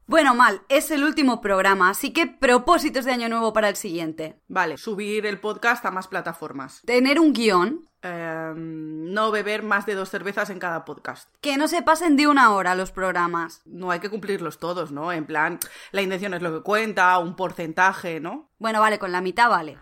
Bueno, Mal, es el último programa, así que propósitos de año nuevo para el siguiente. Vale, subir el podcast a más plataformas. Tener un guión. No beber más de 2 cervezas en cada podcast. Que no se pasen de 1 hora los programas. No hay que cumplirlos todos, ¿no? En plan, la intención es lo que cuenta, un porcentaje, ¿no? Bueno, vale, con la mitad vale.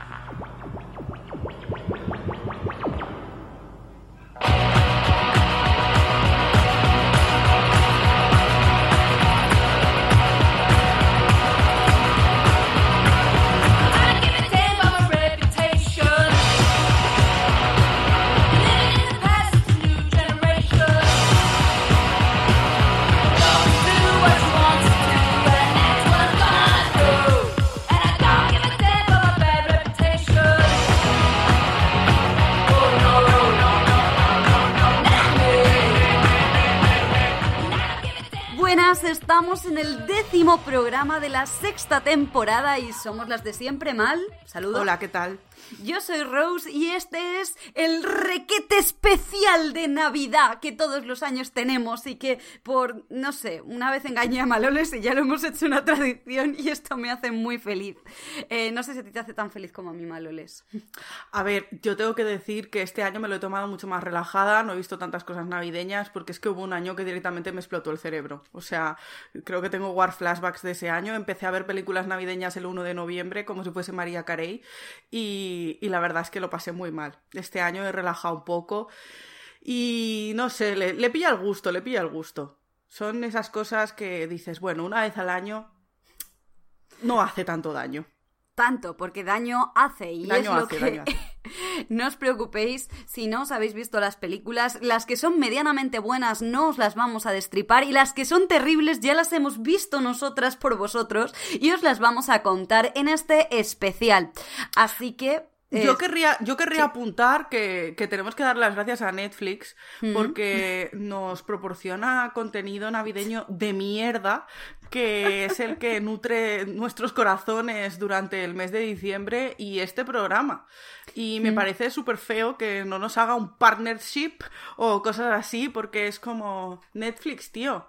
Estamos en el 10º programa de la 6ª temporada y somos las de siempre, Mal. Saludos. Hola, ¿qué tal? Yo soy Rose y este es el requete especial de Navidad que todos los años tenemos y que por, no sé, una vez engañé a Maloles y ya lo hemos hecho una tradición y esto me hace muy feliz. No sé si a ti te hace tan feliz como a mí, Maloles. A ver, yo tengo que decir que este año me lo he tomado mucho más relajada, no he visto tantas cosas navideñas porque es que hubo un año que directamente me explotó el cerebro. O sea, creo que tengo war flashbacks de ese año. Empecé a ver películas navideñas el 1 de noviembre como si fuese Mariah Carey y la verdad es que lo pasé muy mal. Este año he relajado un poco y no sé, le pilla el gusto. Son esas cosas que dices, bueno, una vez al año no hace tanto daño. Tanto, porque daño hace y daño es lo hace, que... daño hace. No os preocupéis, si no os habéis visto las películas, las que son medianamente buenas no os las vamos a destripar y las que son terribles ya las hemos visto nosotras por vosotros y os las vamos a contar en este especial. Así que... Yo querría apuntar que tenemos que dar las gracias a Netflix porque nos proporciona contenido navideño de mierda que es el que nutre nuestros corazones durante el mes de diciembre y este programa. Y me parece súper feo que no nos haga un partnership o cosas así porque es como Netflix, tío.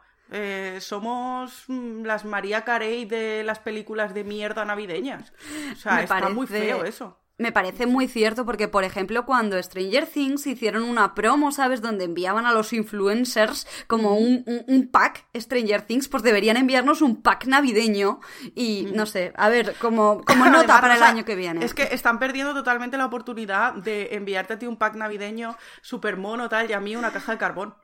Somos las Mariah Carey de las películas de mierda navideñas. O sea, está muy feo eso. Me parece muy cierto porque, por ejemplo, cuando Stranger Things hicieron una promo, ¿sabes? Donde enviaban a los influencers como un pack Stranger Things, pues deberían enviarnos un pack navideño y, no sé, a ver, como nota además, para el año que viene. Es que están perdiendo totalmente la oportunidad de enviarte a ti un pack navideño súper mono, tal, y a mí una caja de carbón.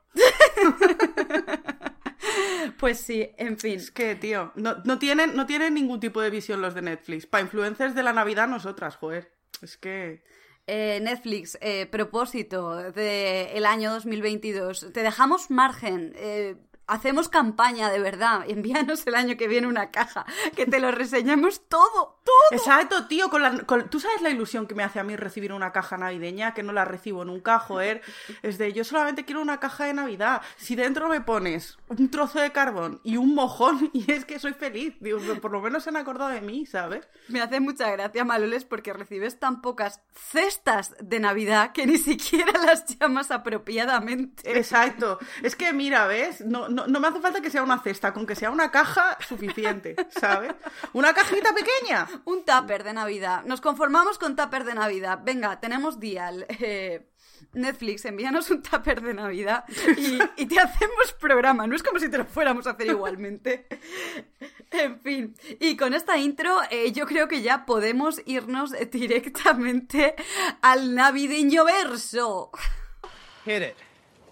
Pues sí, en fin. Es que, tío, no tienen ningún tipo de visión los de Netflix. Para influencers de la Navidad, nosotras, joder. Es que... Netflix, propósito del año 2022. Te dejamos margen. Hacemos campaña, de verdad. Envíanos el año que viene una caja, que te lo reseñamos todo. Exacto, tío. ¿Tú sabes la ilusión que me hace a mí recibir una caja navideña? Que no la recibo nunca, joder. Es de, yo solamente quiero una caja de Navidad. Si dentro me pones un trozo de carbón y un mojón, y es que soy feliz. Digo, por lo menos se han acordado de mí, ¿sabes? Me hace mucha gracia, Maloles, porque recibes tan pocas cestas de Navidad que ni siquiera las llamas apropiadamente. Exacto. Es que, mira, ¿ves? No me hace falta que sea una cesta, con que sea una caja suficiente, ¿sabes? Una cajita pequeña. Un tupper de Navidad. Nos conformamos con tupper de Navidad. Venga, tenemos dial. Netflix, envíanos un tupper de Navidad y te hacemos programa. No es como si te lo fuéramos a hacer igualmente. En fin, y con esta intro yo creo que ya podemos irnos directamente al navideño verso. Hit it.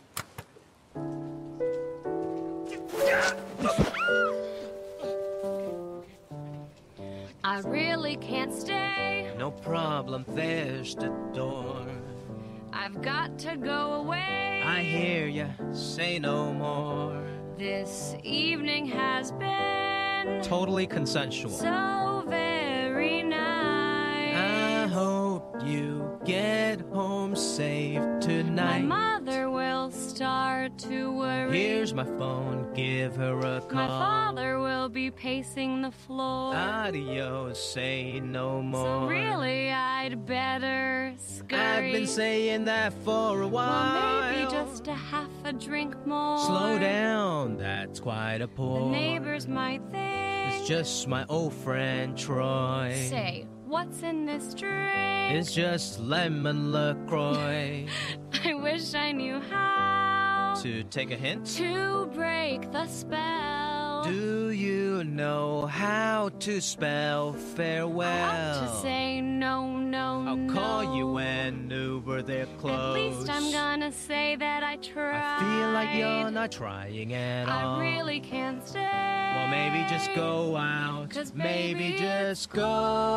I really can't stay. No problem, there's the door. I've got to go away. I hear ya, say no more. This evening has been Totally consensual. so very nice. I hope you get home safe My tonight. mother will start to worry. Here's my phone, give her a call. My father will be pacing the floor. Adios, say no more. So really, I'd better scurry. I've been saying that for a while. Well, maybe just a half a drink more. Slow down, that's quite a pour. The neighbors might think It's just my old friend Troy. Say, what's in this drink? It's just lemon LaCroix. I wish I knew how To take a hint, to break the spell. do you know how to spell farewell? I ought to say no, no, I'll no. call you when Uber they're close. At least I'm gonna say that I tried. I feel like you're not trying at all. I really can't stay. Well, maybe just go out. 'Cause Maybe baby, just go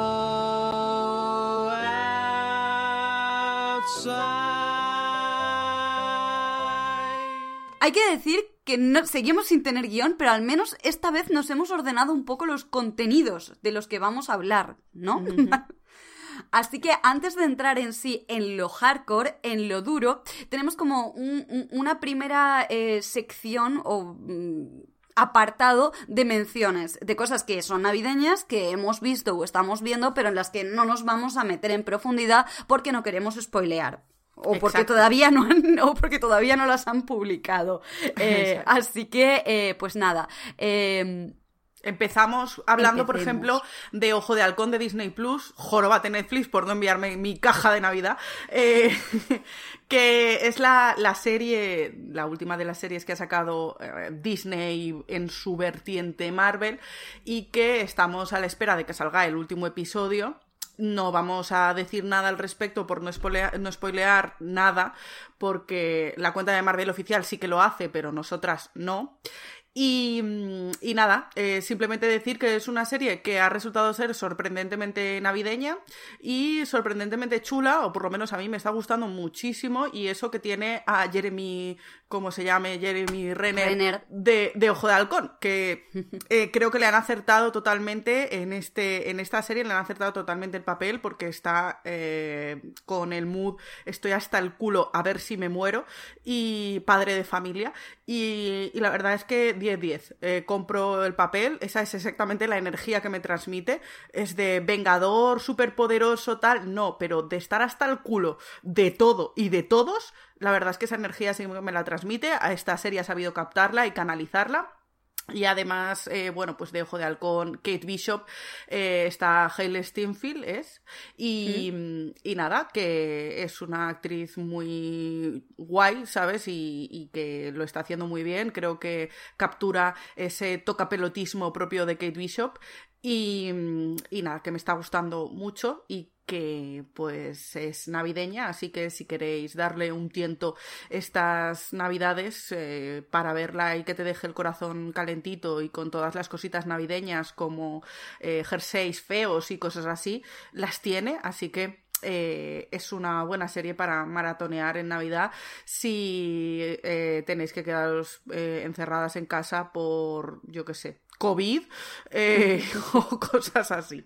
outside. Hay que decir que no, seguimos sin tener guión, pero al menos esta vez nos hemos ordenado un poco los contenidos de los que vamos a hablar, ¿no? Así que antes de entrar en sí en lo hardcore, en lo duro, tenemos como una primera sección o apartado de menciones, de cosas que son navideñas, que hemos visto o estamos viendo, pero en las que no nos vamos a meter en profundidad porque no queremos spoilear. O porque todavía no las han publicado. Así que, pues nada. Empezamos hablando, por ejemplo, de Ojo de Halcón de Disney Plus, jorobate Netflix por no enviarme mi caja de Navidad, que es la serie, la última de las series que ha sacado Disney en su vertiente Marvel, y que estamos a la espera de que salga el último episodio. No vamos a decir nada al respecto por no spoilear nada, porque la cuenta de Marvel oficial sí que lo hace, pero nosotras no. Y nada, simplemente decir que es una serie que ha resultado ser sorprendentemente navideña y sorprendentemente chula, o por lo menos a mí me está gustando muchísimo, y eso que tiene a Jeremy, ¿cómo se llame? Jeremy Renner. De Ojo de Halcón, que creo que le han acertado totalmente en esta serie, le han acertado totalmente el papel, porque está con el mood estoy hasta el culo a ver si me muero, y padre de familia, y la verdad es que 10/10. Compro el papel, esa es exactamente la energía que me transmite. Es de vengador, superpoderoso, tal, no, pero de estar hasta el culo de todo y de todos, la verdad es que esa energía sí me la transmite. A esta serie ha sabido captarla y canalizarla. Y además, bueno, pues de Ojo de Halcón, Kate Bishop, está Hailey Steinfeld, y nada, que es una actriz muy guay, ¿sabes? Y que lo está haciendo muy bien. Creo que captura ese tocapelotismo propio de Kate Bishop. Y nada, que me está gustando mucho y que pues es navideña, así que si queréis darle un tiento estas navidades para verla y que te deje el corazón calentito y con todas las cositas navideñas como jerseys feos y cosas así, las tiene, así que es una buena serie para maratonear en Navidad si tenéis que quedaros encerradas en casa por, yo qué sé, COVID o cosas así.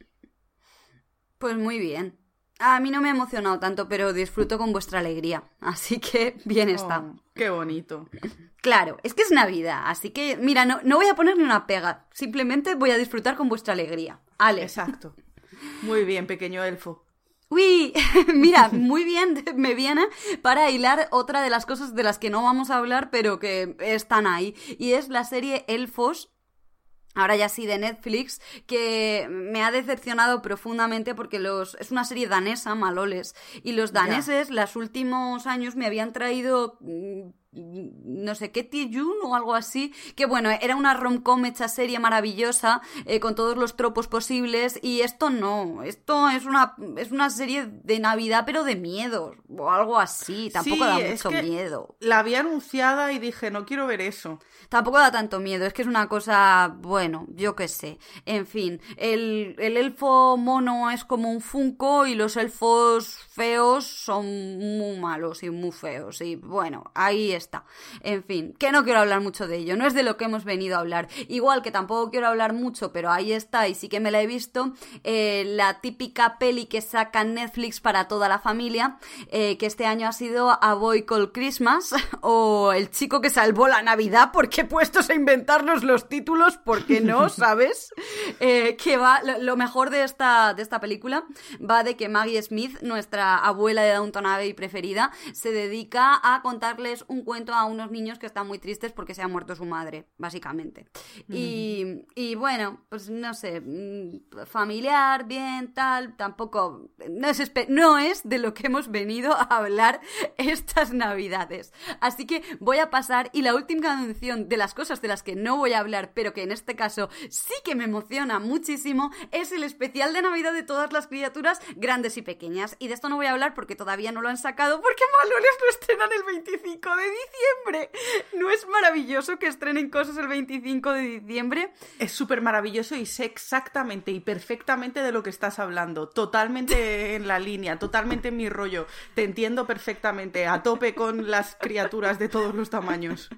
Pues muy bien. A mí no me ha emocionado tanto, pero disfruto con vuestra alegría. Así que bien está. Oh, qué bonito. Claro, es que es Navidad, así que, mira, no voy a poner ni una pega. Simplemente voy a disfrutar con vuestra alegría. Ale. Exacto. Muy bien, pequeño elfo. Uy, mira, muy bien me viene para hilar otra de las cosas de las que no vamos a hablar, pero que están ahí. Y es la serie Elfos. Ahora ya sí, de Netflix, que me ha decepcionado profundamente porque es una serie danesa, Maloles, y los daneses los últimos años me habían traído no sé qué, Tijun o algo así, que bueno, era una rom-com hecha serie maravillosa, con todos los tropos posibles, y esto no, esto es una serie de Navidad pero de miedo, o algo así, tampoco da mucho miedo. La había anunciada y dije, no quiero ver eso. Tampoco da tanto miedo, es que es una cosa, bueno, yo qué sé. En fin, el elfo mono es como un Funko y los elfos feos son muy malos y muy feos. Y bueno, ahí está. está. En fin, que no quiero hablar mucho de ello, no es de lo que hemos venido a hablar. Igual que tampoco quiero hablar mucho, pero ahí está y sí que me la he visto, la típica peli que saca Netflix para toda la familia, que este año ha sido A Boy Called Christmas, o El chico que salvó la Navidad, porque puestos a inventarnos los títulos, ¿por qué no? ¿Sabes? Que va, lo mejor de esta película va de que Maggie Smith, nuestra abuela de Downton Abbey preferida, se dedica a contarles un cuento a unos niños que están muy tristes porque se ha muerto su madre, básicamente. Y bueno, pues no sé, familiar, bien, tal, tampoco, no es de lo que hemos venido a hablar estas Navidades. Así que voy a pasar, y la última canción de las cosas de las que no voy a hablar, pero que en este caso sí que me emociona muchísimo, es el especial de Navidad de Todas las Criaturas Grandes y Pequeñas. Y de esto no voy a hablar porque todavía no lo han sacado, porque Maloles lo estrenan el 25 de diciembre. ¿No es maravilloso que estrenen cosas el 25 de diciembre? Es súper maravilloso y sé exactamente y perfectamente de lo que estás hablando. Totalmente en la línea, totalmente en mi rollo. Te entiendo perfectamente, a tope con las criaturas de todos los tamaños.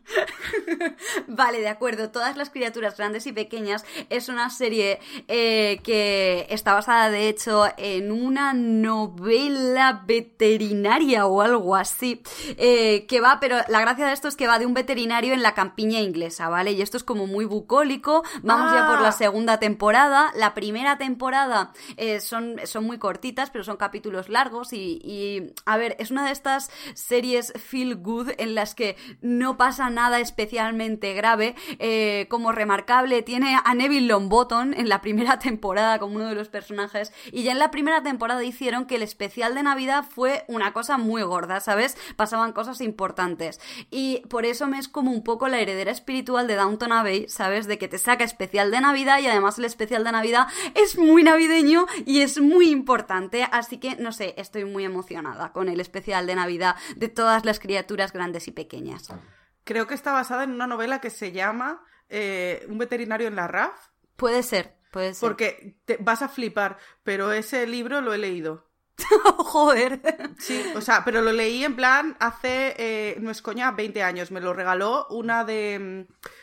Vale, de acuerdo. Todas las Criaturas Grandes y Pequeñas es una serie que está basada, de hecho, en una novela veterinaria o algo así, que va, pero la gracia de esto es que va de un veterinario en la campiña inglesa, ¿vale? Y esto es como muy bucólico. Vamos ya por la segunda temporada. La primera temporada son muy cortitas, pero son capítulos largos y a ver, es una de estas series feel good en las que no pasa nada especialmente grave. Como remarcable, tiene a Neville Longbottom en la primera temporada como uno de los personajes, y ya en la primera temporada hicieron que el especial de Navidad fue una cosa muy gorda, ¿sabes? Pasaban cosas importantes, y por eso me es como un poco la heredera espiritual de Downton Abbey, ¿sabes? De que te saca especial de Navidad, y además el especial de Navidad es muy navideño y es muy importante, así que, no sé, estoy muy emocionada con el especial de Navidad de Todas las Criaturas Grandes y Pequeñas. Creo que está basada en una novela que se llama Un veterinario en la RAF. Puede ser. Porque vas a flipar, pero ese libro lo he leído. Joder. Sí, o sea, pero lo leí en plan hace, no es coña, 20 años. Me lo regaló una de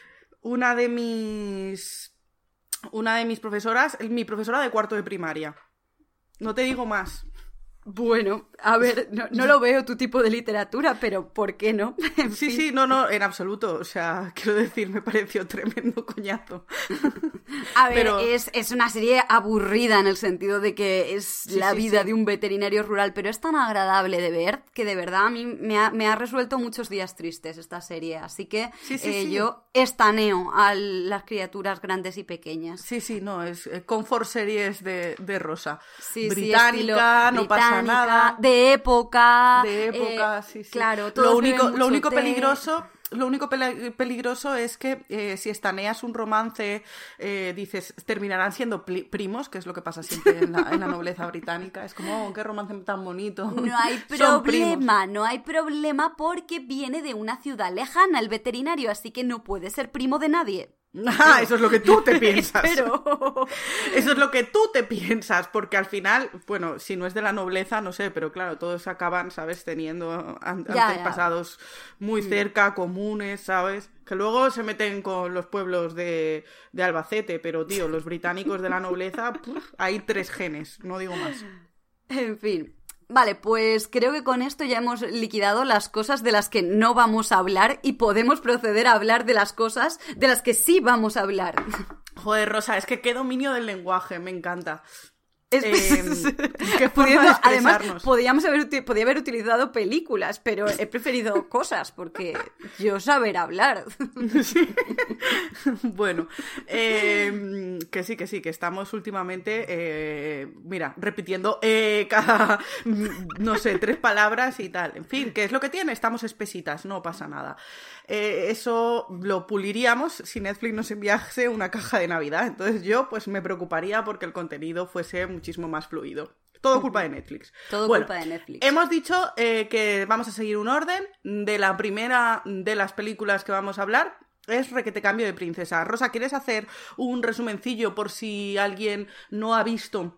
mis profesoras, mi profesora de cuarto de primaria. No te digo más. Bueno, a ver, no lo veo tu tipo de literatura, pero ¿por qué no? Sí, no, en absoluto. O sea, quiero decir, me pareció tremendo coñazo. A ver, pero... es una serie aburrida en el sentido de que es la vida de un veterinario rural, pero es tan agradable de ver que de verdad a mí me ha resuelto muchos días tristes esta serie. Así que yo estaneo a las Criaturas Grandes y Pequeñas. Sí, no, es comfort series de Rosa. Sí, británica, no pasa nada. De época. Sí. Claro, lo único peligroso es que si estaneas un romance, dices, terminarán siendo primos, que es lo que pasa siempre en la nobleza británica. Es como, qué romance tan bonito. No hay problema porque viene de una ciudad lejana el veterinario, así que no puede ser primo de nadie. Ah, eso es lo que tú te piensas. Pero... Eso es lo que tú te piensas, porque al final, bueno, si no es de la nobleza, no sé, pero claro, todos acaban, ¿sabes? Teniendo antepasados muy cerca, comunes, ¿sabes? Que luego se meten con los pueblos de Albacete, pero tío, los británicos de la nobleza, hay 3 genes, no digo más. En fin. Vale, pues creo que con esto ya hemos liquidado las cosas de las que no vamos a hablar y podemos proceder a hablar de las cosas de las que sí vamos a hablar. Joder, Rosa, es que qué dominio del lenguaje, me encanta. Qué forma de además, podía haber utilizado películas, pero he preferido cosas, porque yo saber hablar. Sí. Bueno, que sí, que estamos últimamente, mira, repitiendo cada, no sé, 3 palabras y tal. En fin, ¿qué es lo que tiene? Estamos espesitas, no pasa nada. Eso lo puliríamos si Netflix nos enviase una caja de Navidad. Entonces yo pues me preocuparía porque el contenido fuese muchísimo más fluido. Todo culpa de Netflix. Culpa de Netflix. Hemos dicho que vamos a seguir un orden. De la primera de las películas que vamos a hablar es Requete Cambio de Princesa. Rosa, ¿quieres hacer un resumencillo por si alguien no ha visto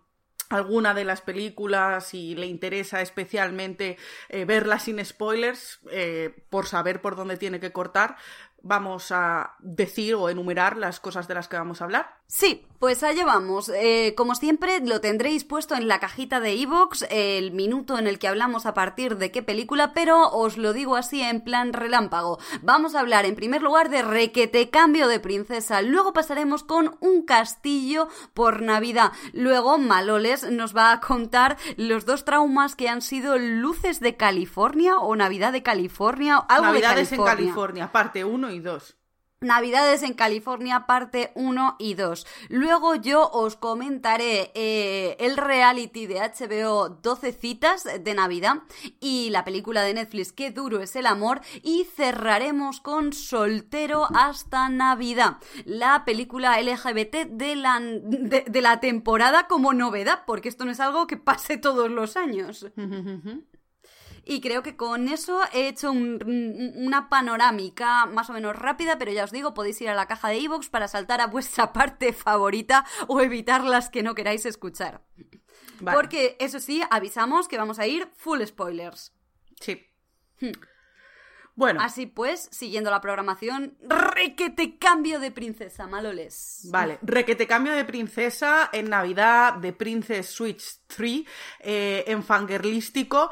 alguna de las películas y le interesa especialmente verlas sin spoilers, por saber por dónde tiene que cortar, vamos a decir o enumerar las cosas de las que vamos a hablar. Sí, pues allá vamos. Como siempre, lo tendréis puesto en la cajita de iVoox, el minuto en el que hablamos a partir de qué película, pero os lo digo así en plan relámpago. Vamos a hablar en primer lugar de Requete Cambio de Princesa, luego pasaremos con Un castillo por Navidad, luego Maloles nos va a contar los 2 traumas que han sido Luces de California o Navidad de California, algo Navidades de California. en California, parte 1 y 2. Navidades en California, parte 1 y 2. Luego yo os comentaré el reality de HBO 12 citas de Navidad y la película de Netflix Qué duro es el amor, y cerraremos con Soltero hasta Navidad, la película LGBT de la temporada como novedad, porque esto no es algo que pase todos los años. Y creo que con eso he hecho una panorámica más o menos rápida, pero ya os digo, podéis ir a la caja de iVoox para saltar a vuestra parte favorita o evitar las que no queráis escuchar. Vale. Porque, eso sí, avisamos que vamos a ir full spoilers. Sí. Bueno. Así pues, siguiendo la programación, Requete Cambio de Princesa, Maloles. Vale, Requete Cambio de Princesa en Navidad de Princess Switch 3, en fangirlístico.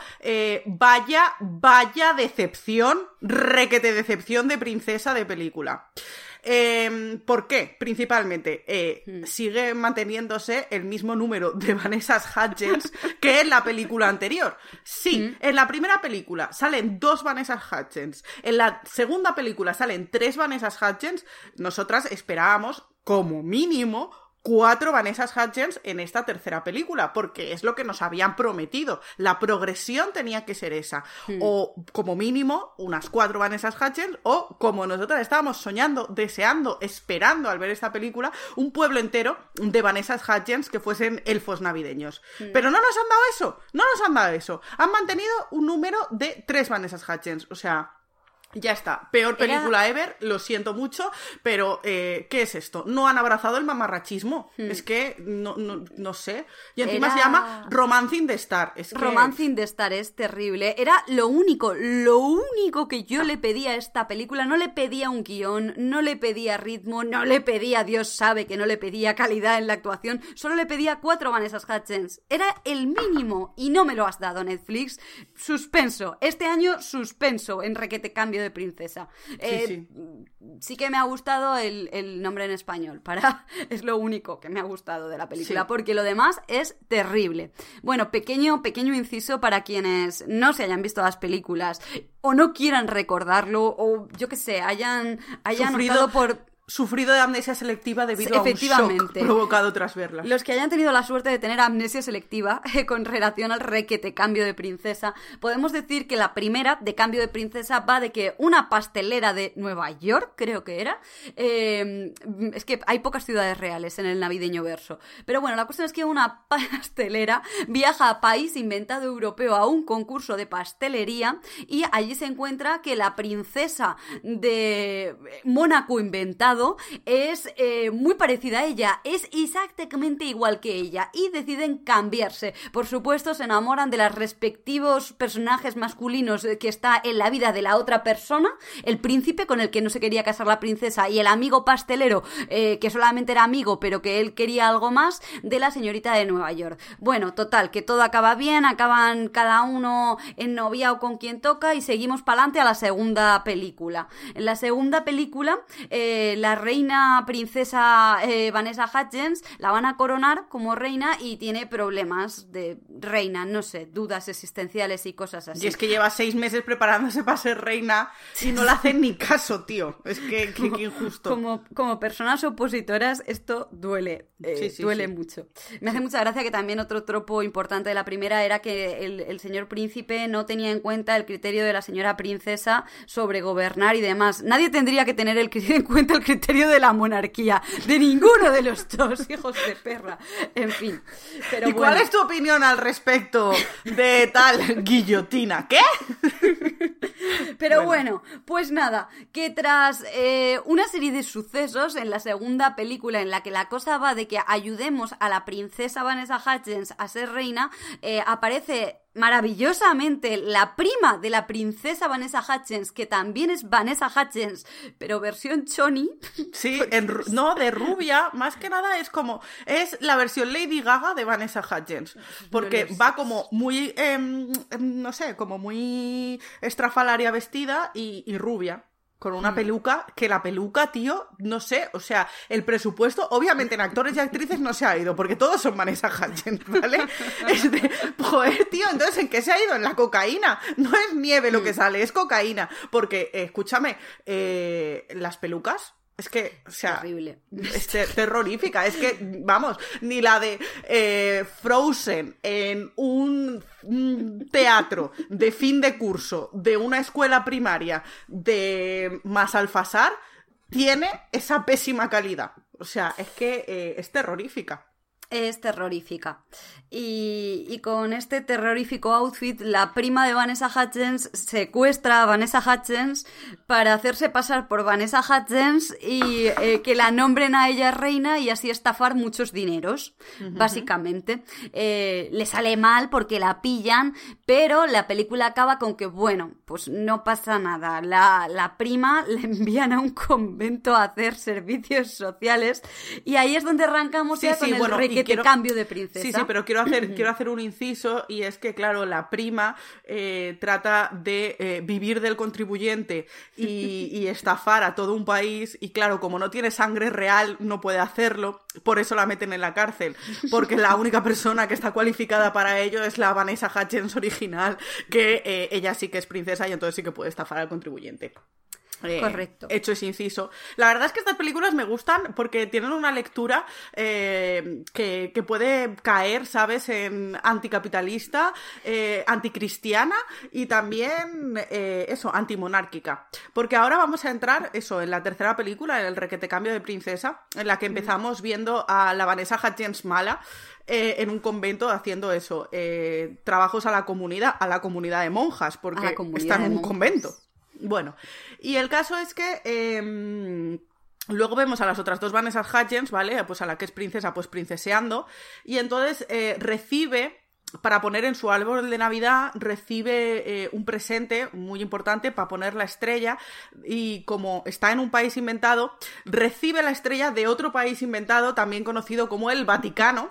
Vaya decepción, requete decepción de princesa de película. ¿Por qué? Principalmente, sigue manteniéndose el mismo número de Vanessa Hudgens que en la película anterior. Sí, en la primera película salen 2 Vanessa Hudgens, en la segunda película salen 3 Vanessa Hudgens. Nosotras esperábamos, como mínimo, 4 Vanessa Hudgens en esta tercera película, porque es lo que nos habían prometido. La progresión tenía que ser esa. O, como mínimo, unas 4 Vanessa Hudgens, o, como nosotras estábamos soñando, deseando, esperando al ver esta película, un pueblo entero de Vanessa Hudgens que fuesen elfos navideños. Pero no nos han dado eso, no nos han dado eso. Han mantenido un número de 3 Vanessa Hudgens, o sea... Ya está, peor película ever, lo siento mucho, pero ¿qué es esto? No han abrazado el mamarrachismo, es que no sé, y encima se llama Romancing the Star. Es que... Romancing the Star es terrible, era lo único que yo le pedía a esta película. No le pedía un guión, no le pedía ritmo, no le pedía, Dios sabe que no le pedía calidad en la actuación, solo le pedía 4 Vanessa Hudgens, era el mínimo, y no me lo has dado, Netflix. Suspenso, este año suspenso en Requete Cambio de Princesa. Sí que me ha gustado el nombre en español, es lo único que me ha gustado de la película, porque lo demás es terrible. Bueno, pequeño inciso para quienes no se hayan visto las películas o no quieran recordarlo, o yo que sé, hayan optado sufrido de amnesia selectiva debido a un shock provocado tras verlas. Los que hayan tenido la suerte de tener amnesia selectiva con relación al Requete Cambio de Princesa, podemos decir que la primera de Cambio de Princesa va de que una pastelera de Nueva York, creo que era, es que hay pocas ciudades reales en el navideño verso, pero bueno, la cuestión es que una pastelera viaja a país inventado europeo a un concurso de pastelería, y allí se encuentra que la princesa de Mónaco inventado es muy parecida a ella, es exactamente igual que ella, y deciden cambiarse. Por supuesto, se enamoran de los respectivos personajes masculinos que está en la vida de la otra persona, el príncipe con el que no se quería casar la princesa, y el amigo pastelero que solamente era amigo pero que él quería algo más, de la señorita de Nueva York. Bueno, total, que todo acaba bien, acaban cada uno ennoviado con quien toca, y seguimos para adelante a la segunda película. En la segunda película la reina princesa Vanessa Hudgens la van a coronar como reina, y tiene problemas de reina, no sé, dudas existenciales y cosas así. Y es que lleva 6 meses preparándose para ser reina y no le hacen ni caso, tío. Es que injusto. Como personas opositoras esto duele, duele mucho. Me hace mucha gracia que también otro tropo importante de la primera era que el señor príncipe no tenía en cuenta el criterio de la señora princesa sobre gobernar y demás. Nadie tendría que tener en cuenta el criterio de la monarquía, de ninguno de los dos, hijos de perra. En fin. Pero ¿Y cuál es tu opinión al respecto de tal guillotina? ¿Qué? Pero bueno, pues nada, que tras una serie de sucesos en la segunda película en la que la cosa va de que ayudemos a la princesa Vanessa Hudgens a ser reina, aparece maravillosamente la prima de la princesa Vanessa Hudgens, que también es Vanessa Hudgens, pero versión choni. Sí, no, de rubia, más que nada es la versión Lady Gaga de Vanessa Hudgens, porque va como muy, no sé, como muy estrafalaria vestida y rubia. Con una peluca, que la peluca, tío, no sé, o sea, el presupuesto, obviamente en actores y actrices no se ha ido, porque todos son Vanessa Hudgens, ¿vale? Joder, tío, entonces, ¿en qué se ha ido? En la cocaína. No es nieve lo que sale, es cocaína. Porque, escúchame, las pelucas... Es que, o sea, terrible. Es terrorífica. Es que, vamos, ni la de Frozen en un teatro de fin de curso de una escuela primaria de Masalfasar tiene esa pésima calidad. O sea, es que es terrorífica. Es terrorífica. Y con este terrorífico outfit, la prima de Vanessa Hudgens secuestra a Vanessa Hudgens para hacerse pasar por Vanessa Hudgens y que la nombren a ella reina y así estafar muchos dineros, básicamente. Le sale mal porque la pillan, pero la película acaba con que, bueno, pues no pasa nada. La prima le envían a un convento a hacer servicios sociales y ahí es donde arrancamos ya con el requete cambio de princesa. Sí, pero quiero hacer un inciso, y es que, claro, la prima trata de vivir del contribuyente y estafar a todo un país, y claro, como no tiene sangre real, no puede hacerlo, por eso la meten en la cárcel, porque la única persona que está cualificada para ello es la Vanessa Hudgens original, que ella sí que es princesa y entonces sí que puede estafar al contribuyente. Correcto. Hecho ese inciso. La verdad es que estas películas me gustan porque tienen una lectura que puede caer, ¿sabes?, en anticapitalista, anticristiana y también, antimonárquica. Porque ahora vamos a entrar, en la tercera película, en el requete cambio de princesa, en la que empezamos viendo a la Vanessa Hudgens mala, en un convento haciendo trabajos a la comunidad de monjas, porque está en un convento. Bueno, y el caso es que luego vemos a las otras dos Vanessa Hudgens, ¿vale? Pues a la que es princesa, pues princeseando, y entonces recibe, para poner en su árbol de Navidad, recibe un presente muy importante para poner la estrella, y como está en un país inventado, recibe la estrella de otro país inventado, también conocido como el Vaticano,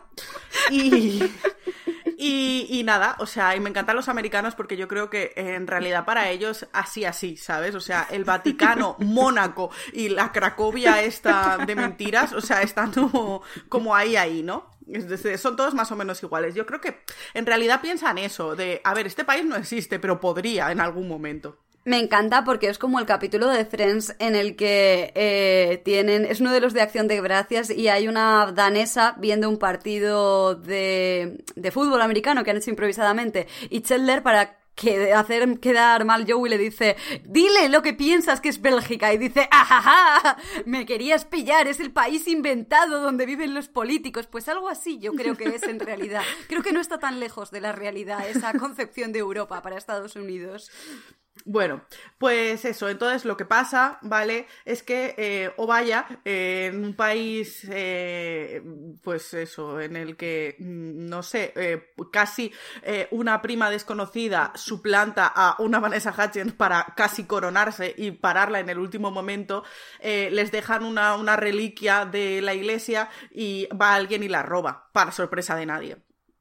y nada, o sea, y me encantan los americanos porque yo creo que en realidad para ellos así, ¿sabes? O sea, el Vaticano, Mónaco y la Cracovia esta de mentiras, o sea, están como ahí, ¿no? Es decir, son todos más o menos iguales. Yo creo que en realidad piensan eso, de, a ver, este país no existe, pero podría en algún momento. Me encanta porque es como el capítulo de Friends en el que es uno de los de Acción de Gracias y hay una danesa viendo un partido de fútbol americano que han hecho improvisadamente y Chandler, para hacer quedar mal Joey, le dice: dile lo que piensas que es Bélgica, y dice: ajaja, me querías pillar, es el país inventado donde viven los políticos. Pues algo así yo creo que es en realidad. Creo que no está tan lejos de la realidad esa concepción de Europa para Estados Unidos. Bueno, pues eso, entonces lo que pasa, ¿vale?, es que Obaya, en un país, pues eso, en el que, no sé, casi una prima desconocida suplanta a una Vanessa Hudgens para casi coronarse y pararla en el último momento, les dejan una reliquia de la iglesia y va alguien y la roba, para sorpresa de nadie.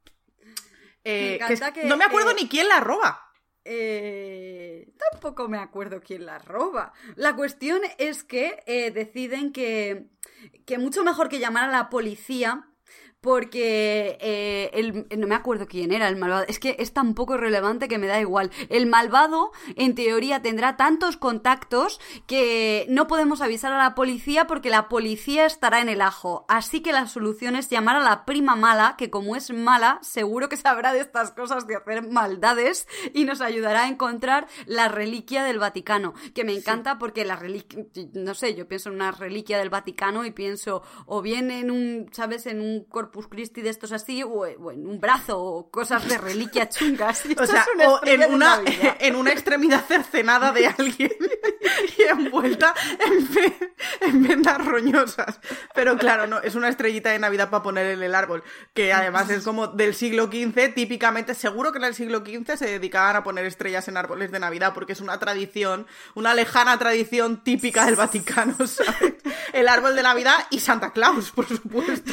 No me acuerdo ni quién la roba. Tampoco me acuerdo quién la roba. La cuestión es que deciden que mucho mejor que llamar a la policía, porque no me acuerdo quién era el malvado. Es que es tan poco relevante que me da igual. El malvado, en teoría, tendrá tantos contactos que no podemos avisar a la policía porque la policía estará en el ajo. Así que la solución es llamar a la prima mala, que como es mala, seguro que sabrá de estas cosas, de hacer maldades, y nos ayudará a encontrar la reliquia del Vaticano. Que me encanta porque la reliquia, no sé, yo pienso en una reliquia del Vaticano y pienso o bien en un, ¿sabes?, en un un Corpus Christi de estos así, o en un brazo, o cosas de reliquia chungas. Y O sea, es una o estrella de Navidad. en una extremidad cercenada de alguien y envuelta en vendas roñosas. Pero claro, no, es una estrellita de Navidad para poner en el árbol, que además es como del siglo XV, típicamente, seguro que en el siglo XV se dedicaban a poner estrellas en árboles de Navidad, porque es una tradición, una lejana tradición típica del Vaticano, ¿sabes? El árbol de Navidad y Santa Claus, por supuesto.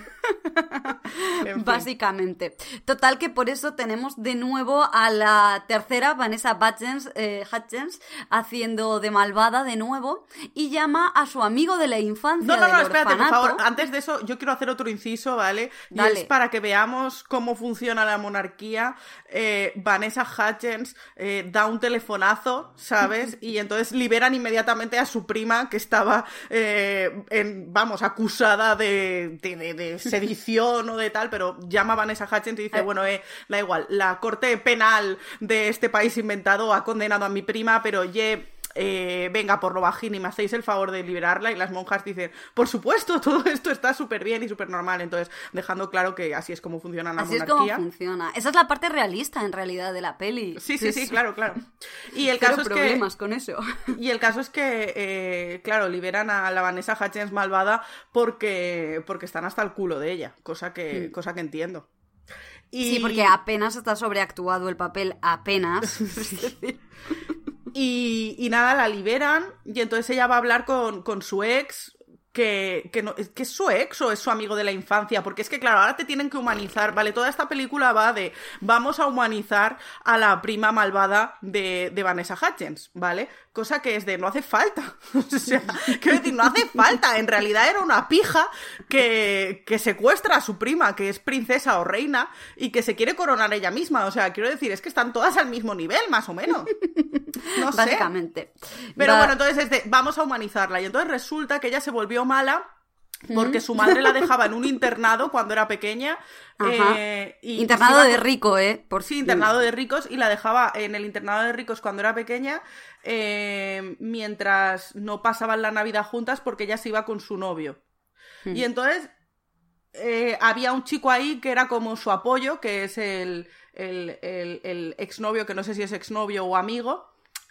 En fin. Básicamente. Total que por eso tenemos de nuevo a la tercera, Vanessa Hudgens, haciendo de malvada de nuevo, y llama a su amigo de la infancia No, del espérate, por orfanato. favor. Antes de eso, yo quiero hacer otro inciso, ¿vale? Y Dale. es para que veamos cómo funciona la monarquía. Vanessa Hudgens da un telefonazo, ¿sabes? Y entonces liberan inmediatamente a su prima, que estaba, acusada de sedición o de tal, pero llama a Vanessa Hudgens y dice, bueno, da igual, la corte penal de este país inventado ha condenado a mi prima, pero venga, por lo bajín, y me hacéis el favor de liberarla. Y las monjas dicen, por supuesto, todo esto está súper bien y súper normal. Entonces, dejando claro que así es como funciona la monarquía. Así es como funciona. Esa es la parte realista, en realidad, de la peli. Sí, claro. Y el Cero caso es problemas con eso. Y el caso es que, claro, liberan a la Vanessa Hudgens malvada porque están hasta el culo de ella, cosa que entiendo. Y... Sí, porque apenas está sobreactuado el papel, apenas. Y nada, la liberan y entonces ella va a hablar con su ex, que es su ex o es su amigo de la infancia, porque es que claro, ahora te tienen que humanizar, ¿vale? Toda esta película va de vamos a humanizar a la prima malvada de Vanessa Hudgens, ¿vale? Cosa que es de no hace falta, o sea, quiero decir, no hace falta, en realidad era una pija que secuestra a su prima, que es princesa o reina, y que se quiere coronar ella misma, o sea, quiero decir, es que están todas al mismo nivel, más o menos. No sé. Básicamente. Pero bueno, entonces es de, vamos a humanizarla. Y entonces resulta que ella se volvió mala porque su madre la dejaba en un internado cuando era pequeña. Internado de rico, internado de ricos, y la dejaba en el internado de ricos cuando era pequeña, mientras no pasaban la Navidad juntas porque ella se iba con su novio. Y entonces había un chico ahí que era como su apoyo, que es el exnovio, que no sé si es exnovio o amigo.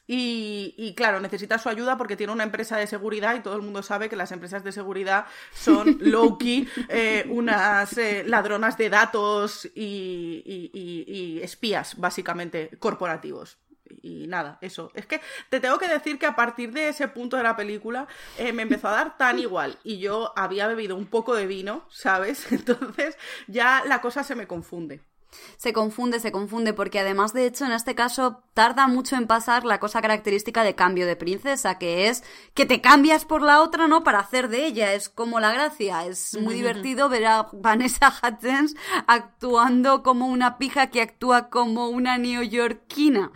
Y claro, necesita su ayuda porque tiene una empresa de seguridad y todo el mundo sabe que las empresas de seguridad son low-key, unas ladronas de datos y espías, básicamente, corporativos. Y nada, eso. Es que te tengo que decir que a partir de ese punto de la película me empezó a dar tan igual. Y yo había bebido un poco de vino, ¿sabes? Entonces ya la cosa se me confunde. Se confunde, porque además, de hecho, en este caso tarda mucho en pasar la cosa característica de cambio de princesa, que es que te cambias por la otra, ¿no? Para hacer de ella, es como la gracia. Es muy divertido ver a Vanessa Hudgens actuando como una pija que actúa como una neoyorquina.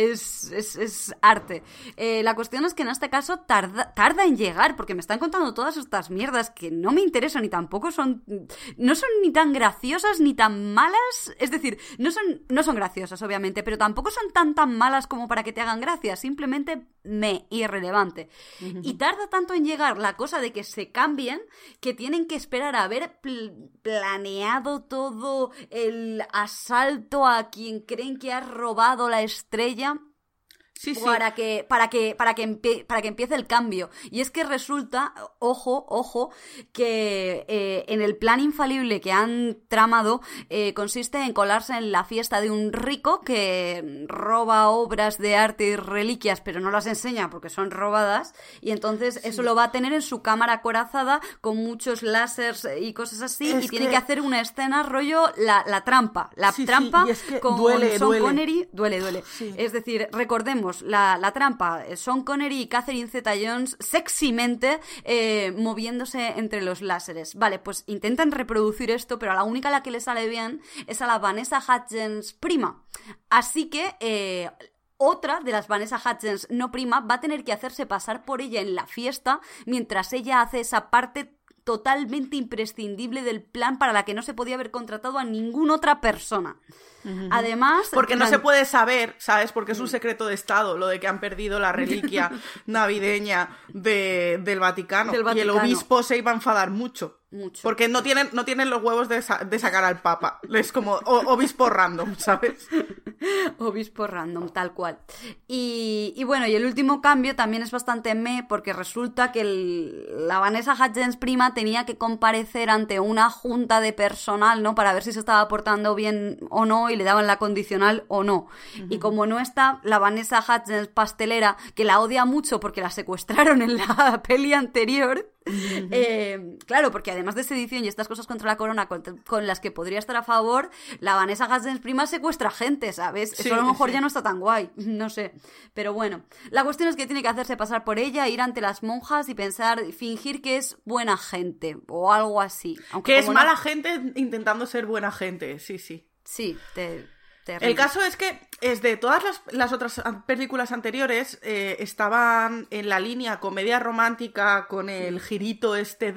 Es arte. La cuestión es que en este caso tarda en llegar, porque me están contando todas estas mierdas que no me interesan y tampoco no son ni tan graciosas ni tan malas. Es decir, no son graciosas, obviamente, pero tampoco son tan malas como para que te hagan gracia, simplemente irrelevante. Y tarda tanto en llegar la cosa de que se cambien, que tienen que esperar a haber planeado todo el asalto a quien creen que ha robado la estrella. Sí. Para que empiece el cambio. Y es que resulta, ojo, que en el plan infalible que han tramado consiste en colarse en la fiesta de un rico que roba obras de arte y reliquias, pero no las enseña porque son robadas, y entonces eso lo va a tener en su cámara acorazada con muchos láseres y cosas así, y tiene que hacer una escena rollo la trampa. La trampa y es que con duele. Connery, duele. Sí. Es decir, recordemos, la trampa, Sean Connery y Catherine Zeta-Jones sexymente moviéndose entre los láseres. Vale, pues intentan reproducir esto, pero a la única a la que le sale bien es a la Vanessa Hudgens prima. Así que otra de las Vanessa Hudgens no prima va a tener que hacerse pasar por ella en la fiesta mientras ella hace esa parte totalmente imprescindible del plan para la que no se podía haber contratado a ninguna otra persona. Además, porque no se puede saber, ¿sabes? Porque es un secreto de Estado lo de que han perdido la reliquia navideña del Vaticano. Y el obispo se iba a enfadar mucho. Mucho. Porque no tienen los huevos de sacar al Papa. Es como obispo random, ¿sabes? Obispo random, tal cual. Y bueno, y el último cambio también es bastante porque resulta que la Vanessa Hudgens prima tenía que comparecer ante una junta de personal, ¿no? Para ver si se estaba portando bien o no, y le daban la condicional o no. Y como no está, la Vanessa Hudgens pastelera, que la odia mucho porque la secuestraron en la peli anterior... claro, porque además de sedición y estas cosas contra la corona con las que podría estar a favor, la Vanessa Hudgens prima secuestra gente, ¿sabes? Sí, eso a lo mejor sí. ya no está tan guay, no sé. Pero bueno, la cuestión es que tiene que hacerse pasar por ella, ir ante las monjas y fingir que es buena gente o algo así. Aunque Que es como mala gente intentando ser buena gente, sí. Sí, terrible. El caso es que de todas las otras películas anteriores estaban en la línea comedia romántica con el girito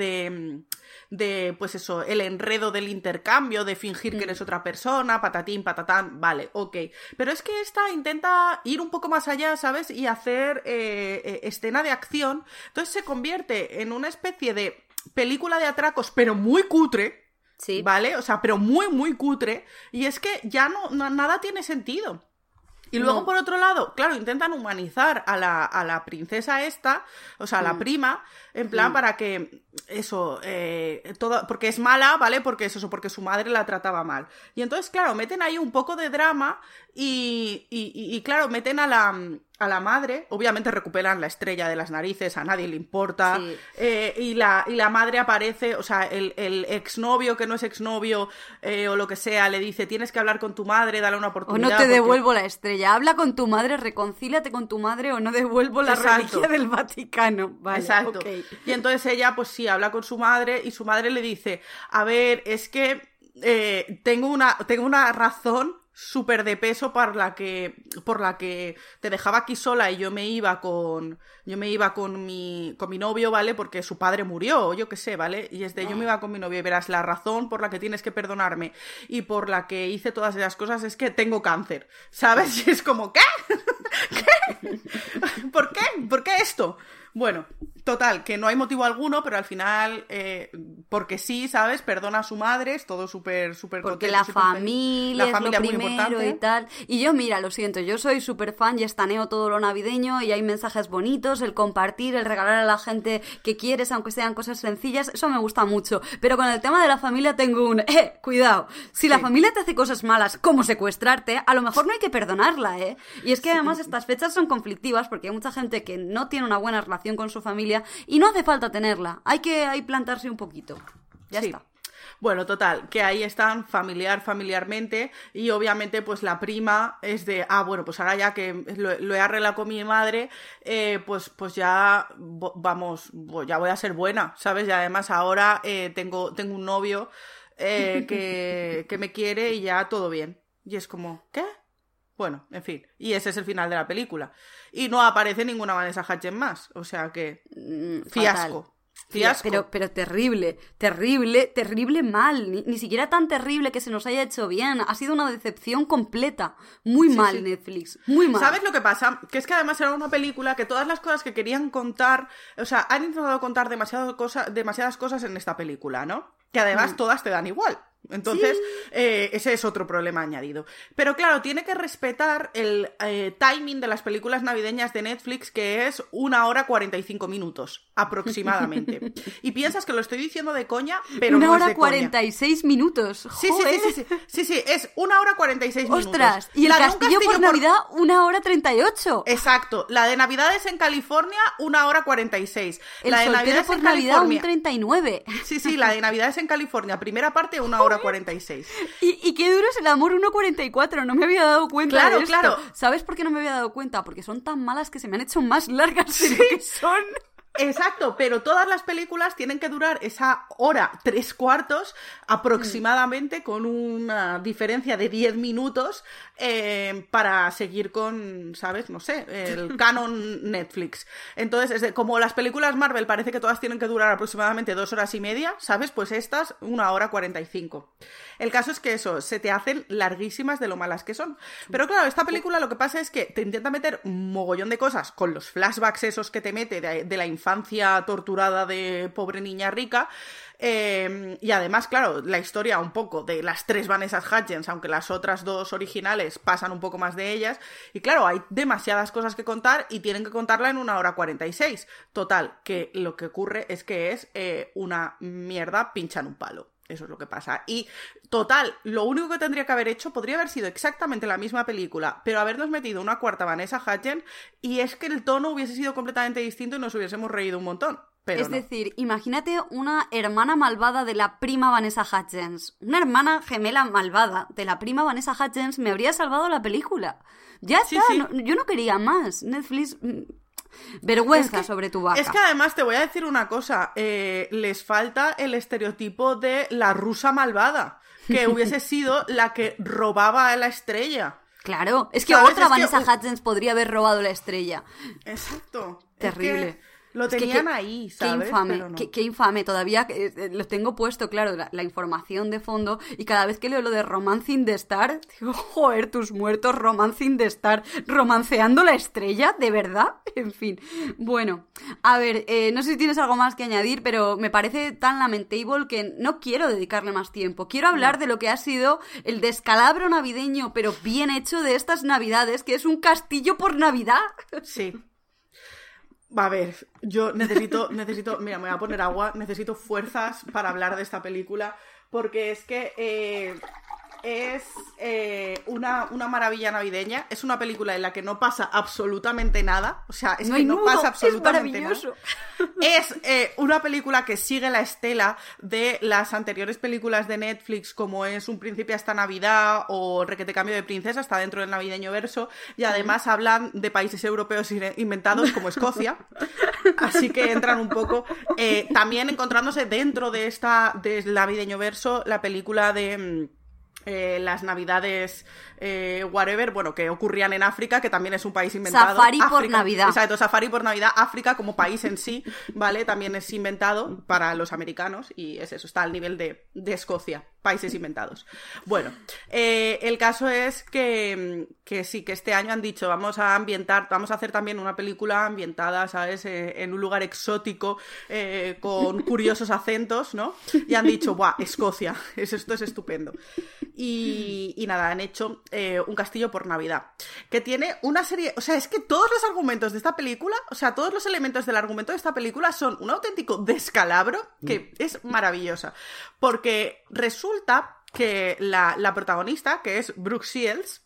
de pues eso, el enredo del intercambio, de fingir que eres otra persona, patatín, patatán, vale, ok. Pero es que esta intenta ir un poco más allá, ¿sabes? Y hacer escena de acción. Entonces se convierte en una especie de película de atracos, pero muy cutre. Sí. ¿Vale? O sea, pero muy, muy cutre. Y es que ya nada tiene sentido. Y luego, No. por otro lado, claro, intentan humanizar a la princesa esta, o sea, a la prima, en plan para que, eso, porque es mala, ¿vale? Porque es eso, porque su madre la trataba mal. Y entonces, claro, meten ahí un poco de drama y claro, meten a la madre, obviamente recuperan la estrella de las narices, a nadie le importa, Sí. y la madre aparece, o sea, el exnovio que no es exnovio o lo que sea, le dice, tienes que hablar con tu madre, dale una O oportunidad. no te porque- devuelvo la estrella. Habla con tu madre, reconcíliate con tu madre o no devuelvo la Exacto. reliquia del Vaticano. Vale, Exacto. ok. Y entonces ella, pues sí, habla con su madre y su madre le dice, a ver, es que tengo una razón súper de peso por la que te dejaba aquí sola y yo me iba con mi novio, ¿vale? Porque su padre murió, o yo qué sé, ¿vale? Y yo me iba con mi novio y verás, la razón por la que tienes que perdonarme y por la que hice todas esas cosas es que tengo cáncer, ¿sabes? Y es como, ¿qué? ¿Qué? ¿Por qué? ¿Por qué esto? Bueno, total, que no hay motivo alguno, pero al final, porque sí, ¿sabes? Perdona a su madre, es todo súper Porque contento, la súper feliz. familia La es familia lo muy primero importante. y tal. Y yo, mira, lo siento, yo soy súper fan y estaneo todo lo navideño y hay mensajes bonitos, el compartir, el regalar a la gente que quieres, aunque sean cosas sencillas, eso me gusta mucho. Pero con el tema de la familia tengo cuidado, si la familia te hace cosas malas como secuestrarte, a lo mejor no hay que perdonarla, ¿eh? Y es que además estas fechas son conflictivas porque hay mucha gente que no tiene una buena relación con su familia y no hace falta tenerla, hay que plantarse un poquito. Ya Sí. está. Bueno, total, que ahí están familiarmente y obviamente pues la prima es de, bueno, pues ahora ya que lo he arreglado con mi madre, pues ya ya voy a ser buena, ¿sabes? Y además ahora tengo un novio que me quiere y ya todo bien. Y es como, ¿qué? Bueno, en fin, y ese es el final de la película. Y no aparece ninguna Vanessa Hudgens más, o sea que fiasco. Fatal. Fiasco. Pero terrible mal. Ni siquiera tan terrible que se nos haya hecho bien. Ha sido una decepción completa. Muy mal, sí. Netflix. Muy mal. ¿Sabes lo que pasa? Que es que además era una película que todas las cosas que querían contar, o sea, han intentado contar demasiadas cosas en esta película, ¿no? Que además todas te dan igual. Entonces, ese es otro problema añadido. Pero claro, tiene que respetar el timing de las películas navideñas de Netflix, que es 1 hora 45 minutos, aproximadamente. Y piensas que lo estoy diciendo de coña, pero 1 no hora es de coña. 46 minutos. Sí, Joder. sí, es 1 hora 46 minutos. Ostras, y el La de un castillo por Navidad, 1 hora 38. Exacto, la de Navidades en California, 1 hora 46. El La de soltero Navidades por en Navidad, California. un 39. Sí, la de Navidades en California, primera parte, 1 hora 46. Y qué duro es el amor 1.44, no me había dado cuenta Claro, de esto. claro. ¿Sabes por qué no me había dado cuenta? Porque son tan malas que se me han hecho más largas de lo que son. Exacto, pero todas las películas tienen que durar esa hora 3/4 aproximadamente, con una diferencia de 10 minutos para seguir con, ¿sabes? No sé, el canon Netflix. Entonces, como las películas Marvel parece que todas tienen que durar aproximadamente 2 horas y media, ¿sabes? Pues estas, 1 hora 45. El caso es que eso, se te hacen larguísimas de lo malas que son. Pero claro, esta película lo que pasa es que te intenta meter un mogollón de cosas con los flashbacks esos que te mete de la infancia infancia torturada de pobre niña rica. Y además, claro, la historia un poco de las 3 Vanessa Hudgens, aunque las otras 2 originales pasan un poco más de ellas. Y claro, hay demasiadas cosas que contar y tienen que contarla en 1 hora 46. Total, que lo que ocurre es que es una mierda pincha en un palo. Eso es lo que pasa. Y, total, lo único que tendría que haber hecho podría haber sido exactamente la misma película, pero habernos metido una 4ª Vanessa Hudgens, y es que el tono hubiese sido completamente distinto y nos hubiésemos reído un montón. Pero es decir, imagínate una hermana malvada de la prima Vanessa Hudgens. Una hermana gemela malvada de la prima Vanessa Hudgens me habría salvado la película. Ya está, Sí, sí. no, yo no quería más. Netflix... Vergüenza sobre tu vaca. Es que además te voy a decir una cosa, les falta el estereotipo de la rusa malvada, que hubiese sido la que robaba a la estrella. Claro, es que ¿Sabes? otra Es que Vanessa Hudgens podría haber robado la estrella. Exacto. Terrible. Es que lo Es que tenían qué- ahí, Qué ¿sabes? infame, Pero no. qué infame. Todavía lo tengo puesto, claro, la información de fondo, y cada vez que leo lo de Romancing the Star, digo, joder, tus muertos, Romancing the Star, romanceando la estrella, ¿de verdad? En fin. Bueno, a ver, no sé si tienes algo más que añadir, pero me parece tan lamentable que no quiero dedicarle más tiempo. Quiero hablar de lo que ha sido el descalabro navideño, pero bien hecho, de estas navidades, que es un castillo por Navidad. Sí. Va a ver, yo necesito, mira, me voy a poner agua, necesito fuerzas para hablar de esta película, porque es que es una maravilla navideña. Es una película en la que no pasa absolutamente nada, o sea, es No que hay no nudo, pasa es absolutamente nada. maravilloso. Es una película que sigue la estela de las anteriores películas de Netflix, como es Un príncipe hasta Navidad o Requete cambio de princesa, está dentro del navideño verso, y además hablan de países europeos inventados como Escocia, así que entran un poco también encontrándose dentro de del navideño verso la película de las navidades whatever, bueno, que ocurrían en África, que también es un país inventado. Safari por África, Navidad. Exacto, Safari por Navidad. África como país en sí, ¿vale? También es inventado para los americanos, y es eso, está al nivel de Escocia, países inventados. Bueno, el caso es que sí, que este año han dicho, vamos a hacer también una película ambientada, ¿sabes? En un lugar exótico, con curiosos acentos, ¿no? Y han dicho, ¡buah, Escocia! Esto es estupendo. Y nada, han hecho Un castillo por Navidad, que tiene una serie... O sea, es que todos los argumentos de esta película, o sea, todos los elementos del argumento de esta película son un auténtico descalabro que es maravillosa. Porque resulta que la protagonista, que es Brooke Shields,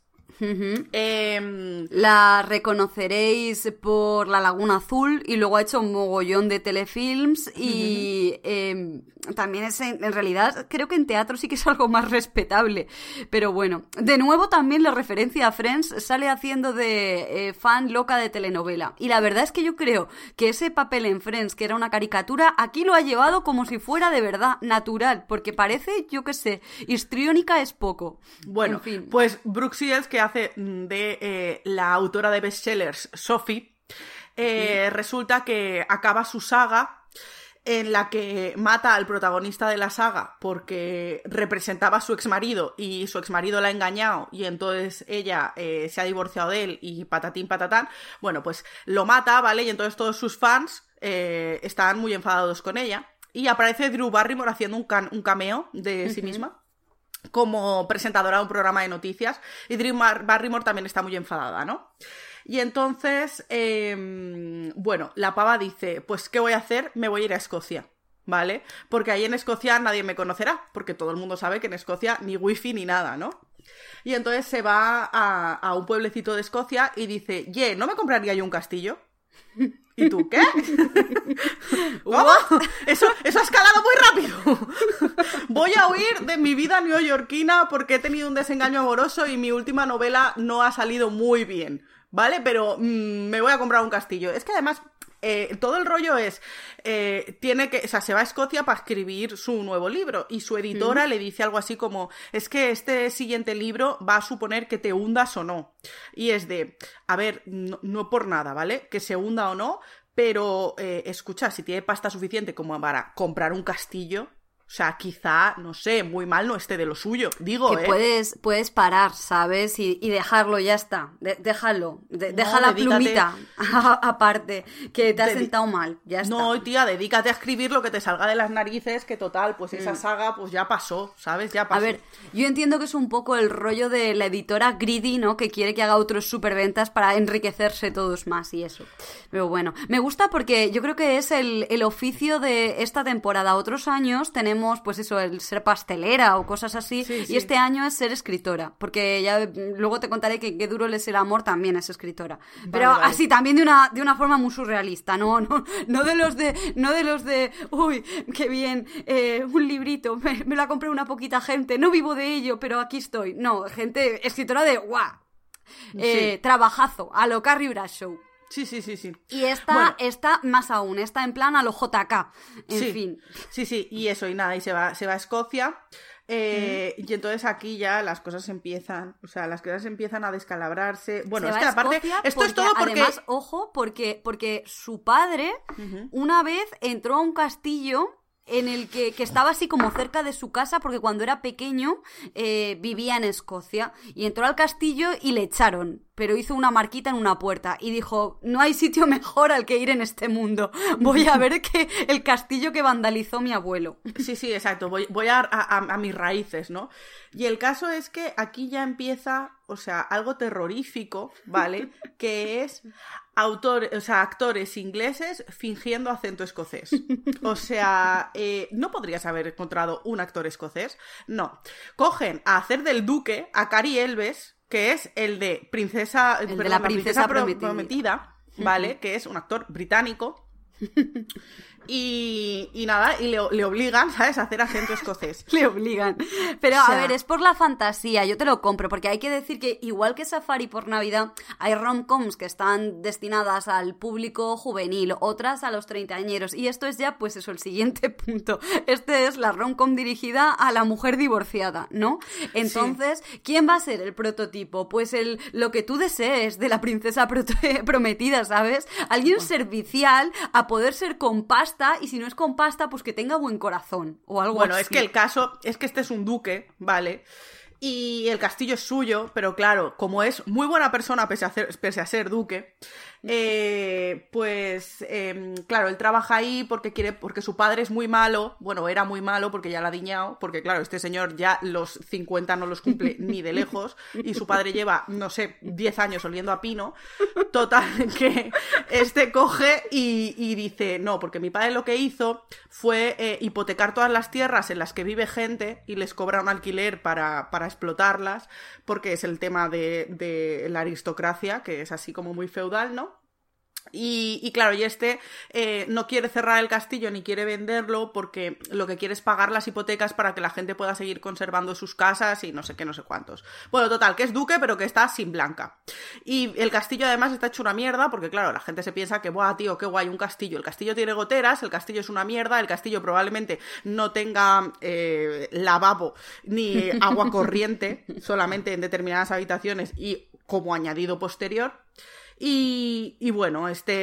La reconoceréis por La Laguna Azul, y luego ha hecho un mogollón de telefilms, y también es en realidad creo que en teatro sí que es algo más respetable, pero bueno, de nuevo también la referencia a Friends, sale haciendo de fan loca de telenovela, y la verdad es que yo creo que ese papel en Friends, que era una caricatura, aquí lo ha llevado como si fuera de verdad natural, porque parece, yo qué sé, histriónica es poco. Bueno, En fin. pues Brooke Shields, que hace de la autora de bestsellers Sophie, resulta que acaba su saga en la que mata al protagonista de la saga porque representaba a su exmarido y su exmarido la ha engañado, y entonces ella se ha divorciado de él y patatín patatán. Bueno, pues lo mata, ¿vale? Y entonces todos sus fans están muy enfadados con ella, y aparece Drew Barrymore haciendo un cameo de sí misma como presentadora de un programa de noticias, y Drew Barrymore también está muy enfadada, ¿no? Y entonces, bueno, la pava dice, pues ¿qué voy a hacer? Me voy a ir a Escocia, ¿vale? Porque ahí en Escocia nadie me conocerá, porque todo el mundo sabe que en Escocia ni wifi ni nada, ¿no? Y entonces se va a un pueblecito de Escocia y dice, ¿no me compraría yo un castillo? ¿Y tú qué? ¿Cómo? Eso ha escalado muy rápido. Voy a huir de mi vida neoyorquina porque he tenido un desengaño amoroso y mi última novela no ha salido muy bien, ¿vale? Pero me voy a comprar un castillo. Es que además todo el rollo es, se va a Escocia para escribir su nuevo libro, y su editora le dice algo así como, es que este siguiente libro va a suponer que te hundas o no. Y es de, a ver, no por nada, ¿vale? Que se hunda o no, pero escucha, si tiene pasta suficiente como para comprar un castillo, O sea, quizá, no sé, muy mal no esté de lo suyo, digo, Que puedes parar, ¿sabes? Y dejarlo, ya está. Déjalo. Deja la dedícate. plumita aparte, que te has sentado mal, ya está. No, tía, dedícate a escribir lo que te salga de las narices, que total, pues esa saga pues ya pasó, ¿sabes? Ya pasó. A ver, yo entiendo que es un poco el rollo de la editora greedy, ¿no? Que quiere que haga otros superventas para enriquecerse todos más y eso. Pero bueno, me gusta porque yo creo que es el oficio de esta temporada. Otros años tenemos, pues eso, el ser pastelera o cosas así, Sí, sí. y este año es ser escritora, porque ya luego te contaré que Qué duro es el amor también es escritora. Pero Vale. así también de una forma muy surrealista, no de los de uy, qué bien, un librito, me lo ha comprado una poquita gente, no vivo de ello, pero aquí estoy. No, gente escritora de guau. Sí. Trabajazo, a lo Carrie Bradshaw. Sí. Y esta Bueno. está más aún, está en plan a lo JK, en Sí. fin. Sí, y eso, y nada, y se va a Escocia. Y entonces aquí ya las cosas empiezan a descalabrarse. Bueno, Se es va que a aparte, Escocia esto es todo porque... Además, ojo, porque su padre una vez entró a un castillo en el que estaba así como cerca de su casa, porque cuando era pequeño vivía en Escocia, y entró al castillo y le echaron, pero hizo una marquita en una puerta y dijo, no hay sitio mejor al que ir en este mundo, voy a ver el castillo que vandalizó mi abuelo. Sí, exacto. Voy a mis raíces, ¿no? Y el caso es que aquí ya empieza, o sea, algo terrorífico, ¿vale? Que es actores ingleses fingiendo acento escocés. O sea, ¿no podrías haber encontrado un actor escocés? No. Cogen a hacer del duque a Cary Elwes, que es el de la princesa prometida, ¿vale? Que es un actor británico. Y nada, y le obligan, ¿sabes?, a hacer acento escocés. Le obligan. Pero O sea, a ver, es por la fantasía, yo te lo compro, porque hay que decir que igual que Safari por Navidad, hay rom-coms que están destinadas al público juvenil, otras a los treintañeros, y esto es ya, pues eso, el siguiente punto. Este es la rom-com dirigida a la mujer divorciada, ¿no? Entonces, ¿quién va a ser el prototipo? Pues lo que tú desees de la princesa prometida, ¿sabes? Alguien servicial, a poder ser con pasta, y si no es con pasta, pues que tenga buen corazón o algo Bueno, así. es que el caso es que este es un duque, ¿vale? Y el castillo es suyo, pero claro, como es muy buena persona pese a ser duque, claro, él trabaja ahí porque su padre es muy malo. Bueno, era muy malo porque ya la ha diñado, porque claro, este señor ya los 50 no los cumple ni de lejos, y su padre lleva, no sé, 10 años oliendo a pino. Total, que este coge y dice, no, porque mi padre lo que hizo fue hipotecar todas las tierras en las que vive gente y les cobra un alquiler para explotarlas, porque es el tema de la aristocracia, que es así como muy feudal, ¿no? Y claro, no quiere cerrar el castillo ni quiere venderlo, porque lo que quiere es pagar las hipotecas para que la gente pueda seguir conservando sus casas y no sé qué, no sé cuántos. Bueno, total, que es duque, pero que está sin blanca. Y el castillo además está hecho una mierda, porque claro, la gente se piensa que, ¡buah, tío, qué guay, un castillo! El castillo tiene goteras, el castillo es una mierda, el castillo probablemente no tenga lavabo ni agua corriente, solamente en determinadas habitaciones y como añadido posterior. Y bueno,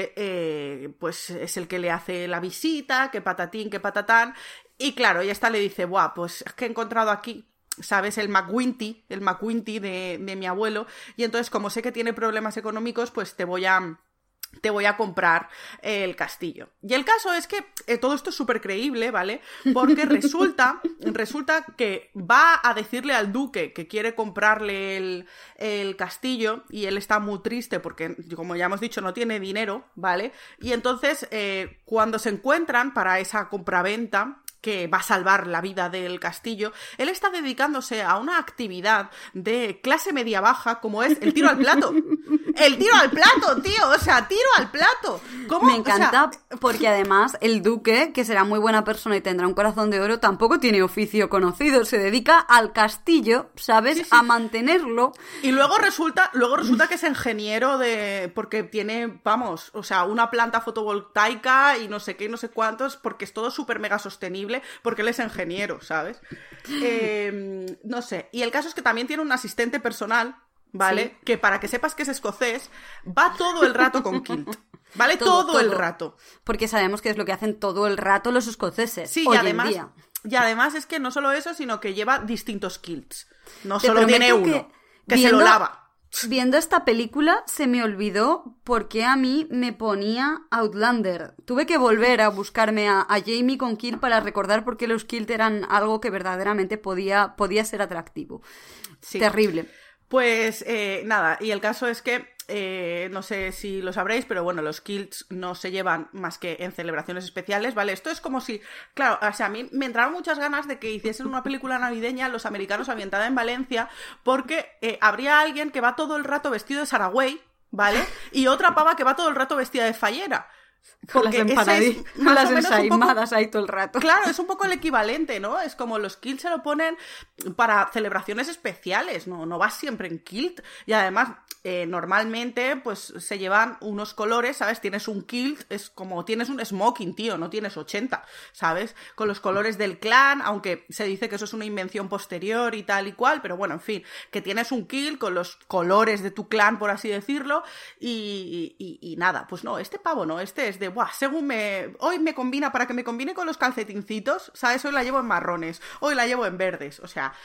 pues es el que le hace la visita, que patatín, que patatán. Y claro, y esta le dice, buah, pues es que he encontrado aquí, ¿sabes? El McWinty de mi abuelo. Y entonces, como sé que tiene problemas económicos, pues te voy a comprar el castillo. Y el caso es que todo esto es súper creíble, ¿vale? Porque resulta que va a decirle al duque que quiere comprarle el castillo, y él está muy triste porque, como ya hemos dicho, no tiene dinero, ¿vale? Y entonces, cuando se encuentran para esa compraventa que va a salvar la vida del castillo, él está dedicándose a una actividad de clase media-baja, como es el tiro al plato. ¡El tiro al plato, tío! O sea, tiro al plato. ¿Cómo? Me encanta, O sea, porque además el duque, que será muy buena persona y tendrá un corazón de oro, tampoco tiene oficio conocido. Se dedica al castillo, ¿sabes? Sí, sí. A mantenerlo. y luego resulta que es ingeniero porque tiene, vamos, o sea, una planta fotovoltaica y no sé qué y no sé cuántos, porque es todo súper mega sostenible, porque él es ingeniero, ¿sabes? No sé. Y el caso es que también tiene un asistente personal, ¿vale? Sí. Que para que sepas que es escocés, va todo el rato con kilt. ¿Vale? Todo el rato. Porque sabemos que es lo que hacen todo el rato los escoceses. Sí, hoy y además, en día. Y además es que no solo eso, sino que lleva distintos kilts. No Te solo tiene prometo uno, que se lo lava. Viendo esta película se me olvidó por qué a mí me ponía Outlander. Tuve que volver a buscarme a Jamie con kilt para recordar por qué los kilt eran algo que verdaderamente podía ser atractivo. Sí. Terrible. Pues nada, y el caso es que no sé si lo sabréis, pero bueno, los kilts no se llevan más que en celebraciones especiales, ¿vale? Esto es como si, claro, o sea, a mí me entraban muchas ganas de que hiciesen una película navideña los americanos ambientada en Valencia, porque habría alguien que va todo el rato vestido de Saragüey, ¿vale? Y otra pava que va todo el rato vestida de fallera. Con las empanadillas, con las ensaimadas ahí todo el rato. Claro, es un poco el equivalente, ¿no? Es como los kilts se lo ponen para celebraciones especiales, no vas siempre en kilt. Y además, normalmente, pues se llevan unos colores, ¿sabes? Tienes un kilt, es como tienes un smoking, tío, no tienes 80, ¿sabes? Con los colores del clan, aunque se dice que eso es una invención posterior y tal y cual, pero bueno, en fin, que tienes un kilt con los colores de tu clan, por así decirlo, y nada, pues no, este pavo no, este es de, buah, hoy me combina, para que me combine con los calcetincitos, ¿sabes? Hoy la llevo en marrones, hoy la llevo en verdes, o sea,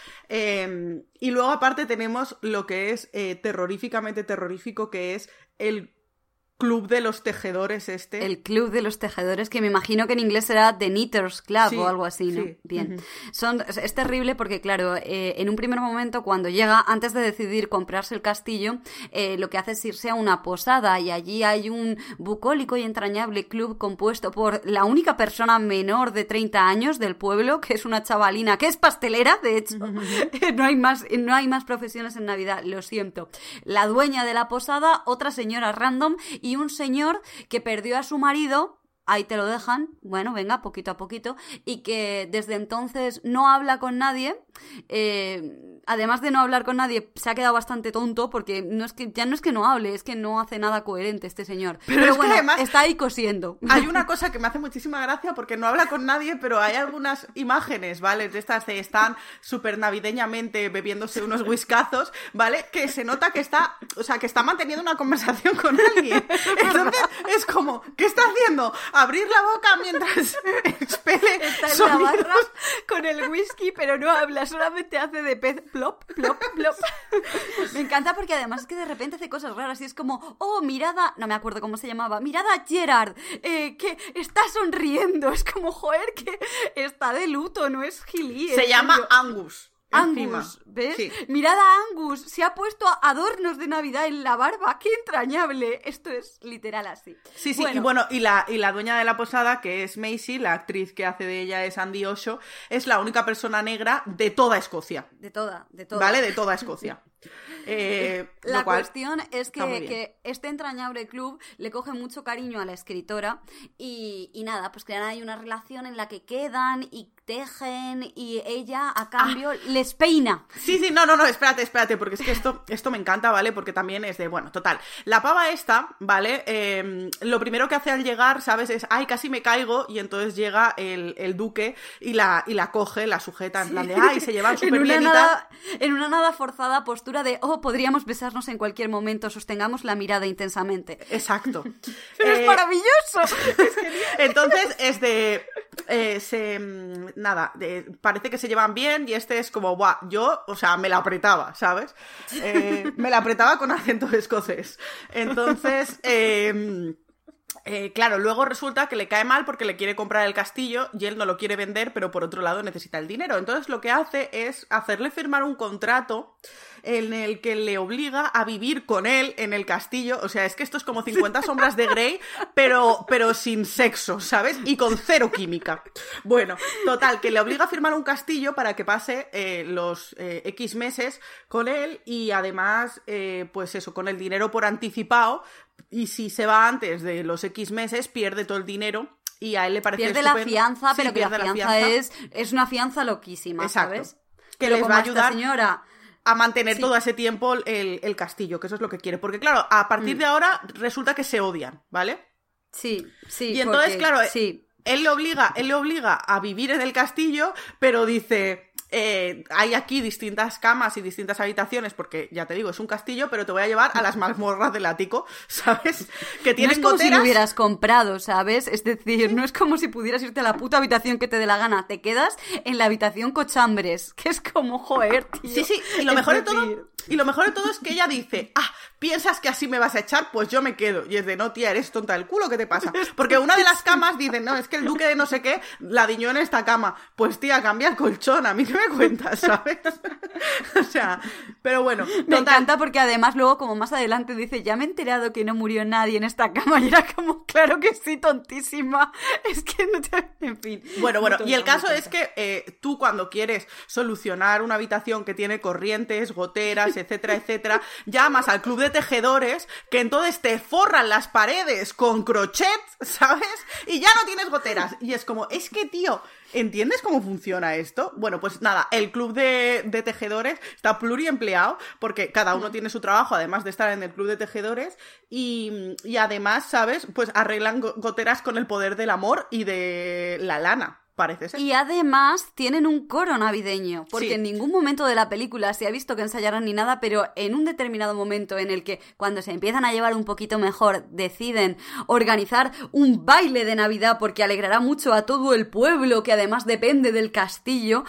y luego aparte tenemos lo que es terroríficamente terrorífico, que es el Club de los Tejedores este. El Club de los Tejedores, que me imagino que en inglés será The Knitters Club, Sí, o algo así, ¿no? sí. Bien. Uh-huh. Es terrible porque, claro, en un primer momento, cuando llega, antes de decidir comprarse el castillo, lo que hace es irse a una posada, y allí hay un bucólico y entrañable club compuesto por la única persona menor de 30 años del pueblo, que es una chavalina que es pastelera, de hecho. No hay más profesiones en Navidad, lo siento. La dueña de la posada, otra señora random, y un señor que perdió a su marido, ahí te lo dejan, bueno, venga, poquito a poquito, y que desde entonces no habla con nadie. Además de no hablar con nadie, se ha quedado bastante tonto, porque ya no es que no hable, es que no hace nada coherente este señor. Pero bueno, además está ahí cosiendo. Hay una cosa que me hace muchísima gracia, porque no habla con nadie, pero hay algunas imágenes, ¿vale? De estas están súper navideñamente bebiéndose unos whiskazos, ¿vale? Que se nota que está manteniendo una conversación con alguien. Entonces es como, ¿qué está haciendo? Abrir la boca mientras expele Está en sonidos. la barra con el whisky, pero no habla, solamente hace de pez plop, plop, plop. Me encanta porque además es que de repente hace cosas raras y es como, oh, mirada, no me acuerdo cómo se llamaba, mirada a Gerard, que está sonriendo, es como, joder, que está de luto, no es gilí. Se llama Angus. Encima. Angus, ¿ves? Sí. Mirad a Angus, se ha puesto adornos de Navidad en la barba, qué entrañable. Esto es literal así. Sí, y la dueña de la posada, que es Maisie, la actriz que hace de ella es Andy Osho, es la única persona negra de toda Escocia. De toda. ¿Vale? De toda Escocia. La cuestión es está muy bien. que este entrañable club le coge mucho cariño a la escritora y nada, pues crean ahí una relación en la que quedan y tejen, y ella a cambio les peina. Sí, no, espérate, porque es que esto me encanta, ¿vale? Porque también es de, bueno, total, la pava esta, ¿vale? Lo primero que hace al llegar, ¿sabes? Es, ay, casi me caigo, y entonces llega el duque y la coge, la sujeta, en plan de, ay, se llevan súper bien y tal. En una nada forzada postura de, oh, podríamos besarnos en cualquier momento, sostengamos la mirada intensamente. Exacto. Pero es maravilloso. Entonces es de... parece que se llevan bien, y este es como, buah, yo, o sea, me la apretaba, ¿sabes? Me la apretaba con acento escocés. Entonces, claro, luego resulta que le cae mal porque le quiere comprar el castillo y él no lo quiere vender, pero por otro lado necesita el dinero. Entonces lo que hace es hacerle firmar un contrato en el que le obliga a vivir con él en el castillo. O sea, es que esto es como 50 sombras de Grey, pero sin sexo, ¿sabes? Y con cero química. Bueno, total, que le obliga a firmar un castillo para que pase los X meses con él, y además, pues eso, con el dinero por anticipado, y si se va antes de los X meses, pierde todo el dinero. Y a él le parece pierde la fianza, pero que la fianza es una fianza loquísima, exacto, ¿sabes? Que pero les como va a esta ayudar señora a mantener todo ese tiempo el castillo, que eso es lo que quiere. Porque claro, a partir de ahora resulta que se odian, ¿vale? Sí. Y entonces, claro, sí. él le obliga a vivir en el castillo, pero dice, hay aquí distintas camas y distintas habitaciones, porque ya te digo, es un castillo, pero te voy a llevar a las mazmorras del ático, ¿sabes? Que No tienen es como goteras. si lo hubieras comprado, ¿sabes? Es decir, no es como si pudieras irte a la puta habitación que te dé la gana. Te quedas en la habitación cochambres, que es como, joder, tío. Sí, y lo Es mejor de decir, todo es que ella dice, ¿piensas que así me vas a echar? Pues yo me quedo. Y es de, no, tía, eres tonta del culo, ¿qué te pasa? Porque una de las camas dice, no, es que el duque de no sé qué la diñó en esta cama. Pues tía, cambia el colchón, a mí qué me cuentas, ¿sabes? O sea, pero bueno, Me total. encanta porque además luego, como más adelante, dice, ya me he enterado que no murió nadie en esta cama. Y era como, claro que sí, tontísima. Es que no te... En fin. Bueno, Muy y el tonta, caso muy es tonta. que tú cuando quieres solucionar una habitación que tiene corrientes, goteras, etcétera, etcétera, llamas al club de tejedores, que entonces te forran las paredes con crochet, ¿sabes? Y ya no tienes goteras. Y es como, es que, tío, ¿entiendes cómo funciona esto? Bueno, pues nada, el club de tejedores está pluriempleado, porque cada uno tiene su trabajo, además de estar en el club de tejedores, y además, ¿sabes? Pues arreglan goteras con el poder del amor y de la lana. Parece ser. Y además tienen un coro navideño, porque Sí. en ningún momento de la película se ha visto que ensayaran ni nada, pero en un determinado momento en el que cuando se empiezan a llevar un poquito mejor deciden organizar un baile de Navidad porque alegrará mucho a todo el pueblo que además depende del castillo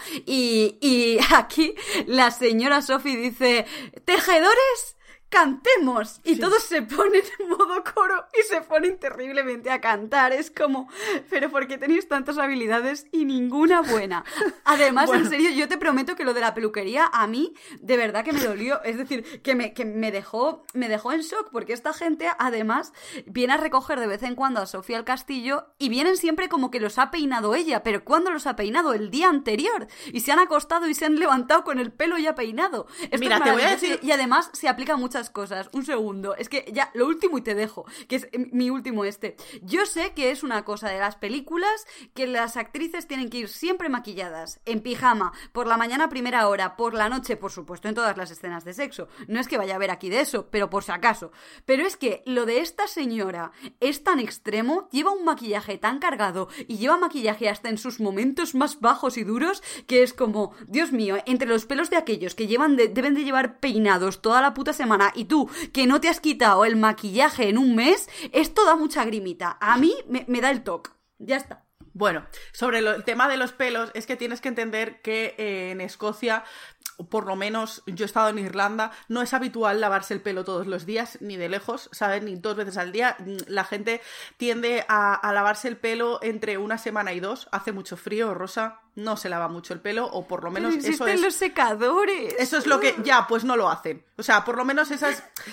y aquí la señora Sophie dice ¡tejedores! ¡Cantemos! Y todos se ponen en modo coro y se ponen terriblemente a cantar. Es como, pero ¿por qué tenéis tantas habilidades y ninguna buena? Además, Bueno. en serio, yo te prometo que lo de la peluquería a mí, de verdad que me dolió. Es decir, que me dejó en shock, porque esta gente, además, viene a recoger de vez en cuando a Sofía al castillo y vienen siempre como que los ha peinado ella. ¿Pero cuándo los ha peinado? El día anterior. Y se han acostado y se han levantado con el pelo ya peinado. Esto Mira, es te voy a maravilloso. decir- Y además se aplica a muchas cosas. Un segundo. Es que ya, lo último y te dejo. Que es mi último este. Yo sé que es una cosa de las películas que las actrices tienen que ir siempre maquilladas, en pijama, por la mañana a primera hora, por la noche, por supuesto, en todas las escenas de sexo. No es que vaya a haber aquí de eso, pero por si acaso. Pero es que lo de esta señora es tan extremo, lleva un maquillaje tan cargado y lleva maquillaje hasta en sus momentos más bajos y duros, que es como, Dios mío, entre los pelos de aquellos que deben de llevar peinados toda la puta semana y tú, que no te has quitado el maquillaje en un mes, esto da mucha grimita. A mí me da el toque. Ya está. Bueno, sobre el tema de los pelos, es que tienes que entender que en Escocia, por lo menos yo he estado en Irlanda, no es habitual lavarse el pelo todos los días, ni de lejos, ¿sabes? Ni 2 veces al día. La gente tiende a lavarse el pelo entre 1 semana y 2. Hace mucho frío, Rosa, no se lava mucho el pelo, o por lo menos Pero eso existen es... los secadores. Eso es lo que... Ya, pues no lo hacen. O sea, por lo menos esa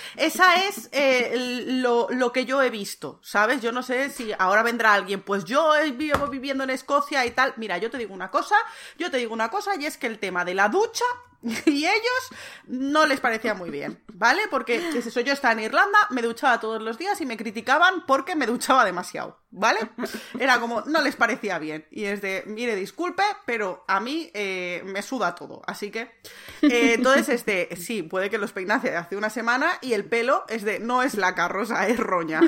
es lo que yo he visto, ¿sabes? Yo no sé si ahora vendrá alguien, pues yo vivo viviendo en Escocia y tal. Mira, yo te digo una cosa, y es que el tema de la ducha y ellos no les parecía muy bien, ¿vale? Porque es eso, yo estaba en Irlanda, me duchaba todos los días y me criticaban porque me duchaba demasiado, ¿vale? Era como, no les parecía bien. Y es de, mire, disculpe, pero a mí me suda todo. Así que, entonces, sí, puede que los peinase hace 1 semana y el pelo es de, no es laca, Rosa, es roña.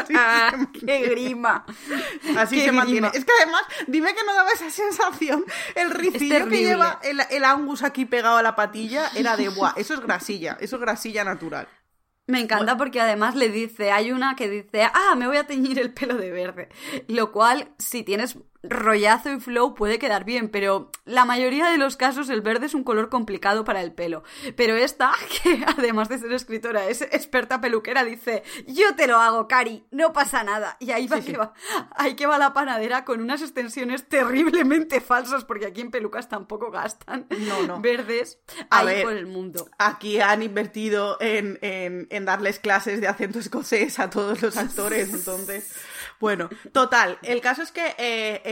¡Qué grima! Así Qué se mantiene. grima. Es que además, dime que no daba esa sensación. El ricillo que terrible. lleva el Angus aquí pegado a la patilla era de, buah, eso es grasilla natural. Me encanta porque además le dice, hay una que dice, me voy a teñir el pelo de verde. Lo cual, si tienes rollazo y flow, puede quedar bien, pero la mayoría de los casos el verde es un color complicado para el pelo. Pero esta, que además de ser escritora, es experta peluquera, dice, yo te lo hago, Cari, no pasa nada. Y ahí va, Sí. ahí que va la panadera con unas extensiones terriblemente falsas, porque aquí en pelucas tampoco gastan No. verdes, A ahí ver, por el mundo. Aquí han invertido en darles clases de acento escocés a todos los actores, entonces... Bueno, total, el caso es que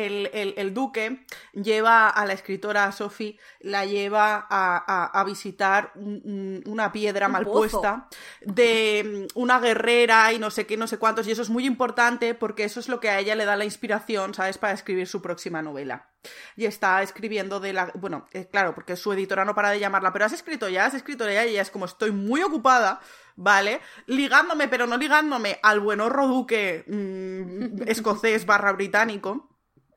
el duque lleva a la escritora Sophie, la lleva a visitar una piedra Un mal pozo. puesta de una guerrera y no sé qué, no sé cuántos, y eso es muy importante porque eso es lo que a ella le da la inspiración, ¿sabes?, para escribir su próxima novela. Y está escribiendo claro, porque su editora no para de llamarla, pero has escrito ya, y ella es como, estoy muy ocupada, ¿vale? Ligándome, pero no ligándome al buenorro duque escocés / británico.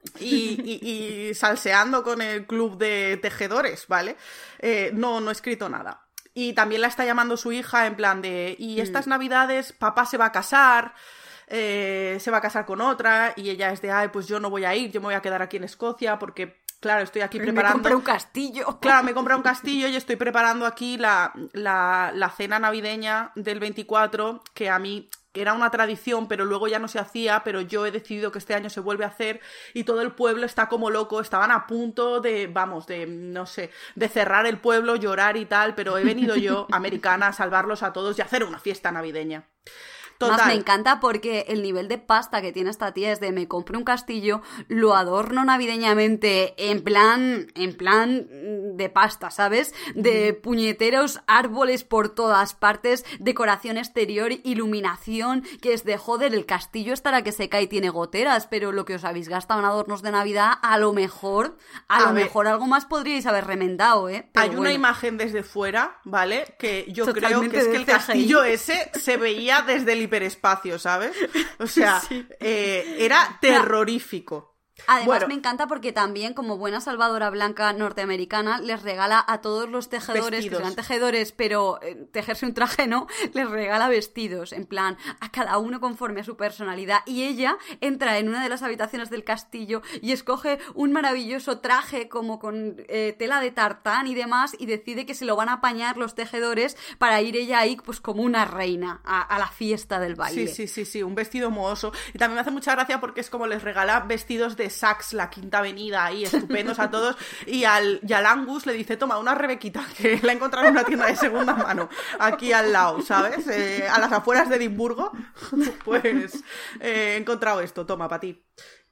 y salseando con el club de tejedores, ¿vale? No he escrito nada. Y también la está llamando su hija en plan de, y estas navidades papá se va a casar con otra, y ella es de, ay, pues yo no voy a ir, yo me voy a quedar aquí en Escocia porque, claro, estoy aquí preparando... Me compré un castillo. Claro, me compré un castillo y estoy preparando aquí la cena navideña del 24, que a mí... era una tradición, pero luego ya no se hacía, pero yo he decidido que este año se vuelve a hacer y todo el pueblo está como loco, estaban a punto de, no sé, de cerrar el pueblo, llorar y tal, pero he venido yo, americana, a salvarlos a todos y a hacer una fiesta navideña. Total. Más me encanta porque el nivel de pasta que tiene esta tía es de me compré un castillo, lo adorno navideñamente en plan de pasta, ¿sabes? De puñeteros árboles por todas partes, decoración exterior, iluminación, que es de joder, el castillo estará que se cae y tiene goteras, pero lo que os habéis gastado en adornos de Navidad, a lo mejor algo más podríais haber remendado, ¿eh? Pero hay una imagen desde fuera, ¿vale? Que yo Totalmente creo que es que el de CGI. castillo ese se veía desde el hiperespacio, ¿sabes? O sea, Sí. Era terrorífico. Además Bueno. me encanta porque también, como buena salvadora blanca norteamericana, les regala a todos los tejedores, Vestidos. que serán tejedores, pero tejerse un traje no, les regala vestidos, en plan, a cada uno conforme a su personalidad. Y ella entra en una de las habitaciones del castillo y escoge un maravilloso traje como con tela de tartán y demás, y decide que se lo van a apañar los tejedores para ir ella ahí pues como una reina a la fiesta del baile. Sí, un vestido mohoso. Y también me hace mucha gracia porque es como les regala vestidos de Saks, la Quinta Avenida, ahí estupendos a todos, y al Angus le dice, toma, una Rebequita, que la he encontrado en una tienda de segunda mano, aquí al lado, ¿sabes? A las afueras de Edimburgo, pues he encontrado esto, toma, para ti.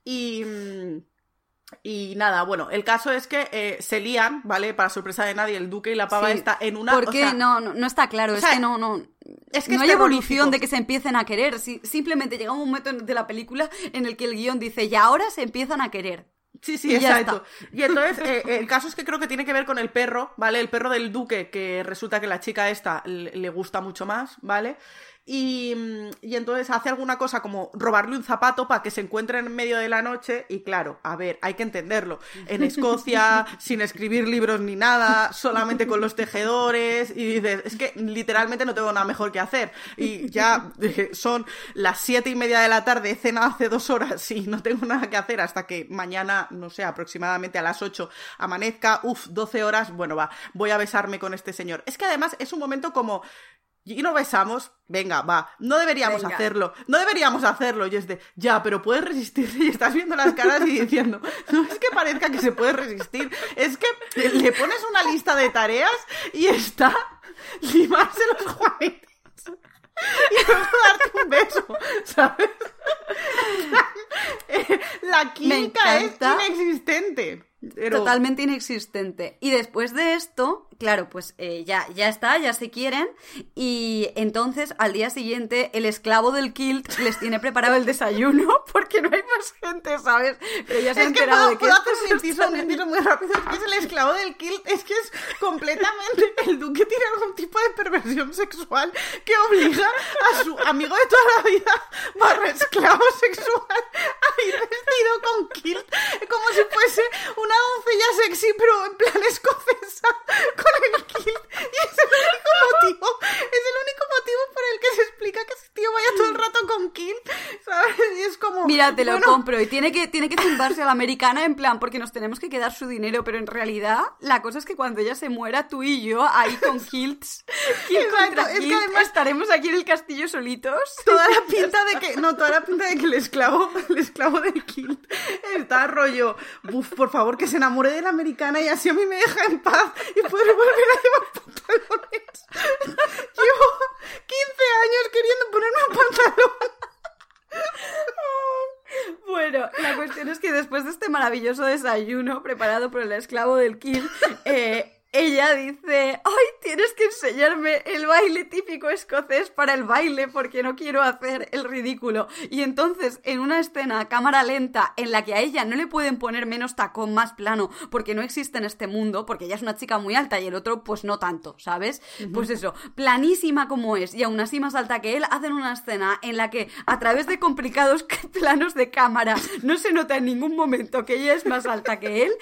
Y nada, bueno, el caso es que se lían, ¿vale? Para sorpresa de nadie, el duque y la pava Sí, está en una... porque o sea, no está claro, es sea, que no es que no es hay terrorífico. evolución de que se empiecen a querer. Simplemente llega un momento de la película en el que el guión dice, y ahora se empiezan a querer. Sí, Y ya exacto. Y entonces, el caso es que creo que tiene que ver con el perro, ¿vale? El perro del duque, que resulta que la chica esta le gusta mucho más, ¿vale? Y entonces hace alguna cosa como robarle un zapato para que se encuentren en medio de la noche. Y claro, a ver, hay que entenderlo. En Escocia, sin escribir libros ni nada, solamente con los tejedores. Y dices, es que literalmente no tengo nada mejor que hacer. Y ya son las 7:30 de la tarde, he cenado hace 2 horas y no tengo nada que hacer hasta que mañana, no sé, aproximadamente a las 8 amanezca. 12 horas, bueno, voy a besarme con este señor. Es que además es un momento como... Y nos besamos, venga, no deberíamos hacerlo, y es de, ya, pero puedes resistir, y estás viendo las caras y diciendo, no es que parezca que se puede resistir, es que le pones una lista de tareas y está limarse los juanetes y luego darte un beso, ¿sabes? La química es inexistente. Pero... Totalmente inexistente. Y después de esto, claro, pues ya está, ya se quieren. Y entonces, al día siguiente, el esclavo del kilt les tiene preparado el desayuno porque no hay más gente, ¿sabes? Pero ya se ha enterado de que... puedo hacer un inciso muy rápido. Es que es el esclavo del kilt. Es que es completamente... El duque tiene algún tipo de perversión sexual que obliga a su amigo de toda la vida / esclavo sexual a ir vestido con kilt como si fuese una doncella sexy, pero en plan escocesa, con el kilt. Y es el único motivo por el que se explica que ese tío vaya todo el rato con kilt, ¿sabes? Y es como... Mira, te lo compro. Y tiene que zumbarse a la americana en plan, porque nos tenemos que quedar su dinero, pero en realidad la cosa es que cuando ella se muera, tú y yo, ahí con kilts, Exacto, es que además estaremos aquí en el castillo solitos. Toda la pinta de que el esclavo del kilt está rollo, por favor, que se enamore de la americana y así a mí me deja en paz y podré volver a llevar pantalones. Llevo 15 años queriendo ponerme un pantalón. Bueno, la cuestión es que después de este maravilloso desayuno preparado por el esclavo del kilt, ella dice, ay, tienes que enseñarme el baile típico escocés para el baile porque no quiero hacer el ridículo. Y entonces, en una escena a cámara lenta en la que a ella no le pueden poner menos tacón, más plano, porque no existe en este mundo, porque ella es una chica muy alta y el otro pues no tanto, ¿sabes? Pues eso, planísima como es y aún así más alta que él, hacen una escena en la que a través de complicados planos de cámara no se nota en ningún momento que ella es más alta que él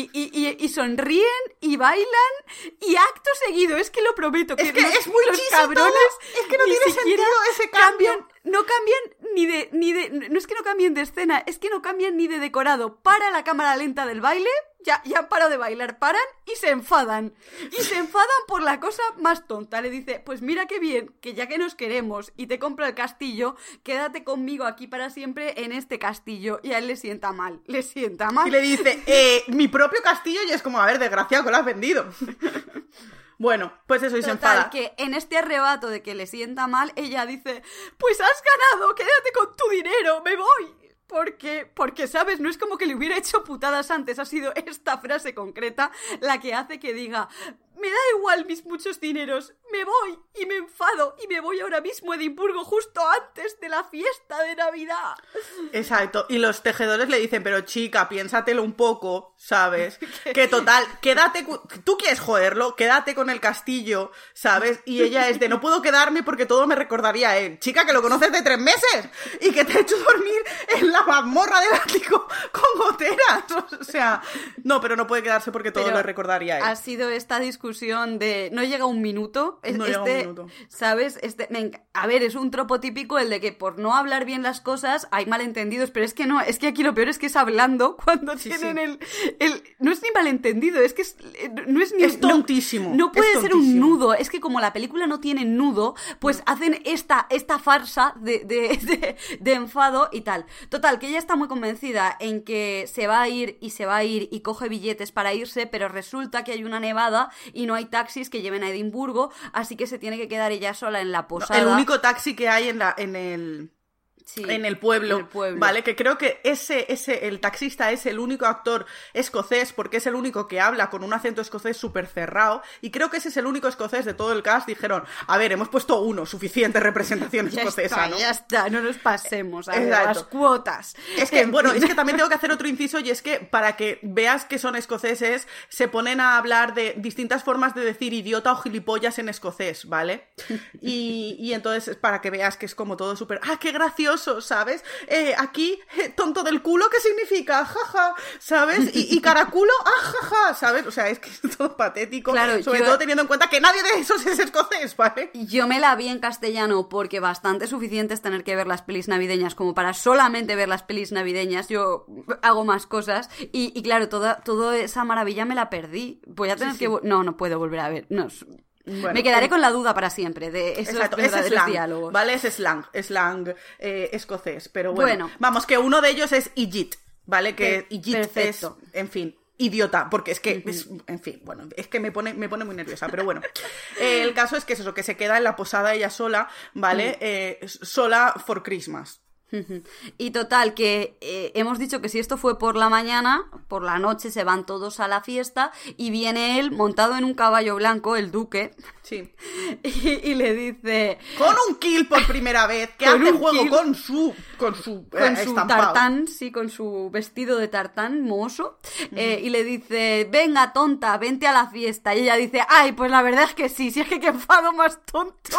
y sonríen y bailan. Y acto seguido, es que lo prometo, que es que los, es muy los cheesy cabrones todo. Es que no ni tiene siquiera sentido ese cambio. no cambian ni de no es que no cambien de escena, es que no cambian ni de decorado. Para la cámara lenta del baile, ya han parado de bailar, paran y se enfadan. Y se enfadan por la cosa más tonta. Le dice, pues mira qué bien, que ya que nos queremos y te compro el castillo, quédate conmigo aquí para siempre en este castillo. Y a él le sienta mal. Y le dice, mi propio castillo, y es como, a ver, desgraciado, que lo has vendido. Bueno, pues eso, y se enfada. Que en este arrebato de que le sienta mal, ella dice, pues has ganado, quédate con tu dinero, me voy. Porque, ¿sabes? No es como que le hubiera hecho putadas antes, ha sido esta frase concreta la que hace que diga, me da igual mis muchos dineros, me voy y me enfado y me voy ahora mismo a Edimburgo justo antes de la fiesta de Navidad. Exacto, y los tejedores le dicen, pero chica, piénsatelo un poco, ¿sabes? Que total, quédate, tú quieres joderlo, quédate con el castillo, ¿sabes? Y ella es de, no puedo quedarme porque todo me recordaría a él. Chica, que lo conoces de 3 meses y que te ha hecho dormir en la mazmorra del ático con goteras. O sea, no, pero no puede quedarse porque todo le recordaría a él. Ha sido esta discusión de, no llega un minuto, llega un minuto. ¿Sabes? A ver, es un tropo típico el de que por no hablar bien las cosas hay malentendidos, pero es que no, es que aquí lo peor es que es hablando cuando tienen el... No es ni malentendido, es que no es ni... Es tontísimo. No puede es ser un nudo, es que como la película no tiene nudo, pues hacen esta farsa de enfado y tal. Total, que ella está muy convencida en que se va a ir y coge billetes para irse, pero resulta que hay una nevada y no hay taxis que lleven a Edimburgo, así que se tiene que quedar ella sola en la posada. El único taxi que hay en el pueblo, ¿vale? Que creo que el taxista es el único actor escocés, porque es el único que habla con un acento escocés súper cerrado, y creo que ese es el único escocés de todo el cast. Dijeron, a ver, hemos puesto suficiente representación escocesa, ¿no? Ya está, no nos pasemos a ver, las cuotas. Es que, bueno, es que también tengo que hacer otro inciso, y es que para que veas que son escoceses, se ponen a hablar de distintas formas de decir idiota o gilipollas en escocés, ¿vale? Y entonces, para que veas que es como todo súper, qué gracioso, ¿sabes? Aquí, tonto del culo, ¿qué significa? Jaja, ¿sabes? Y caraculo, jaja, ¿sabes? O sea, es que es todo patético, claro, sobre todo teniendo en cuenta que nadie de esos es escocés, ¿vale? Yo me la vi en castellano porque bastante suficiente es tener que ver las pelis navideñas como para solamente ver las pelis navideñas. Yo hago más cosas y claro, toda esa maravilla me la perdí. Voy a tener que... No puedo volver a ver. No, bueno, me quedaré con la duda para siempre de esos verdaderos slang, diálogos. ¿vale? Es slang escocés, pero bueno. Vamos, que uno de ellos es Ijit, ¿vale? Que Ijit es, en fin, idiota, porque es que, en fin, bueno, es que me pone muy nerviosa, pero bueno. El caso es que es eso, que se queda en la posada ella sola, ¿vale? Sola for Christmas. Y total, que hemos dicho que si esto fue por la mañana, por la noche se van todos a la fiesta y viene él montado en un caballo blanco, el duque, sí, y le dice... Con un kill por primera vez, que hace juego con su tartán, sí, con su vestido de tartán mozo, y le dice, venga tonta, vente a la fiesta, y ella dice, ay, pues la verdad es que sí, si es que qué enfado más tonto.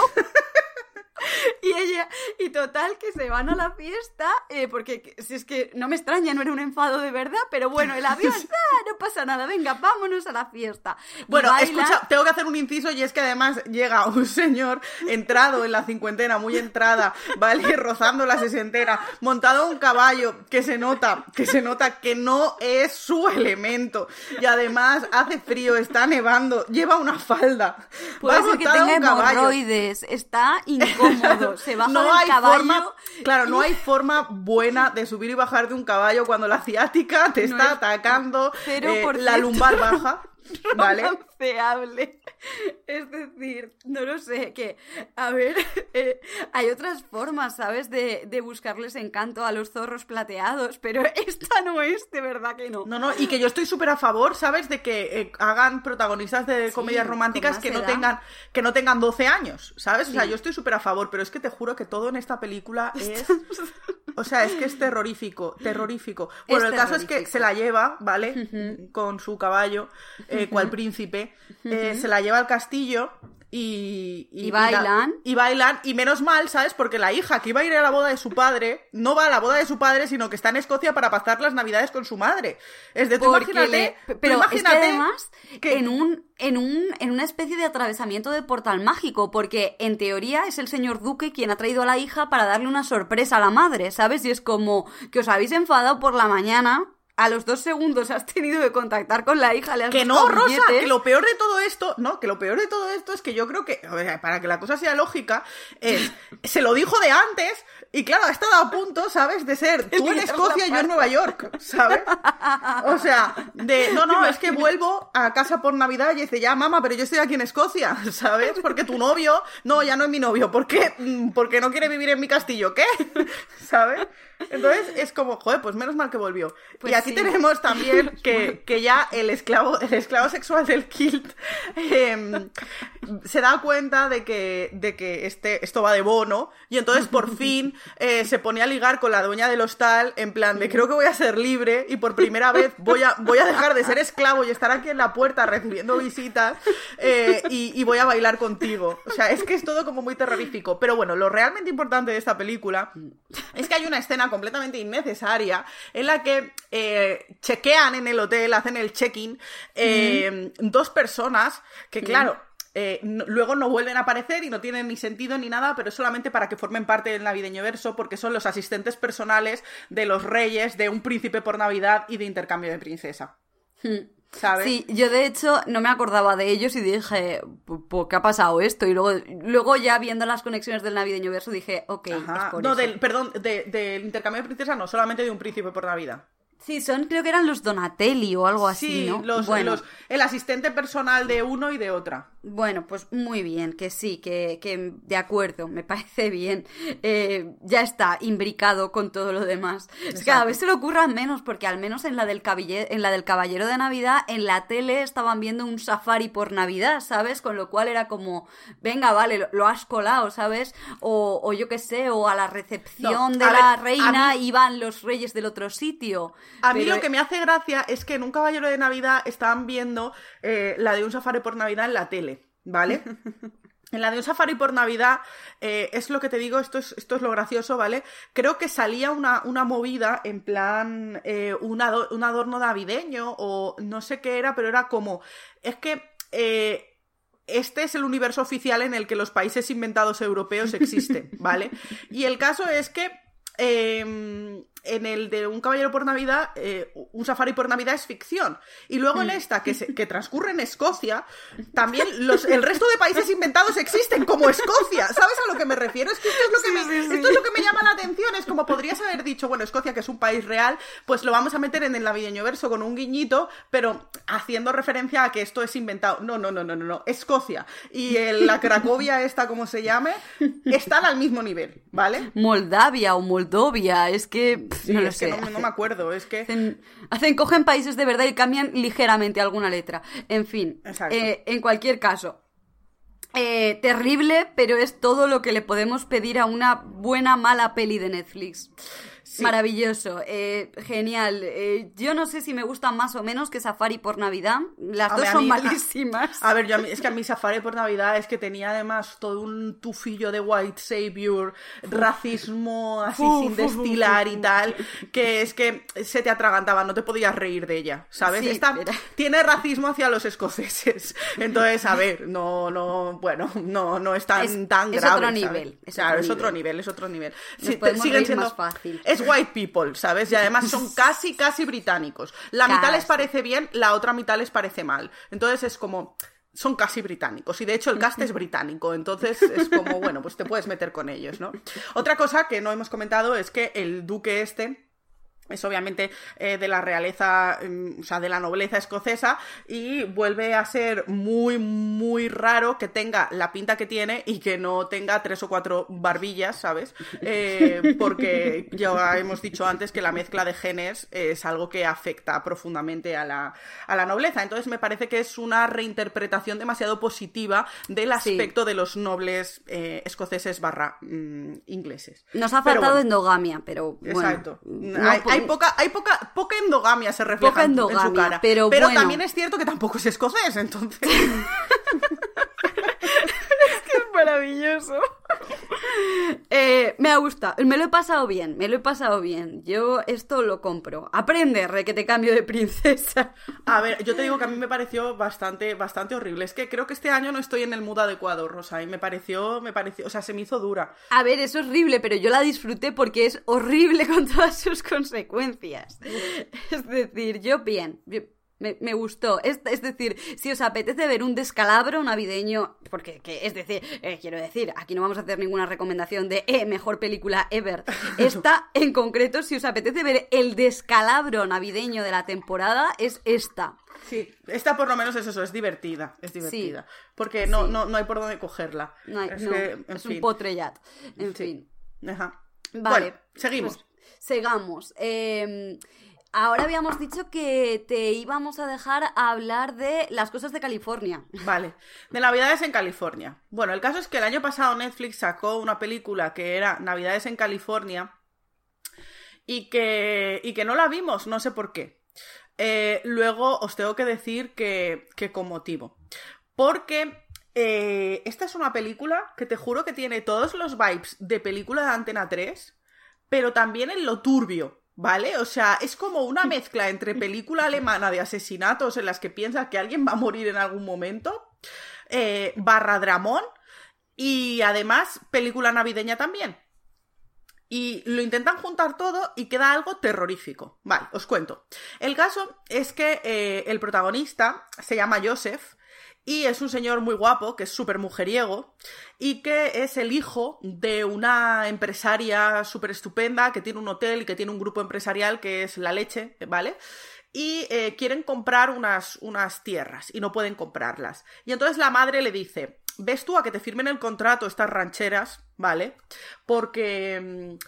Y total, que se van a la fiesta, porque si es que no me extraña, no era un enfado de verdad, pero bueno, el avión, no pasa nada, venga, vámonos a la fiesta. Bueno, escucha, tengo que hacer un inciso, y es que además llega un señor entrado en la cincuentena, muy entrada, ¿vale? Rozando la sesentena, montado en un caballo, que se nota que no es su elemento, y además hace frío, está nevando, lleva una falda. Puede ser que tenga hemorroides, está incómodo, se baja del caballo. No hay forma buena de subir y bajar de un caballo cuando la ciática te está atacando, la lumbar baja. ¿vale? romanceable. Es decir, no lo sé, que, a ver, hay otras formas, ¿sabes? De buscarles encanto a los zorros plateados, pero esta no es, de verdad que no. No, y que yo estoy súper a favor, ¿sabes? De que hagan protagonistas de comedias con románticas más que no edad. tengan 12 años, ¿sabes? O sea, Sí. yo estoy súper a favor, pero es que te juro que todo en esta película es... O sea, es que es terrorífico. Bueno, el caso es que terrorífico. se la lleva, ¿vale? Con su caballo, cual príncipe. Se la lleva al castillo y bailan. Y bailan, y menos mal, ¿sabes? Porque la hija que iba a ir a la boda de su padre, no va a la boda de su padre, sino que está en Escocia para pasar las navidades con su madre. Es de, tú Porque imagínate... pero es que además, que- en una especie de atravesamiento de portal mágico, porque en teoría es el señor Duque quien ha traído a la hija para darle una sorpresa a la madre, ¿sabes? Y es como que os habéis enfadado por la mañana, a los 2 segundos has tenido que contactar con la hija, le has Que buscado no, Rosa, billetes. que lo peor de todo esto, es que yo creo que, a ver, para que la cosa sea lógica, se lo dijo de antes, y claro, ha estado a punto, ¿sabes? De ser tú en Escocia y yo en Nueva York, ¿sabes? O sea, es que vuelvo a casa por Navidad y dice, ya, mamá, pero yo estoy aquí en Escocia, ¿sabes? Porque tu novio, no, ya no es mi novio, ¿por qué? Porque no quiere vivir en mi castillo, ¿qué? ¿Sabes? Entonces es como, joder, pues menos mal que volvió. Pues y aquí sí. tenemos también que ya el esclavo sexual del Kilt se da cuenta de que esto va de bono, y entonces por fin se pone a ligar con la dueña del hostal, en plan de creo que voy a ser libre y por primera vez voy a dejar de ser esclavo y estar aquí en la puerta recibiendo visitas, y voy a bailar contigo. O sea, es que es todo como muy terrorífico. Pero bueno, lo realmente importante de esta película es que hay una escena completamente innecesaria en la que chequean en el hotel, hacen el check-in, 2 personas que, claro, luego no vuelven a aparecer y no tienen ni sentido ni nada, pero es solamente para que formen parte del navideño verso, porque son los asistentes personales de los reyes, de Un príncipe por Navidad y de Intercambio de princesa. ¿Sabes? Sí, yo de hecho no me acordaba de ellos y dije, ¿por qué ha pasado esto? Y luego ya viendo las conexiones del navideño verso dije, ok, Ajá. es por No, eso. del Intercambio de princesa no, solamente de Un príncipe por Navidad. Sí, creo que eran los Donatelli o algo así, Sí, ¿no? Bueno. el asistente personal de uno y de otra. Bueno, pues muy bien, que sí, que de acuerdo, me parece bien. Ya está, imbricado con todo lo demás. Es que cada vez se le ocurran menos, porque al menos en la del Caballero de Navidad, en la tele estaban viendo un safari por Navidad, ¿sabes? Con lo cual era como, venga, vale, lo has colado, ¿sabes? O yo qué sé, o a la recepción No, de a la ver, reina a mí- iban los reyes del otro sitio. A mí Pero- lo que me hace gracia es que en Un caballero de Navidad estaban viendo la de Un safari por Navidad en la tele, ¿vale? En la de Un safari por Navidad, es lo que te digo, esto es lo gracioso, ¿vale? Creo que salía una movida en plan un adorno navideño o no sé qué era, pero era como, es que este es el universo oficial en el que los países inventados europeos existen, ¿vale? Y el caso es que en el de Un caballero por Navidad, Un safari por Navidad es ficción. Y luego en esta, que transcurre en Escocia, también el resto de países inventados existen, como Escocia. ¿Sabes a lo que me refiero? Es que esto es lo que me llama la atención. Es como podrías haber dicho, bueno, Escocia, que es un país real, pues lo vamos a meter en el navideño verso con un guiñito, pero haciendo referencia a que esto es inventado. No. Escocia y la Cracovia esta, como se llame, están al mismo nivel, ¿vale? Moldavia o Moldovia, es que Sí, no lo es que sé. no me acuerdo, es que... Cogen países de verdad y cambian ligeramente alguna letra. En fin, Exacto. En cualquier caso, terrible, pero es todo lo que le podemos pedir a una buena, mala peli de Netflix. Sí. Maravilloso, genial. Yo no sé si me gustan más o menos que Safari por Navidad. Las Hombre, dos a son mí- malísimas. A ver, es que a mí Safari por Navidad es que tenía además todo un tufillo de white savior, racismo así sin destilar y tal, que es que se te atragantaba, no te podías reír de ella, ¿sabes? Sí, Esta era- tiene racismo hacia los escoceses. Entonces, a ver, no es tan Es grave. otro ¿sabes? nivel, es Claro, otro nivel. es otro nivel. Nos podemos siguen reír siendo más fácil. Es white people, ¿sabes? Y además son casi británicos. La mitad les Casi. parece bien, la otra mitad les parece mal. Entonces es como... Son casi británicos. Y de hecho el cast es británico. Entonces es como, bueno, pues te puedes meter con ellos, ¿no? Otra cosa que no hemos comentado es que el duque es obviamente de la realeza, o sea, de la nobleza escocesa, y vuelve a ser muy, muy raro que tenga la pinta que tiene y que no tenga 3 o 4 barbillas, ¿sabes? Porque ya hemos dicho antes que la mezcla de genes es algo que afecta profundamente a la nobleza. Entonces me parece que es una reinterpretación demasiado positiva del aspecto de los nobles escoceses / ingleses. Nos ha faltado endogamia, pero bueno. Exacto. Hay poca endogamia se refleja en su cara. Pero bueno. También es cierto que tampoco es escocés, entonces. Es que es maravilloso. Me ha gustado, me lo he pasado bien. Yo esto lo compro. Aprende, que te cambio de princesa. A ver, yo te digo que a mí me pareció bastante horrible. Es que creo que este año no estoy en el mood adecuado, Rosa, y me pareció, o sea, se me hizo dura. A ver, es horrible, pero yo la disfruté porque es horrible con todas sus consecuencias. Es decir, yo bien. Me gustó. Es decir, si os apetece ver un descalabro navideño, porque, quiero decir, aquí no vamos a hacer ninguna recomendación de mejor película ever. Esta, en concreto, si os apetece ver el descalabro navideño de la temporada, es esta. Sí, esta por lo menos es eso, es divertida. Sí. Porque no hay por dónde cogerla. Es un potrellat. En fin. Ajá. Vale. Bueno, seguimos. Pues, sigamos. Ahora habíamos dicho que te íbamos a dejar a hablar de las cosas de California. Vale, de Navidades en California. Bueno, el caso es que el año pasado Netflix sacó una película que era Navidades en California y que no la vimos, no sé por qué. Luego os tengo que decir que con motivo. Porque esta es una película que te juro que tiene todos los vibes de película de Antena 3, pero también en lo turbio. ¿Vale? O sea, es como una mezcla entre película alemana de asesinatos en las que piensas que alguien va a morir en algún momento, / dramón, y además película navideña también. Y lo intentan juntar todo y queda algo terrorífico. Vale, os cuento. El caso es que el protagonista se llama Joseph, y es un señor muy guapo, que es súper mujeriego, y que es el hijo de una empresaria súper estupenda, que tiene un hotel y que tiene un grupo empresarial que es La Leche, ¿vale? Y quieren comprar unas tierras y no pueden comprarlas. Y entonces la madre le dice, ves tú a que te firmen el contrato estas rancheras, ¿vale? Porque...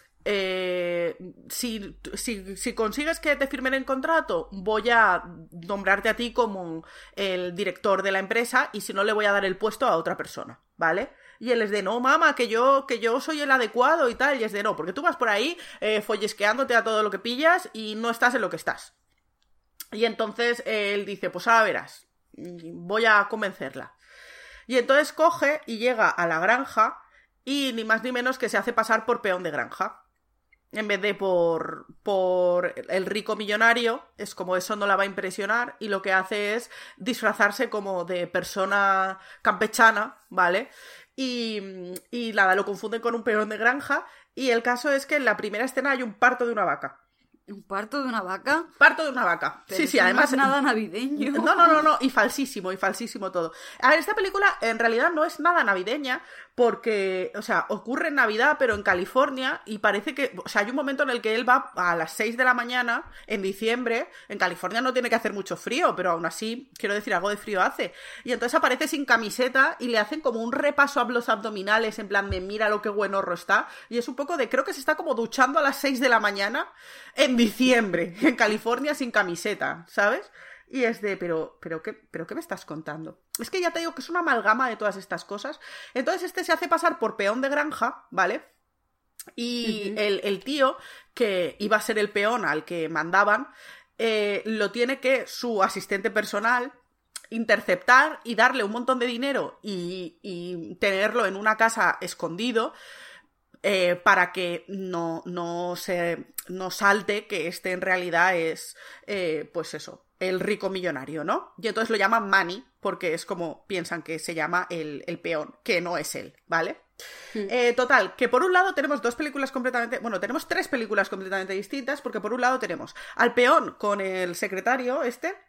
si consigues que te firmen el contrato, voy a nombrarte a ti como el director de la empresa, y si no, le voy a dar el puesto a otra persona, ¿vale? Y él es de, no, mamá, que yo soy el adecuado y tal, y es de, no, porque tú vas por ahí follesqueándote a todo lo que pillas y no estás en lo que estás. Y entonces él dice, pues ahora verás, voy a convencerla. Y entonces coge y llega a la granja y ni más ni menos que se hace pasar por peón de granja. En vez de por el rico millonario, es como eso no la va a impresionar, y lo que hace es disfrazarse como de persona campechana, ¿vale? Y nada, lo confunden con un peón de granja, y el caso es que en la primera escena hay un parto de una vaca. ¿Un parto de una vaca? Parto de una vaca. Pero sí, además... No es nada navideño. No, y falsísimo todo. A ver, esta película en realidad no es nada navideña porque, o sea, ocurre en Navidad, pero en California, y parece que, o sea, hay un momento en el que él va a las 6 de la mañana, en diciembre. En California no tiene que hacer mucho frío, pero aún así, quiero decir, algo de frío hace. Y entonces aparece sin camiseta y le hacen como un repaso a los abdominales, en plan de mira lo que buenorro está, y es un poco de, creo que se está como duchando a las 6 de la mañana en diciembre, en California sin camiseta, ¿sabes? Y es de, pero ¿qué me estás contando? Es que ya te digo que es una amalgama de todas estas cosas. Entonces este se hace pasar por peón de granja, ¿vale? Y el tío, que iba a ser el peón al que mandaban, lo tiene que su asistente personal interceptar y darle un montón de dinero y tenerlo en una casa escondido, para que no salte que este en realidad es, pues eso, el rico millonario, ¿no? Y entonces lo llaman Manny, porque es como piensan que se llama el peón, que no es él, ¿vale? Total, que por un lado tenemos tenemos 3 películas completamente distintas, porque por un lado tenemos al peón con el secretario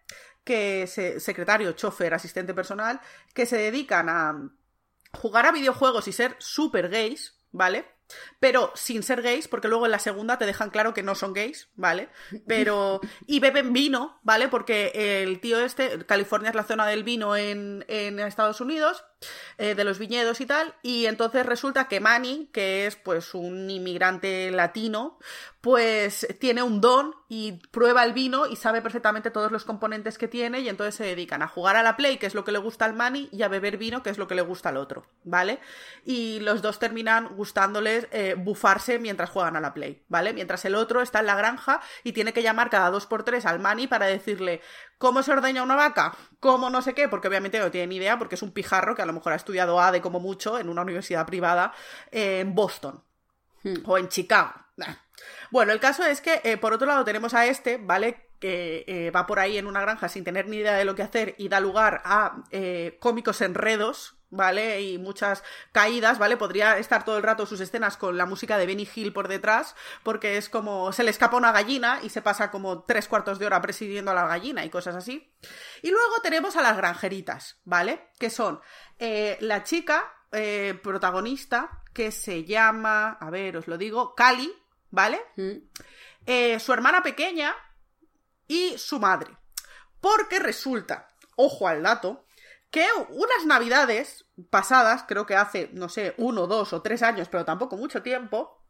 secretario, chofer, asistente personal, que se dedican a jugar a videojuegos y ser súper gays, ¿vale? pero sin ser gays, porque luego en la segunda te dejan claro que no son gays, ¿vale? Pero... Y beben vino, ¿vale? Porque el tío California es la zona del vino en Estados Unidos, de los viñedos y tal, y entonces resulta que Manny, que es pues un inmigrante latino, pues tiene un don y prueba el vino y sabe perfectamente todos los componentes que tiene, y entonces se dedican a jugar a la Play, que es lo que le gusta al Manny, y a beber vino, que es lo que le gusta al otro, ¿vale? Y los dos terminan gustándoles bufarse mientras juegan a la Play, ¿vale? Mientras el otro está en la granja y tiene que llamar cada 2x3 al Manny para decirle cómo se ordeña una vaca, cómo no sé qué, porque obviamente no tiene ni idea, porque es un pijarro que a lo mejor ha estudiado ADE como mucho en una universidad privada en Boston o en Chicago. Bueno, el caso es que, por otro lado, tenemos a ¿vale? Que va por ahí en una granja sin tener ni idea de lo que hacer y da lugar a cómicos enredos, ¿vale? Y muchas caídas, ¿vale? Podría estar todo el rato sus escenas con la música de Benny Hill por detrás, porque es como se le escapa una gallina y se pasa como 3/4 de hora presidiendo a la gallina y cosas así. Y luego tenemos a las granjeritas, ¿vale? Que son la chica protagonista, que se llama, a ver, os lo digo, Callie, ¿vale? Su hermana pequeña y su madre. Porque resulta, ojo al dato, que unas navidades pasadas, creo que hace, no sé, 1, 2 o 3 años, pero tampoco mucho tiempo,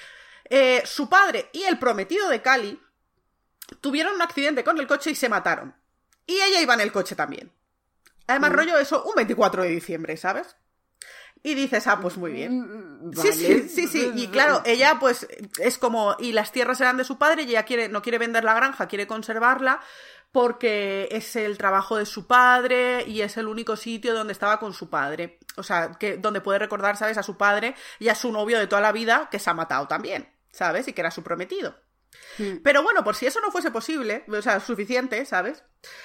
su padre y el prometido de Callie tuvieron un accidente con el coche y se mataron. Y ella iba en el coche también. Además, rollo eso, un 24 de diciembre, ¿sabes? Y dices, pues muy bien. Vale. Sí. Y claro, ella pues es como... Y las tierras eran de su padre y ella no quiere vender la granja, quiere conservarla porque es el trabajo de su padre y es el único sitio donde estaba con su padre. O sea, donde puede recordar, ¿sabes? A su padre y a su novio de toda la vida que se ha matado también, ¿sabes? Y que era su prometido. Pero bueno, por si eso no fuese posible, o sea, suficiente, ¿sabes?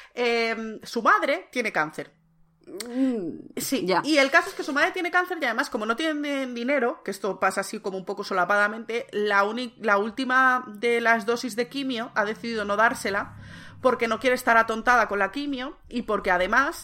Su madre tiene cáncer. Sí, ya. Y el caso es que su madre tiene cáncer y además, como no tienen dinero, que esto pasa así como un poco solapadamente, la última de las dosis de quimio ha decidido no dársela porque no quiere estar atontada con la quimio y porque además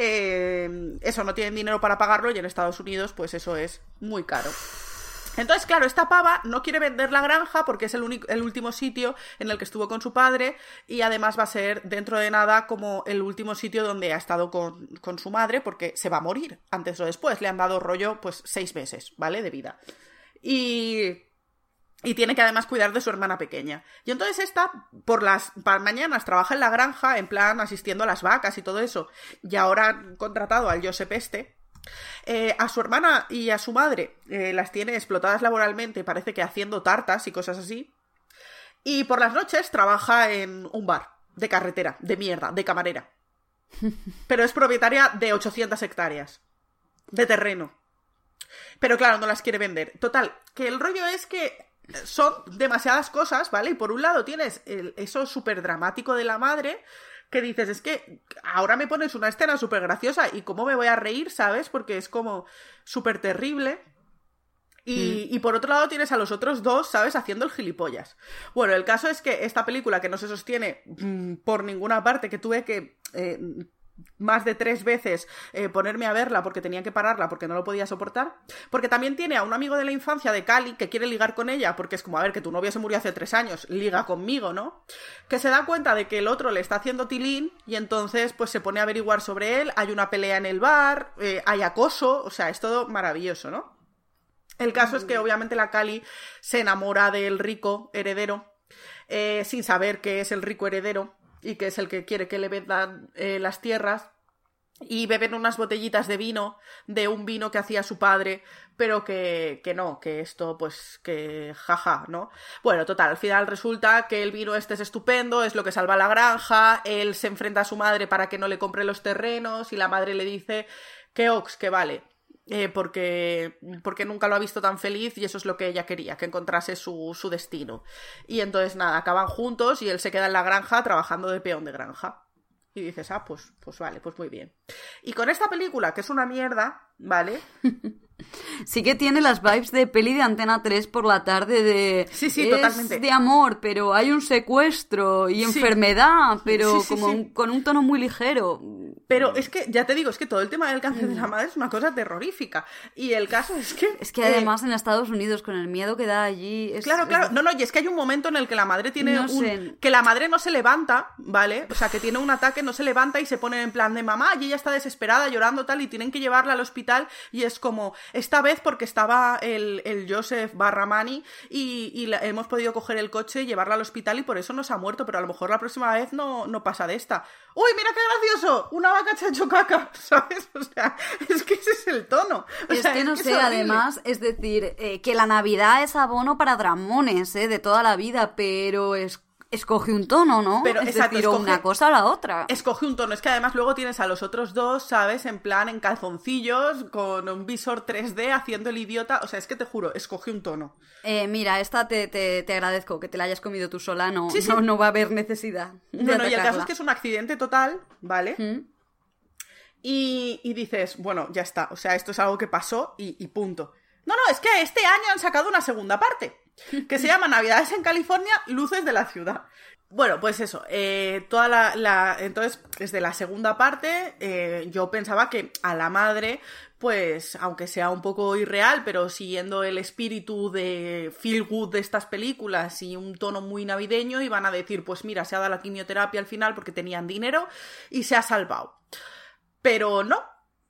eso, no tienen dinero para pagarlo y en Estados Unidos pues eso es muy caro. Entonces, claro, esta pava no quiere vender la granja porque es el último sitio en el que estuvo con su padre y además va a ser dentro de nada como el último sitio donde ha estado con su madre porque se va a morir antes o después. Le han dado rollo pues 6 meses, ¿vale? De vida. Y tiene que además cuidar de su hermana pequeña. Y entonces esta, por las mañanas, trabaja en la granja, en plan asistiendo a las vacas y todo eso. Y ahora han contratado al Joseph a su hermana y a su madre las tiene explotadas laboralmente, parece que haciendo tartas y cosas así. Y por las noches trabaja en un bar de carretera, de mierda, de camarera. Pero es propietaria de 800 hectáreas de terreno. Pero claro, no las quiere vender. Total, que el rollo es que son demasiadas cosas, ¿vale? Y por un lado tienes eso súper dramático de la madre, que dices, es que ahora me pones una escena súper graciosa y cómo me voy a reír, ¿sabes? Porque es como súper terrible. Y por otro lado tienes a los otros dos, ¿sabes? Haciendo el gilipollas. Bueno, el caso es que esta película que no se sostiene por ninguna parte, que tuve que más de 3 veces ponerme a verla porque tenía que pararla porque no lo podía soportar, porque también tiene a un amigo de la infancia de Callie que quiere ligar con ella porque es como, a ver, que tu novio se murió hace 3 años, liga conmigo, ¿no? Que se da cuenta de que el otro le está haciendo tilín y entonces pues se pone a averiguar sobre él, hay una pelea en el bar, hay acoso, o sea, es todo maravilloso, ¿no? El caso es que obviamente la Callie se enamora del rico heredero sin saber que es el rico heredero y que es el que quiere que le vendan las tierras, y beben unas botellitas de vino, de un vino que hacía su padre, pero que no, que esto, pues, que jaja, ¿no? Bueno, total, al final resulta que el vino este es estupendo, es lo que salva la granja, él se enfrenta a su madre para que no le compre los terrenos, y la madre le dice que vale, porque nunca lo ha visto tan feliz y eso es lo que ella quería, que encontrase su destino. Y entonces nada, acaban juntos y él se queda en la granja trabajando de peón de granja. Y dices, pues vale, pues muy bien. Y con esta película, que es una mierda, ¿vale? Sí que tiene las vibes de peli de Antena 3 por la tarde de... Sí, es totalmente. de amor, pero hay un secuestro y enfermedad, pero Sí, como con un tono muy ligero. Pero es que, ya te digo, es que todo el tema del cáncer de la madre es una cosa terrorífica. Y el caso es que... Es que además en Estados Unidos, con el miedo que da allí... Claro. No, y es que hay un momento en el que la madre tiene No sé. que la madre no se levanta, ¿vale? O sea, que tiene un ataque, no se levanta y se pone en plan de mamá, y ella está desesperada, llorando tal, y tienen que llevarla al hospital, y es como, esta vez porque estaba el Joseph Barramani y hemos podido coger el coche y llevarla al hospital y por eso no se ha muerto, pero a lo mejor la próxima vez no pasa de esta. ¡Uy, mira qué gracioso! Una vaca se ha hecho caca, ¿sabes? O sea, es que ese es el tono. O Es sea, que no es sé, es horrible. además, es decir, que la Navidad es abono para dramones, de toda la vida, pero escoge un tono, ¿no? Pero, es exacto, decir, o escoge- una cosa o la otra. Escoge un tono, es que además luego tienes a los otros dos, ¿sabes? En plan, en calzoncillos, con un visor 3D, haciendo el idiota. O sea, es que te juro, escoge un tono. Mira, esta te agradezco que te la hayas comido tú sola, no, Sí, sí. no va a haber necesidad de No, y el caso atacarla. es que es un accidente total, ¿vale? ¿Mm? Y dices, bueno, ya está, o sea, esto es algo que pasó y punto. No, es que este año han sacado una segunda parte, que se llama Navidades en California, Luces de la Ciudad. Bueno, pues eso, entonces, desde la segunda parte, yo pensaba que a la madre, pues, aunque sea un poco irreal, pero siguiendo el espíritu de feel good de estas películas y un tono muy navideño, iban a decir, pues mira, se ha dado la quimioterapia al final porque tenían dinero y se ha salvado. Pero no,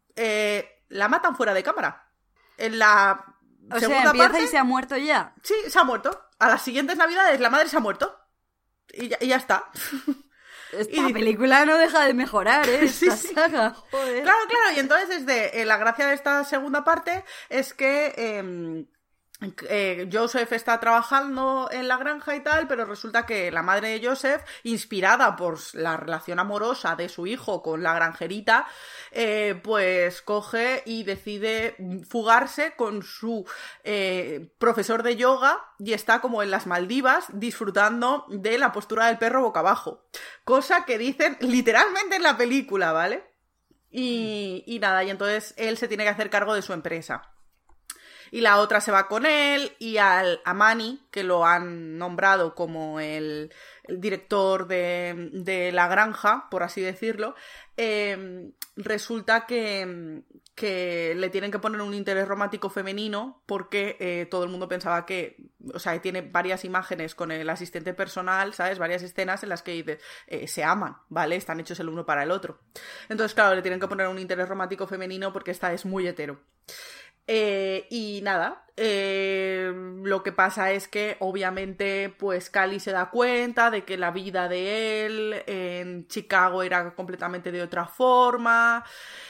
la matan fuera de cámara. En la O sea, segunda empieza parte, y se ha muerto ya. sí, se ha muerto. A las siguientes navidades la madre se ha muerto. Y ya está. Esta Y dice- película no deja de mejorar, Sí, esta sí. saga, joder. Claro, y entonces la gracia de esta segunda parte es que Joseph está trabajando en la granja y tal, pero resulta que la madre de Joseph, inspirada por la relación amorosa de su hijo con la granjerita, pues coge y decide fugarse con su profesor de yoga y está como en las Maldivas disfrutando de la postura del perro boca abajo. Cosa que dicen literalmente en la película, ¿vale? Y nada, y entonces él se tiene que hacer cargo de su empresa. Y la otra se va con él y a Manny, que lo han nombrado como el director de la granja, por así decirlo, resulta que le tienen que poner un interés romántico femenino porque todo el mundo pensaba que, o sea, tiene varias imágenes con el asistente personal, ¿sabes? Varias escenas en las que dice, se aman, ¿vale? Están hechos el uno para el otro. Entonces, claro, le tienen que poner un interés romántico femenino porque esta es muy hetero. Y nada, lo que pasa es que obviamente pues Cali se da cuenta de que la vida de él en Chicago era completamente de otra forma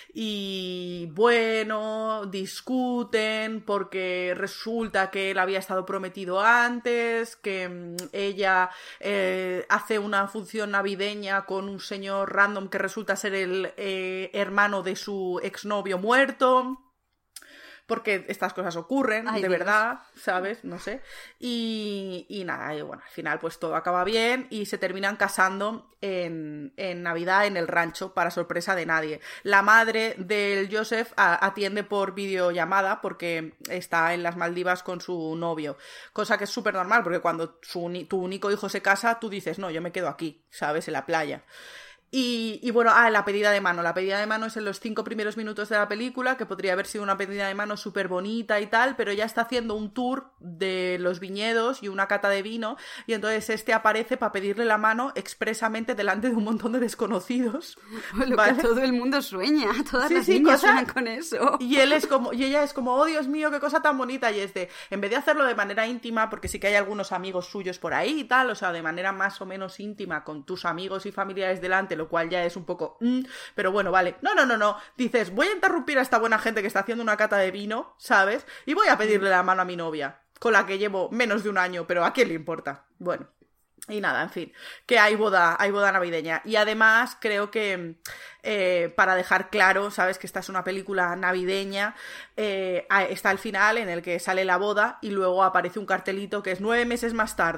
y bueno, discuten porque resulta que él había estado prometido antes, que ella hace una función navideña con un señor random que resulta ser el hermano de su exnovio muerto. Porque estas cosas ocurren, Ay, de Dios. verdad, ¿sabes? No sé. Y nada, y bueno, al final pues todo acaba bien y se terminan casando en Navidad en el rancho, para sorpresa de nadie. La madre del Joseph atiende por videollamada porque está en las Maldivas con su novio. Cosa que es súper normal, porque cuando tu único hijo se casa, tú dices, no, yo me quedo aquí, ¿sabes? En la playa. Y bueno, la pedida de mano. La pedida de mano es en los 5 primeros minutos de la película, que podría haber sido una pedida de mano súper bonita y tal, pero ella está haciendo un tour de los viñedos y una cata de vino, y entonces aparece para pedirle la mano expresamente delante de un montón de desconocidos. Lo ¿vale? que todo el mundo sueña, todas Sí, las sí, niñas cosa- sueñan con eso. Y ella es como, oh Dios mío, qué cosa tan bonita. Y es de, en vez de hacerlo de manera íntima, porque sí que hay algunos amigos suyos por ahí y tal, o sea, de manera más o menos íntima con tus amigos y familiares delante, lo cual ya es un poco, pero bueno, vale. No. Dices, voy a interrumpir a esta buena gente que está haciendo una cata de vino, ¿sabes? Y voy a pedirle la mano a mi novia, con la que llevo menos de un año, pero ¿a quién le importa? Bueno. Y nada, en fin, que hay boda navideña. Y además creo que para dejar claro, sabes, que esta es una película navideña, está el final en el que sale la boda y luego aparece un cartelito que es 9 meses más tarde,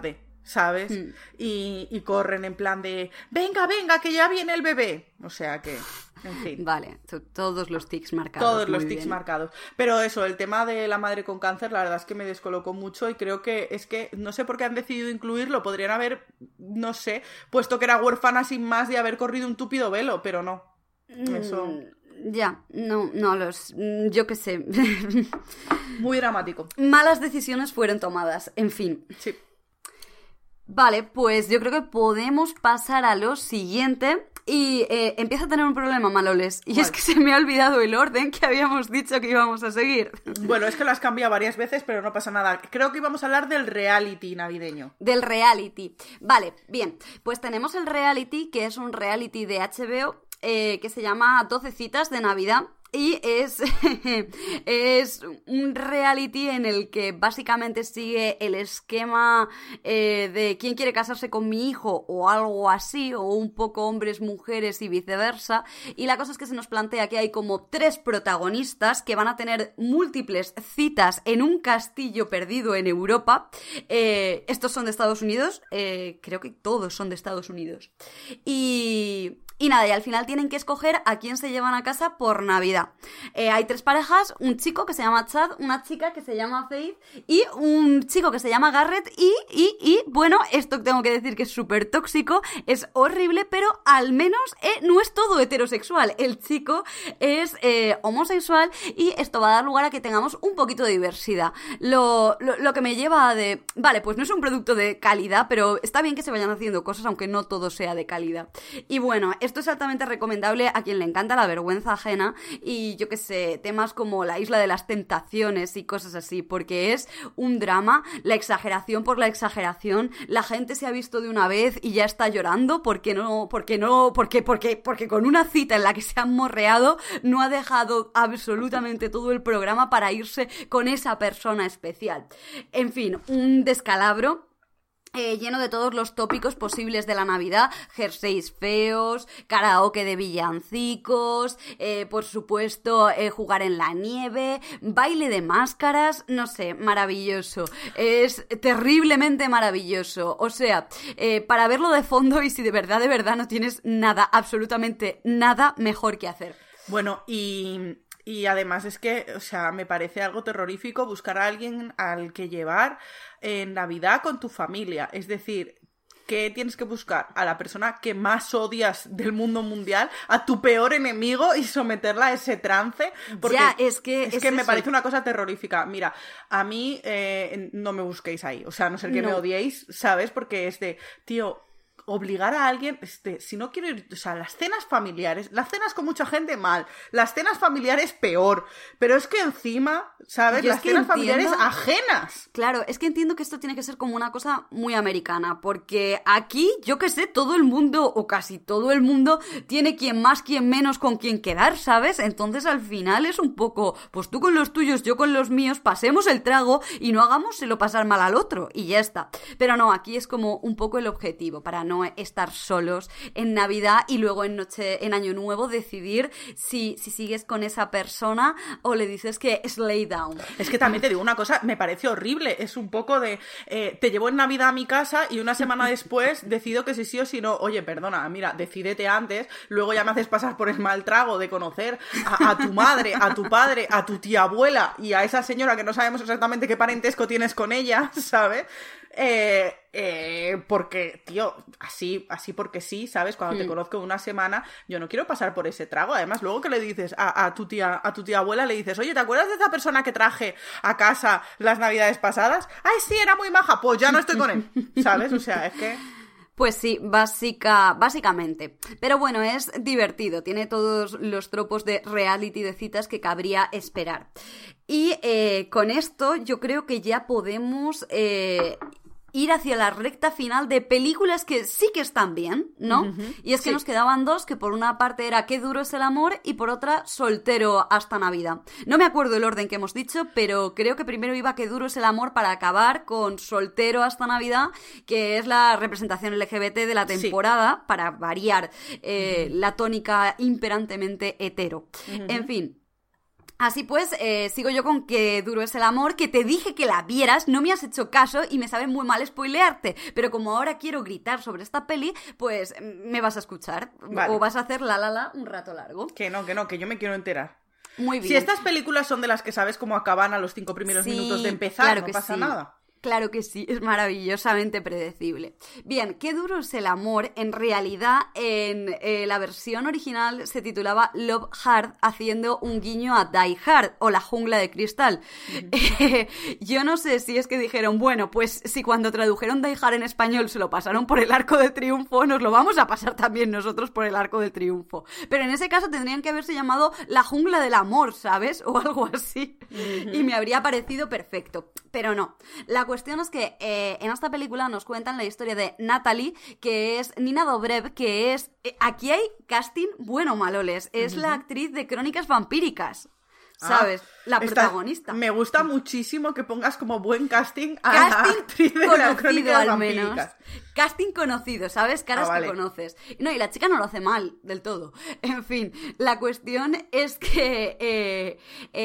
¿sabes? Y corren en plan de venga, que ya viene el bebé. O sea que, en fin. Vale, todos los tics marcados. Todos los muy tics bien. marcados. Pero eso, el tema de la madre con cáncer, la verdad es que me descolocó mucho y creo que es que no sé por qué han decidido incluirlo. Podrían haber, no sé, puesto que era huérfana sin más y haber corrido un túpido velo, pero no. Eso... Ya, no, yo qué sé. Muy dramático. Malas decisiones fueron tomadas, en fin. Sí. Vale, pues yo creo que podemos pasar a lo siguiente. Y empieza a tener un problema, Maloles. Y es que se me ha olvidado el orden que habíamos dicho que íbamos a seguir. Bueno, es que lo has cambiado varias veces, pero no pasa nada. Creo que íbamos a hablar del reality navideño. Del reality. Vale, bien. Pues tenemos el reality, que es un reality de HBO, que se llama 12 citas de Navidad. Y es un reality en el que básicamente sigue el esquema de quién quiere casarse con mi hijo o algo así, o un poco hombres, mujeres y viceversa. Y la cosa es que se nos plantea que hay como 3 protagonistas que van a tener múltiples citas en un castillo perdido en Europa. Estos son de Estados Unidos, creo que todos son de Estados Unidos. Y nada, y al final tienen que escoger a quién se llevan a casa por Navidad. Hay 3 parejas, un chico que se llama Chad, una chica que se llama Faith y un chico que se llama Garrett y bueno, esto tengo que decir que es súper tóxico, es horrible, pero al menos no es todo heterosexual. El chico es homosexual y esto va a dar lugar a que tengamos un poquito de diversidad. Lo que me lleva de... Vale, pues no es un producto de calidad, pero está bien que se vayan haciendo cosas aunque no todo sea de calidad. Y bueno, esto es altamente recomendable a quien le encanta la vergüenza ajena y yo qué sé, temas como la isla de las tentaciones y cosas así, porque es un drama, la exageración por la exageración, la gente se ha visto de una vez y ya está llorando porque con una cita en la que se han morreado no ha dejado absolutamente todo el programa para irse con esa persona especial. En fin, un descalabro. Lleno de todos los tópicos posibles de la Navidad, jerseys feos, karaoke de villancicos, por supuesto jugar en la nieve, baile de máscaras, no sé, maravilloso, es terriblemente maravilloso, o sea, para verlo de fondo y si de verdad no tienes nada, absolutamente nada mejor que hacer. Bueno, y además es que, o sea, me parece algo terrorífico buscar a alguien al que llevar en Navidad con tu familia. Es decir, ¿qué tienes que buscar? A la persona que más odias del mundo mundial, a tu peor enemigo y someterla a ese trance. Porque ya, es que me eso. parece una cosa terrorífica. Mira, a mí no me busquéis ahí. O sea, a no ser que me odiéis, ¿sabes? Porque es de, tío... Obligar a alguien, si no quiero ir, o sea, las cenas familiares, las cenas con mucha gente mal, las cenas familiares peor, pero es que encima, ¿sabes? Las cenas familiares ajenas. Claro, es que entiendo que esto tiene que ser como una cosa muy americana, porque aquí, yo qué sé, todo el mundo, o casi todo el mundo, tiene quien más, quien menos con quien quedar, ¿sabes? Entonces al final es un poco, pues tú con los tuyos, yo con los míos, pasemos el trago y no hagámoselo pasar mal al otro, y ya está. Pero no, aquí es como un poco el objetivo, para no estar solos en Navidad y luego en Año Nuevo decidir si sigues con esa persona o le dices que slay down. Es que también te digo una cosa, me parece horrible, es un poco de te llevo en Navidad a mi casa y una semana después decido que si sí o si no. Oye, perdona, mira, decídete antes, luego ya me haces pasar por el mal trago de conocer a tu madre, a tu padre, a tu tía abuela y a esa señora que no sabemos exactamente qué parentesco tienes con ella, ¿sabes? Porque, tío, así porque sí, ¿sabes? Cuando te conozco una semana, yo no quiero pasar por ese trago. Además, luego que le dices a tu tía abuela, le dices, oye, ¿te acuerdas de esa persona que traje a casa las navidades pasadas? ¡Ay, sí, era muy maja! Pues ya no estoy con él, ¿sabes? O sea, es que... Pues sí, básicamente. Pero bueno, es divertido, tiene todos los tropos de reality de citas que cabría esperar. Y con esto yo creo que ya podemos... ir hacia la recta final de películas que sí que están bien, ¿no? Uh-huh. Y es que nos quedaban 2, que por una parte era Qué duro es el amor y por otra Soltero hasta Navidad. No me acuerdo el orden que hemos dicho, pero creo que primero iba Qué duro es el amor para acabar con Soltero hasta Navidad, que es la representación LGBT de la temporada, para variar la tónica imperantemente hetero. Uh-huh. En fin. Así pues, sigo yo con Qué duro es el amor, que te dije que la vieras, no me has hecho caso y me sabe muy mal spoilearte, pero como ahora quiero gritar sobre esta peli, pues me vas a escuchar, Vale. o vas a hacer la un rato largo. Que no, que yo me quiero enterar. Muy bien. Si estas películas son de las que sabes cómo acaban a los 5 primeros Sí, minutos de empezar, claro no que pasa sí. nada. Claro que sí, es maravillosamente predecible. Bien, Qué duro es el amor, en realidad en la versión original se titulaba Love Hard, haciendo un guiño a Die Hard o La jungla de cristal. Yo no sé si es que dijeron, bueno, pues si cuando tradujeron Die Hard en español se lo pasaron por el arco del triunfo, nos lo vamos a pasar también nosotros por el arco del triunfo. Pero en ese caso tendrían que haberse llamado La jungla del amor, ¿sabes? O algo así. Y me habría parecido perfecto. Pero no. La cuestión es que en esta película nos cuentan la historia de Natalie, que es Nina Dobrev, que es... aquí hay casting bueno, maloles. Es la actriz de Crónicas Vampíricas. ¿Sabes? La protagonista. Me gusta muchísimo que pongas como buen casting a la Casting actriz de las conocido Crónicas al menos. Vampíricas. Casting conocido, ¿sabes? Caras vale. que conoces. No, y la chica no lo hace mal del todo. En fin, la cuestión es que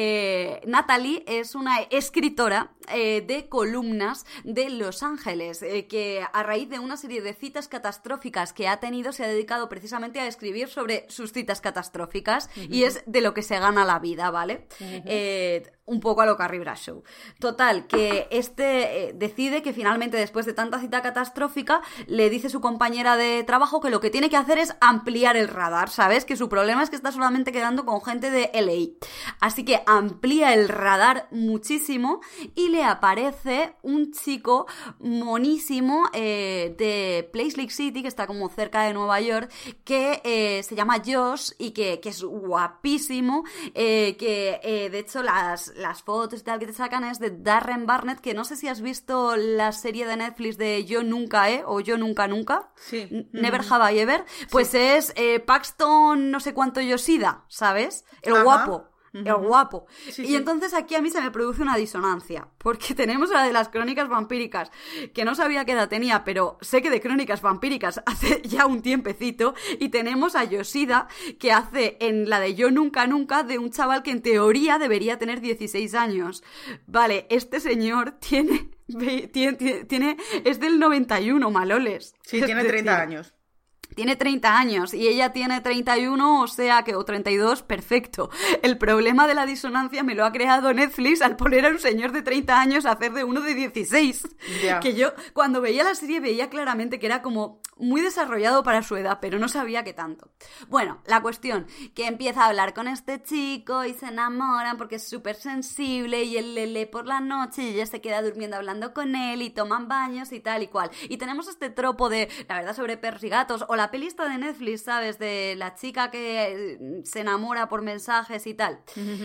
Natalie es una escritora de columnas de Los Ángeles, que a raíz de una serie de citas catastróficas que ha tenido, se ha dedicado precisamente a escribir sobre sus citas catastróficas, y es de lo que se gana la vida, ¿vale? Un poco a lo Carrie Bradshaw. Total, que decide que finalmente, después de tanta cita catastrófica, le dice su compañera de trabajo que lo que tiene que hacer es ampliar el radar, ¿sabes? Que su problema es que está solamente quedando con gente de LA. Así que amplía el radar muchísimo y le aparece un chico monísimo de Place Lake City, que está como cerca de Nueva York, que se llama Josh y que es guapísimo, que de hecho las fotos y tal que te sacan es de Darren Barnett, que no sé si has visto la serie de Netflix de Yo Nunca, o Yo Nunca Nunca. Sí. Never Have I Ever. Pues sí. Es Paxton no sé cuánto Yoshida, ¿sabes? El Ajá. guapo. El guapo. Sí, y sí. entonces aquí a mí se me produce una disonancia, porque tenemos a la de las Crónicas Vampíricas, que no sabía qué edad tenía, pero sé que de Crónicas Vampíricas hace ya un tiempecito, y tenemos a Yoshida, que hace en la de Yo Nunca Nunca de un chaval que en teoría debería tener 16 años. Vale, este señor tiene es del 91, maloles. Sí, Es tiene decir, 30 años. Tiene 30 años y ella tiene 31, o sea que, o 32, perfecto. El problema de la disonancia me lo ha creado Netflix al poner a un señor de 30 años a hacer de uno de 16. Ya. Que yo, cuando veía la serie, veía claramente que era como muy desarrollado para su edad, pero no sabía qué tanto. Bueno, la cuestión, que empieza a hablar con este chico y se enamoran porque es súper sensible y él le lee por la noche y ella se queda durmiendo hablando con él y toman baños y tal y cual. Y tenemos este tropo de La verdad sobre perros y gatos, o la pelista de Netflix, ¿sabes? De la chica que se enamora por mensajes y tal.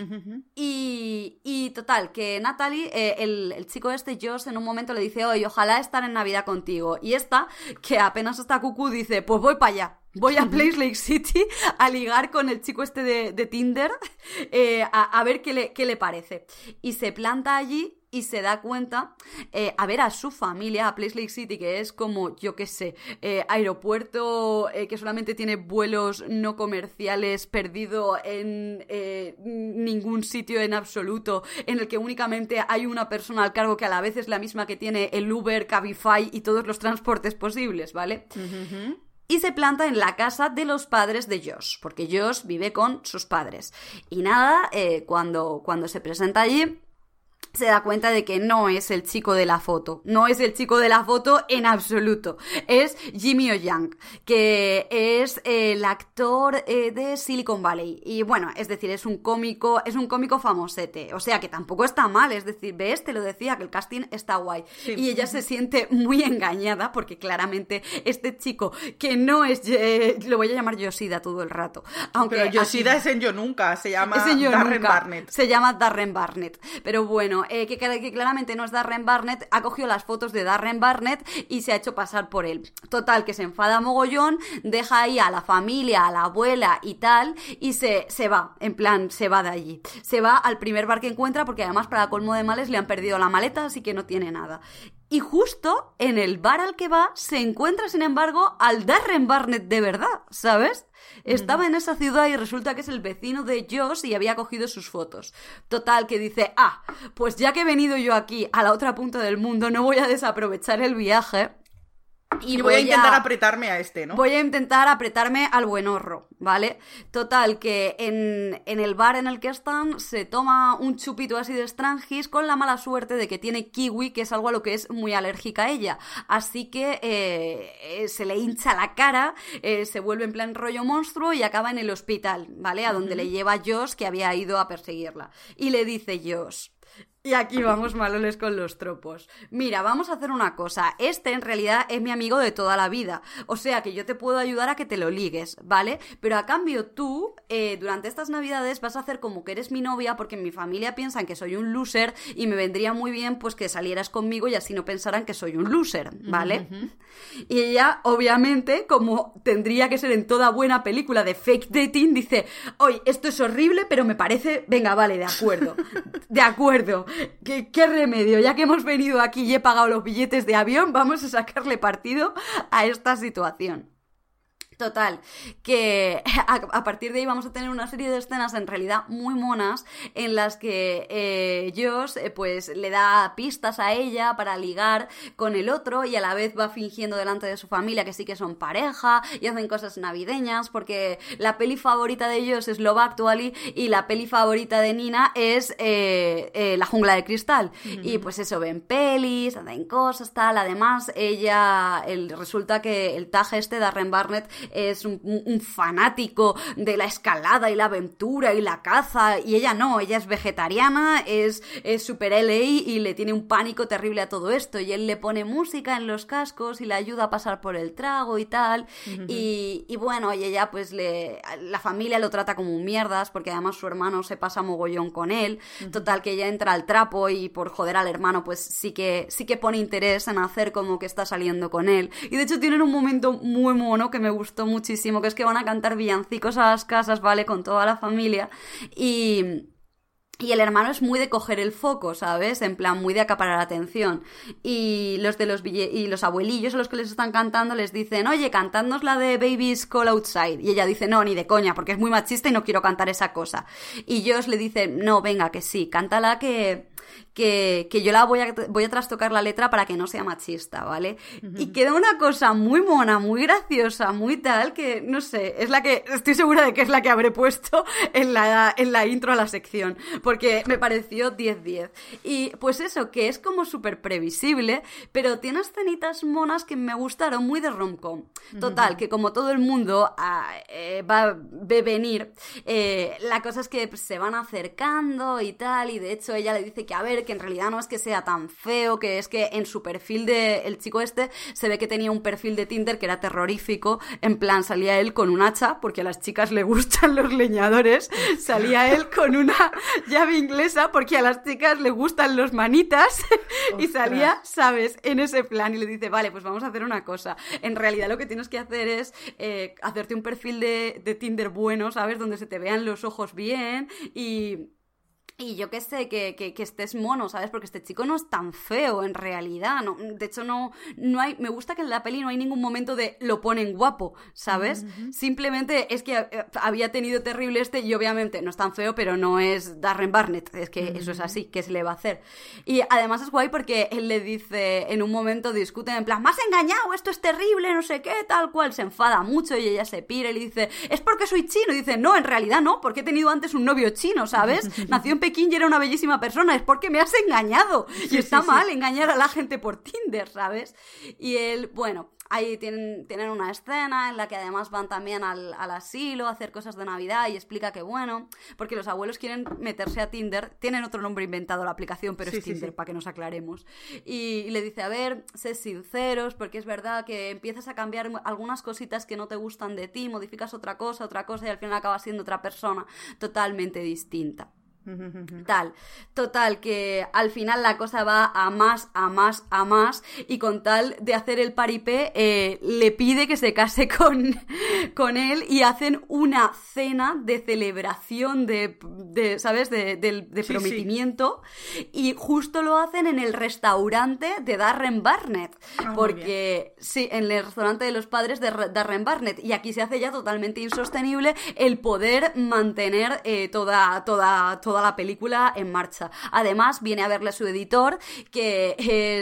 Y total, que Natalie, el chico este, Josh, en un momento le dice, oye, ojalá estar en Navidad contigo. Y esta, que apenas está cucú, dice, pues voy para allá. Voy a Place Lake City a ligar con el chico este de Tinder, a ver qué le parece. Y se planta allí y se da cuenta, a ver a su familia, a Place Lake City, que es como, yo qué sé, aeropuerto que solamente tiene vuelos no comerciales, perdido en ningún sitio en absoluto, en el que únicamente hay una persona al cargo que a la vez es la misma que tiene el Uber, Cabify y todos los transportes posibles, ¿vale? Y se planta en la casa de los padres de Josh, porque Josh vive con sus padres. Y nada, cuando se presenta allí, se da cuenta de que no es el chico de la foto. No es el chico de la foto en absoluto. Es Jimmy O Yang, que es el actor de Silicon Valley. Y bueno, es decir, es un cómico famosete. O sea, que tampoco está mal. Es decir, ves, te lo decía, que el casting está guay. Sí. Y ella se siente muy engañada porque claramente este chico, que no es... lo voy a llamar Yoshida todo el rato. Aunque pero Yoshida aquí, es en Yo Nunca. Se llama Darren Barnett. Se llama Darren Barnett. Pero bueno... que claramente no es Darren Barnett, ha cogido las fotos de Darren Barnett y se ha hecho pasar por él. Total, que se enfada mogollón, deja ahí a la familia, a la abuela y tal, y se va, en plan, se va de allí. Se va al primer bar que encuentra, porque además, para colmo de males, le han perdido la maleta, así que no tiene nada. Y justo en el bar al que va se encuentra, sin embargo, al Darren Barnett de verdad, ¿sabes? Estaba en esa ciudad y resulta que es el vecino de Josh y había cogido sus fotos. Total, que dice, pues ya que he venido yo aquí a la otra punta del mundo, no voy a desaprovechar el viaje. Y voy a intentar apretarme a este, ¿no? Voy a intentar apretarme al buenorro, ¿vale? Total, que en el bar en el que están se toma un chupito así de Strangis con la mala suerte de que tiene kiwi, que es algo a lo que es muy alérgica a ella. Así que se le hincha la cara, se vuelve en plan rollo monstruo y acaba en el hospital, ¿vale? A donde le lleva Josh, que había ido a perseguirla. Y le dice Josh... Y aquí vamos maloles con los tropos. Mira, vamos a hacer una cosa. Este en realidad es mi amigo de toda la vida. O sea que yo te puedo ayudar a que te lo ligues, ¿vale? Pero a cambio tú, durante estas navidades vas a hacer como que eres mi novia porque en mi familia piensan que soy un loser y me vendría muy bien pues que salieras conmigo y así no pensaran que soy un loser, ¿vale? Y ella, obviamente, como tendría que ser en toda buena película de fake dating, dice, oye, esto es horrible, pero me parece... Venga, vale, de acuerdo. De acuerdo. ¿Qué remedio? Ya que hemos venido aquí y he pagado los billetes de avión, vamos a sacarle partido a esta situación. Total, que a partir de ahí vamos a tener una serie de escenas en realidad muy monas en las que Josh pues le da pistas a ella para ligar con el otro y a la vez va fingiendo delante de su familia que sí que son pareja y hacen cosas navideñas porque la peli favorita de Josh es Love Actually y la peli favorita de Nina es La Jungla de Cristal. Y pues eso, ven pelis, hacen cosas, tal. Además, resulta que el Taj Darren Barnett es un fanático de la escalada y la aventura y la caza, y ella no, ella es vegetariana, es super LA y le tiene un pánico terrible a todo esto, y él le pone música en los cascos y le ayuda a pasar por el trago y tal, y bueno, y ella pues la familia lo trata como un mierdas, porque además su hermano se pasa mogollón con él, total que ella entra al trapo y por joder al hermano pues sí que pone interés en hacer como que está saliendo con él, y de hecho tienen un momento muy mono que me gustó muchísimo, que es que van a cantar villancicos a las casas, ¿vale? Con toda la familia y el hermano es muy de coger el foco, ¿sabes? En plan, muy de acaparar atención. Y los abuelillos a los que les están cantando les dicen, oye, cantadnos la de Baby's Call Outside. Y ella dice, no, ni de coña, porque es muy machista y no quiero cantar esa cosa. Y Josh le dice, no, venga, que sí, cántala que yo la voy a trastocar la letra para que no sea machista, ¿vale? Y queda una cosa muy mona, muy graciosa, muy tal, que, no sé, es la que, estoy segura de que es la que habré puesto en la intro a la sección, porque me pareció 10-10. Y pues eso, que es como súper previsible, pero tiene escenitas monas que me gustaron, muy de rom-com. Total, que como todo el mundo ve venir, la cosa es que pues, se van acercando y tal, y de hecho ella le dice que a ver, que en realidad no es que sea tan feo, que es que en su perfil el chico este se ve que tenía un perfil de Tinder que era terrorífico, en plan salía él con un hacha, porque a las chicas le gustan los leñadores, salía él con una llave inglesa porque a las chicas le gustan los manitas y salía, ¿sabes?, en ese plan, y le dice, vale, pues vamos a hacer una cosa, en realidad lo que tienes que hacer es hacerte un perfil de Tinder bueno, ¿sabes?, donde se te vean los ojos bien y yo qué sé, que estés mono, ¿sabes? Porque este chico no es tan feo en realidad, no, de hecho no hay, me gusta que en la peli no hay ningún momento de lo ponen guapo, ¿sabes? Simplemente es que había tenido terrible y obviamente no es tan feo, pero no es Darren Barnett, es que eso es así, ¿qué se le va a hacer? Y además es guay porque él le dice, en un momento discuten en plan, me has engañado, esto es terrible, no sé qué, tal cual, se enfada mucho y ella se pira y le dice, es porque soy chino, y dice, no, en realidad no, porque he tenido antes un novio chino, ¿sabes? Nació en Pekín y era una bellísima persona, es porque me has engañado. Y está mal engañar a la gente por Tinder, ¿sabes? Y él, bueno, ahí tienen una escena en la que además van también al asilo a hacer cosas de Navidad y explica que bueno, porque los abuelos quieren meterse a Tinder, tienen otro nombre inventado la aplicación, pero es Tinder, para que nos aclaremos. Y le dice, a ver, sé sinceros, porque es verdad que empiezas a cambiar algunas cositas que no te gustan de ti, modificas otra cosa y al final acabas siendo otra persona totalmente distinta. Total, que al final la cosa va a más, y con tal de hacer el paripé, le pide que se case con él y hacen una cena de celebración de ¿sabes? De Sí, prometimiento, y justo lo hacen en el restaurante de Darren Barnett, porque sí, en el restaurante de los padres de Darren Barnett, y aquí se hace ya totalmente insostenible el poder mantener toda la película en marcha. Además, viene a verle a su editor, que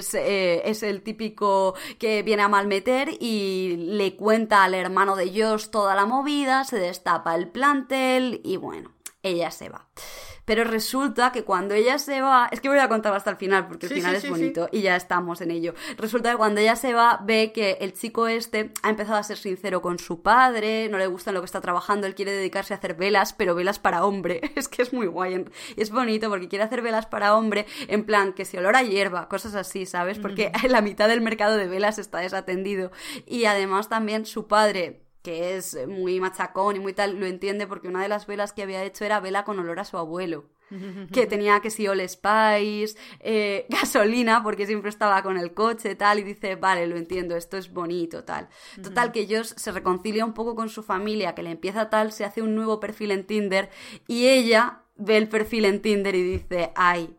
es el típico que viene a malmeter, y le cuenta al hermano de Josh toda la movida, se destapa el plantel y bueno, ella se va. Pero resulta que cuando ella se va... Es que voy a contar hasta el final, porque el final es bonito, y ya estamos en ello. Resulta que cuando ella se va, ve que el chico este ha empezado a ser sincero con su padre, no le gusta en lo que está trabajando, él quiere dedicarse a hacer velas, pero velas para hombre. Es que es muy guay. Y es bonito porque quiere hacer velas para hombre, en plan, que si olor a hierba, cosas así, ¿sabes? Porque la mitad del mercado de velas está desatendido. Y además también su padre, que es muy machacón y muy tal, lo entiende, porque una de las velas que había hecho era vela con olor a su abuelo, que tenía que si Old Spice, gasolina, porque siempre estaba con el coche, tal, y dice, vale, lo entiendo, esto es bonito, tal. Total, que Josh se reconcilia un poco con su familia, que le empieza tal, se hace un nuevo perfil en Tinder, y ella ve el perfil en Tinder y dice, ay,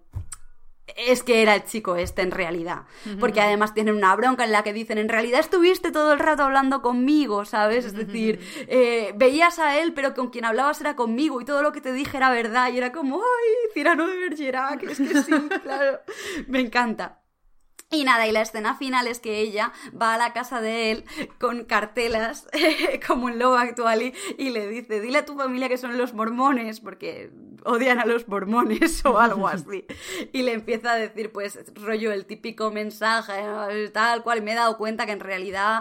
es que era el chico este en realidad, porque además tienen una bronca en la que dicen, en realidad estuviste todo el rato hablando conmigo, ¿sabes? Es decir, veías a él, pero con quien hablabas era conmigo, y todo lo que te dije era verdad, y era como, ay, Cyrano de Bergerac, es que sí, claro, me encanta. Y nada, y la escena final es que ella va a la casa de él con cartelas, como en Love Actually, y le dice, dile a tu familia que son los mormones, porque odian a los mormones o algo así. Y le empieza a decir, pues, rollo, el típico mensaje, tal cual, y me he dado cuenta que en realidad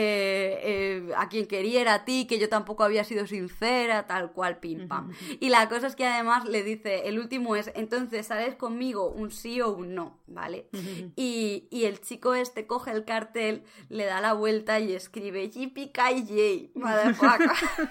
a quien quería era a ti, que yo tampoco había sido sincera, tal cual, pim pam. Y la cosa es que además le dice, el último es, entonces, ¿sales conmigo? Un sí o un no, ¿vale? Y el chico este coge el cartel, le da la vuelta y escribe Yippee-ki-yay, motherfucker.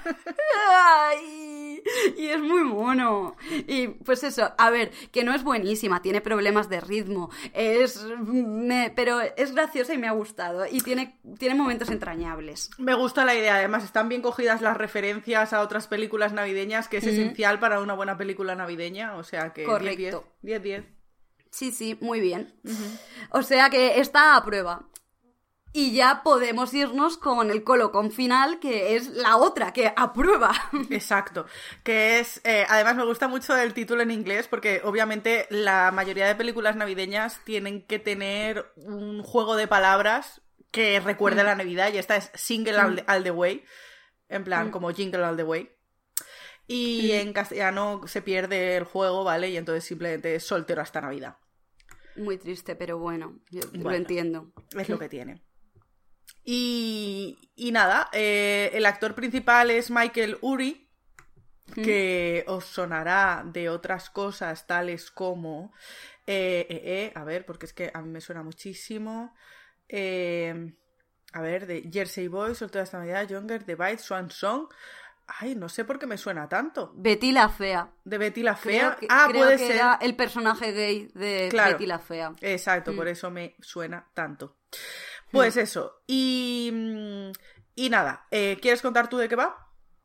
Ay, y es muy mono. Y pues eso, a ver, que no es buenísima, tiene problemas de ritmo, pero es graciosa y me ha gustado. Y tiene momentos entrañables. Me gusta la idea, además están bien cogidas las referencias a otras películas navideñas, que es esencial para una buena película navideña, o sea que correcto. 10-10. Sí, muy bien. O sea que está a prueba. Y ya podemos irnos con el colocón final, que es la otra, que aprueba. Exacto. Que es... además me gusta mucho el título en inglés, porque obviamente la mayoría de películas navideñas tienen que tener un juego de palabras que recuerde la Navidad, y esta es Single All the Way, en plan como Jingle All the Way. Y en castellano se pierde el juego, ¿vale? Y entonces simplemente es Soltero hasta Navidad. Muy triste, pero bueno, lo entiendo. Es lo que tiene. Y nada, el actor principal es Michael Urie, que os sonará de otras cosas tales como... a ver, porque es que a mí me suena muchísimo... a ver, de Jersey Boys, Soltero hasta Navidad, Younger, The Bite, Swan Song... Ay, no sé por qué me suena tanto. Betty la Fea. ¿De Betty la Fea? Creo puede que ser. Era el personaje gay de Betty la Fea. Exacto, por eso me suena tanto. Pues eso. Y nada, ¿quieres contar tú de qué va?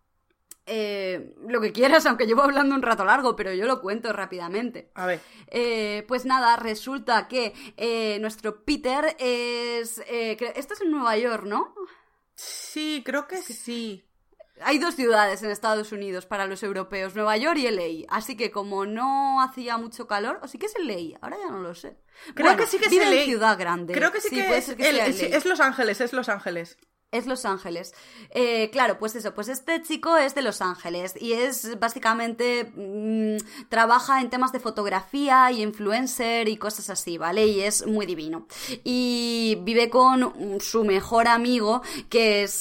Lo que quieras, aunque llevo hablando un rato largo, pero yo lo cuento rápidamente. A ver. Pues nada, resulta que nuestro Peter es... esto es en Nueva York, ¿no? Sí, creo que sí. Hay dos ciudades en Estados Unidos para los europeos, Nueva York y LA. Así que como no hacía mucho calor, o sí que es LA, ahora ya no lo sé. Creo que sí que es vive LA. en ciudad grande. Creo que sí que puede es, ser que sea LA. es Los Ángeles, es Los Ángeles. Es Los Ángeles. Claro, pues eso, pues este chico es de Los Ángeles y es básicamente trabaja en temas de fotografía y influencer y cosas así, ¿vale? Y es muy divino. Y vive con su mejor amigo, que es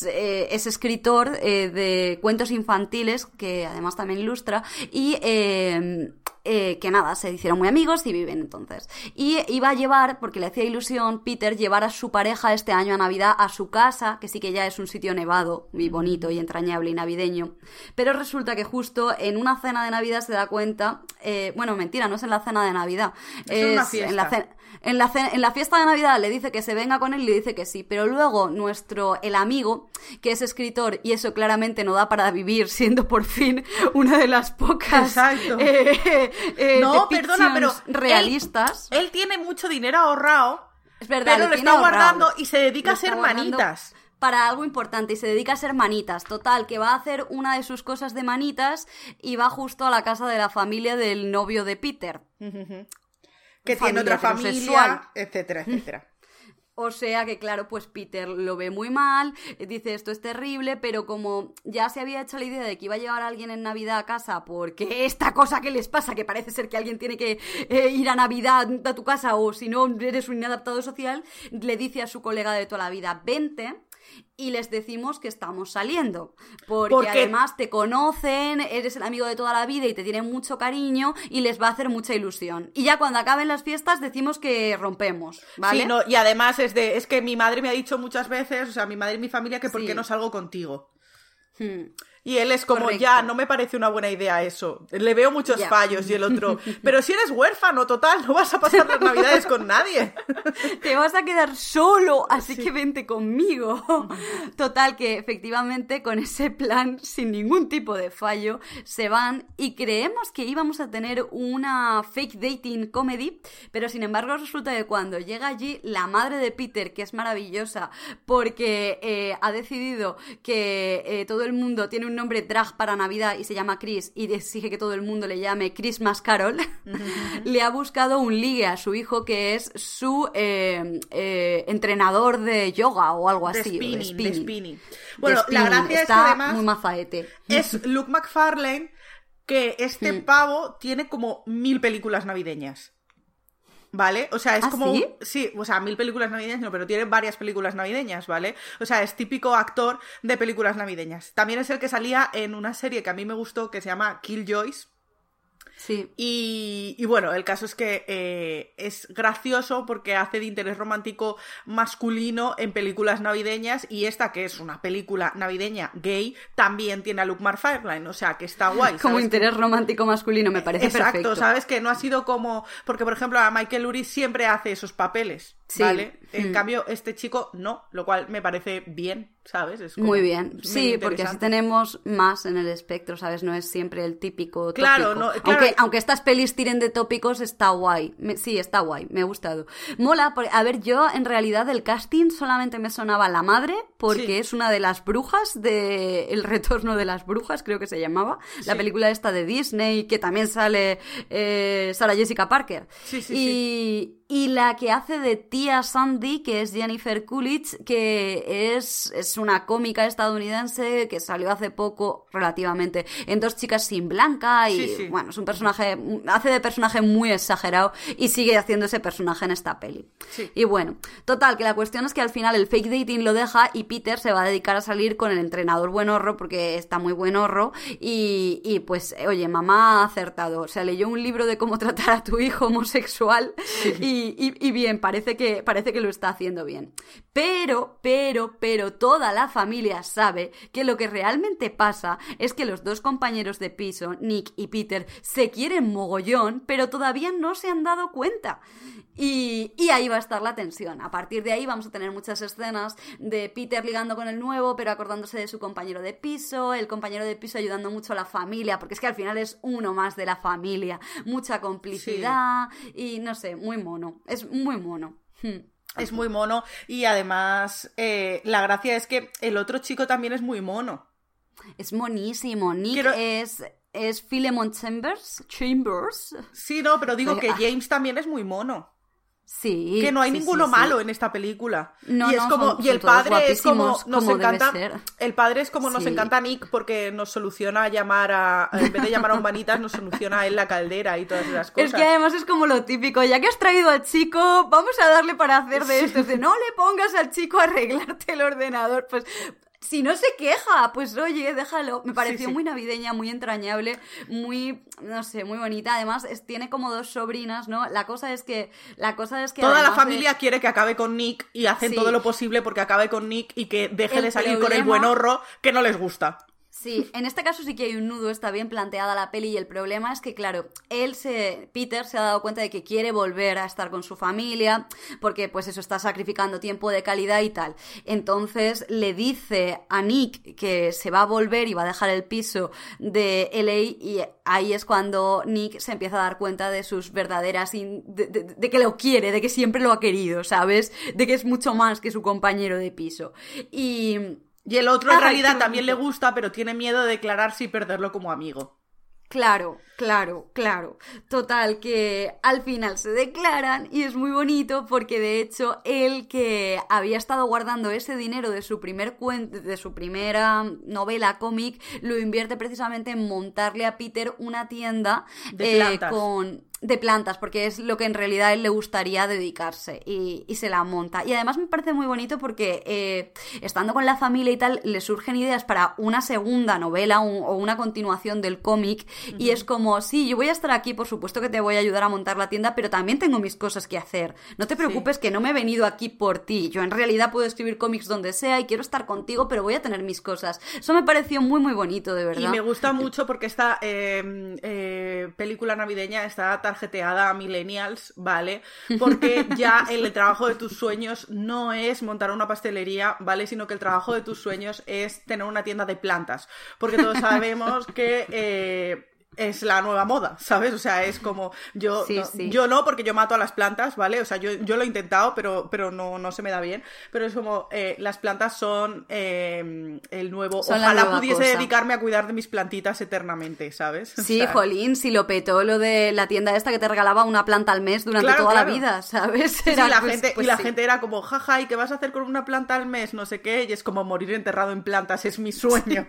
escritor de cuentos infantiles, que además también ilustra, y que nada, se hicieron muy amigos y viven entonces. Y iba a llevar, porque le hacía ilusión, Peter, llevar a su pareja este año a Navidad a su casa, que sí que ya es un sitio nevado, muy bonito y entrañable y navideño. Pero resulta que justo en una cena de Navidad se da cuenta, bueno, mentira, no es en la cena de Navidad, es una fiesta. En la fiesta de Navidad le dice que se venga con él y le dice que sí, pero luego el amigo, que es escritor, y eso claramente no da para vivir, siendo por fin una de las pocas no, perdona, pero realistas. Él tiene mucho dinero ahorrado, es verdad, pero lo está guardando y se dedica a ser manitas. Para algo importante y se dedica a ser manitas. Total, que va a hacer una de sus cosas de manitas y va justo a la casa de la familia del novio de Peter. Que tiene otra familia, etcétera, etcétera. O sea que, claro, pues Peter lo ve muy mal, dice esto es terrible, pero como ya se había hecho la idea de que iba a llevar a alguien en Navidad a casa, porque esta cosa que les pasa, que parece ser que alguien tiene que ir a Navidad a tu casa o si no eres un inadaptado social, le dice a su colega de toda la vida, vente y les decimos que estamos saliendo, porque además te conocen, eres el amigo de toda la vida y te tienen mucho cariño y les va a hacer mucha ilusión. Y ya cuando acaben las fiestas decimos que rompemos, ¿vale? Sí, no, y además es que mi madre me ha dicho muchas veces, o sea, mi madre y mi familia, que por qué no salgo contigo. Y él es como, ya, no me parece una buena idea eso. Le veo muchos fallos. Y el otro, pero si eres huérfano, total, no vas a pasar las Navidades con nadie. Te vas a quedar solo, así que vente conmigo. Total, que efectivamente con ese plan, sin ningún tipo de fallo, se van y creemos que íbamos a tener una fake dating comedy, pero sin embargo resulta que cuando llega allí la madre de Peter, que es maravillosa, porque ha decidido que todo el mundo tiene un nombre drag para Navidad y se llama Chris y exige que todo el mundo le llame Christmas Carol, le ha buscado un ligue a su hijo que es su entrenador de yoga o algo así. De spinning. Bueno, la gracia es que además muy mazaete. Es Luke McFarlane, que este pavo tiene como 1000 películas navideñas. ¿Vale? O sea, es como... ¿Sí? Sí, o sea, 1000 películas navideñas no, pero tiene varias películas navideñas, ¿vale? O sea, es típico actor de películas navideñas. También es el que salía en una serie que a mí me gustó, que se llama Killjoys. Sí. Y bueno, el caso es que es gracioso porque hace de interés romántico masculino en películas navideñas, y esta, que es una película navideña gay, también tiene a Luke McFarlane, o sea, que está guay. Como interés romántico masculino, me parece perfecto. Exacto, ¿sabes? Que no ha sido como... Porque, por ejemplo, a Michael Urie siempre hace esos papeles, ¿vale? En cambio, este chico no, lo cual me parece bien, ¿sabes? Es como muy bien, sí, porque así tenemos más en el espectro, ¿sabes? No es siempre el típico tópico. Claro, no, claro. Aunque estas pelis tiren de tópicos, está guay. Sí, está guay, me ha gustado. Mola, a ver, yo en realidad del casting solamente me sonaba la madre, porque es una de las brujas de El Retorno de las Brujas, creo que se llamaba, la película esta de Disney, que también sale Sarah Jessica Parker. Y la que hace de tía Sandy, que es Jennifer Coolidge, que es una cómica estadounidense que salió hace poco, relativamente, en Dos chicas sin Blanca, y bueno, es un personaje, hace de personaje muy exagerado y sigue haciendo ese personaje en esta peli. Y bueno, total, que la cuestión es que al final el fake dating lo deja y Peter se va a dedicar a salir con el entrenador buenorro, porque está muy buenorro, y pues, oye, mamá ha acertado, o sea, leyó un libro de cómo tratar a tu hijo homosexual y bien, parece que lo está haciendo bien. Pero toda la familia sabe que lo que realmente pasa es que los dos compañeros de piso, Nick y Peter, se quieren mogollón, pero todavía no se han dado cuenta. Y ahí va a estar la tensión. A partir de ahí vamos a tener muchas escenas de Peter ligando con el nuevo, pero acordándose de su compañero de piso, el compañero de piso ayudando mucho a la familia, porque es que al final es uno más de la familia. Mucha complicidad y no sé, muy mono. Es muy mono. Es muy mono, y además la gracia es que el otro chico también es muy mono. Es monísimo. Nick es Philemon Chambers. Sí, no, pero digo que James también es muy mono. Sí. Que no hay ninguno malo en esta película. No, y es como, y el padre es como nos encanta. Ser. El padre es como nos encanta Nick, porque nos soluciona llamar a. En vez de llamar a un manitas, nos soluciona a él la caldera y todas esas cosas. Es que además es como lo típico, ya que has traído al chico, vamos a darle para hacer de esto. De no le pongas al chico a arreglarte el ordenador. Pues Si no se queja, pues oye, déjalo. Me pareció Sí. muy navideña, muy entrañable, muy, no sé, muy bonita. Además, tiene como 2 sobrinas, ¿no? La cosa es que Toda la además familia quiere que acabe con Nick y hacen Sí. todo lo posible porque acabe con Nick y que deje El de salir con el problema- buen horro que no les gusta. Sí, en este caso sí que hay un nudo, está bien planteada la peli y el problema es que, claro, Peter se ha dado cuenta de que quiere volver a estar con su familia porque, pues eso, está sacrificando tiempo de calidad y tal. Entonces le dice a Nick que se va a volver y va a dejar el piso de LA y ahí es cuando Nick se empieza a dar cuenta de sus verdaderas... de que lo quiere, de que siempre lo ha querido, ¿sabes? De que es mucho más que su compañero de piso. Y el otro en Ay, realidad qué también le bonito. gusta, pero tiene miedo de declararse y perderlo como amigo. Claro. Total, que al final se declaran y es muy bonito porque de hecho él que había estado guardando ese dinero de su primera novela cómic, lo invierte precisamente en montarle a Peter una tienda De plantas. de plantas, porque es lo que en realidad a él le gustaría dedicarse y se la monta. Y además me parece muy bonito porque estando con la familia y tal, le surgen ideas para una segunda novela o una continuación del cómic y es como, sí, yo voy a estar aquí, por supuesto que te voy a ayudar a montar la tienda, pero también tengo mis cosas que hacer. No te preocupes que no me he venido aquí por ti. Yo en realidad puedo escribir cómics donde sea y quiero estar contigo, pero voy a tener mis cosas. Eso me pareció muy, muy bonito, de verdad. Y me gusta mucho porque esta película navideña está tarjeteada a millennials, ¿vale? Porque ya el trabajo de tus sueños no es montar una pastelería, ¿vale? Sino que el trabajo de tus sueños es tener una tienda de plantas. Porque todos sabemos que... es la nueva moda, ¿sabes? O sea, es como... Yo no, porque yo mato a las plantas, ¿vale? O sea, yo lo he intentado, pero no se me da bien. Pero es como, las plantas son el nuevo... Son la Ojalá nueva pudiese cosa. dedicarme a cuidar de mis plantitas eternamente, ¿sabes? O Sí, sea, jolín, si lo petó lo de la tienda esta que te regalaba una planta al mes durante Claro, toda claro. la vida, ¿sabes? Sí, Era, la pues, gente, pues y la sí. gente era como, jaja, ¿y qué vas a hacer con una planta al mes? No sé qué, y es como morir enterrado en plantas, es mi sueño.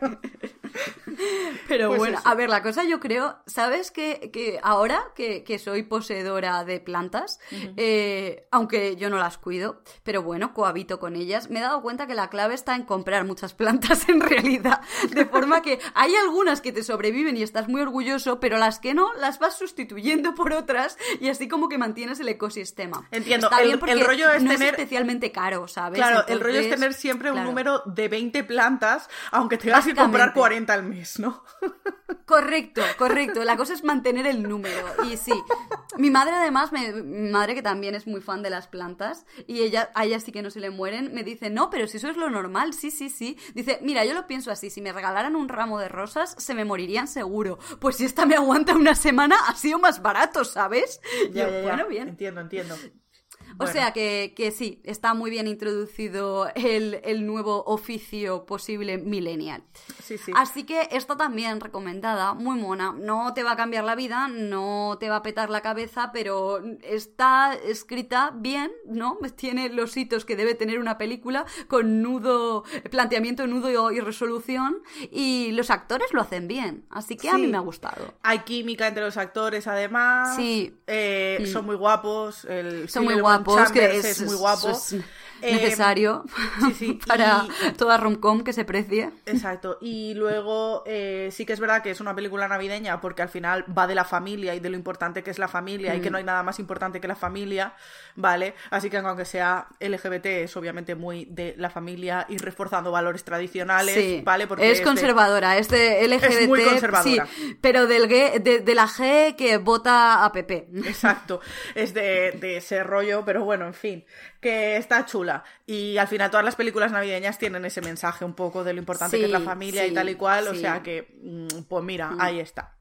Pero Pues bueno, eso. a ver, la cosa yo creo, ¿sabes que ahora que soy poseedora de plantas, aunque yo no las cuido, pero bueno, cohabito con ellas, me he dado cuenta que la clave está en comprar muchas plantas en realidad, de forma que hay algunas que te sobreviven y estás muy orgulloso, pero las que no, las vas sustituyendo por otras y así como que mantienes el ecosistema. Entiendo, Está el- bien porque el rollo es no tener- es especialmente caro, ¿sabes? Claro, el rollo es Entonces, tener siempre un claro. número de 20 plantas, aunque tengas que comprar Básicamente. 40 al mes, ¿no? Correcto. La cosa es mantener el número. Y sí, mi madre además, mi madre que también es muy fan de las plantas, y a ella sí que no se le mueren, me dice, no, pero si eso es lo normal, sí. Dice, mira, yo lo pienso así, si me regalaran un ramo de rosas, se me morirían seguro. Pues si esta me aguanta una semana, ha sido más barato, ¿sabes? Yo, bueno, bien. Entiendo. O Bueno. sea que sí, está muy bien introducido el nuevo oficio posible millennial. Sí. Así que esta también recomendada, muy mona. No te va a cambiar la vida, no te va a petar la cabeza, pero está escrita bien, ¿no? Tiene los hitos que debe tener una película con planteamiento, nudo y resolución, y los actores lo hacen bien. Así que a mí Sí. me ha gustado. Hay química entre los actores, además. Sí. Son muy guapos. Son muy Philip guapos, que Chambers es muy guapo. eso es necesario sí, para y- toda rom-com que se precie. Exacto, y luego sí que es verdad que es una película navideña porque al final va de la familia y de lo importante que es la familia y que no hay nada más importante que la familia, ¿vale? Así que aunque sea LGBT es obviamente muy de la familia y reforzando valores tradicionales, Sí, ¿vale? Porque es conservadora, es de LGBT, Es muy conservadora. sí, pero de la G que vota a PP. Exacto, es de ese rollo, pero bueno, en fin, que está chula. Y al final todas las películas navideñas tienen ese mensaje un poco de lo importante que es la Sí, familia y sí, tal y cual, o sí. sea que, pues mira, ahí está.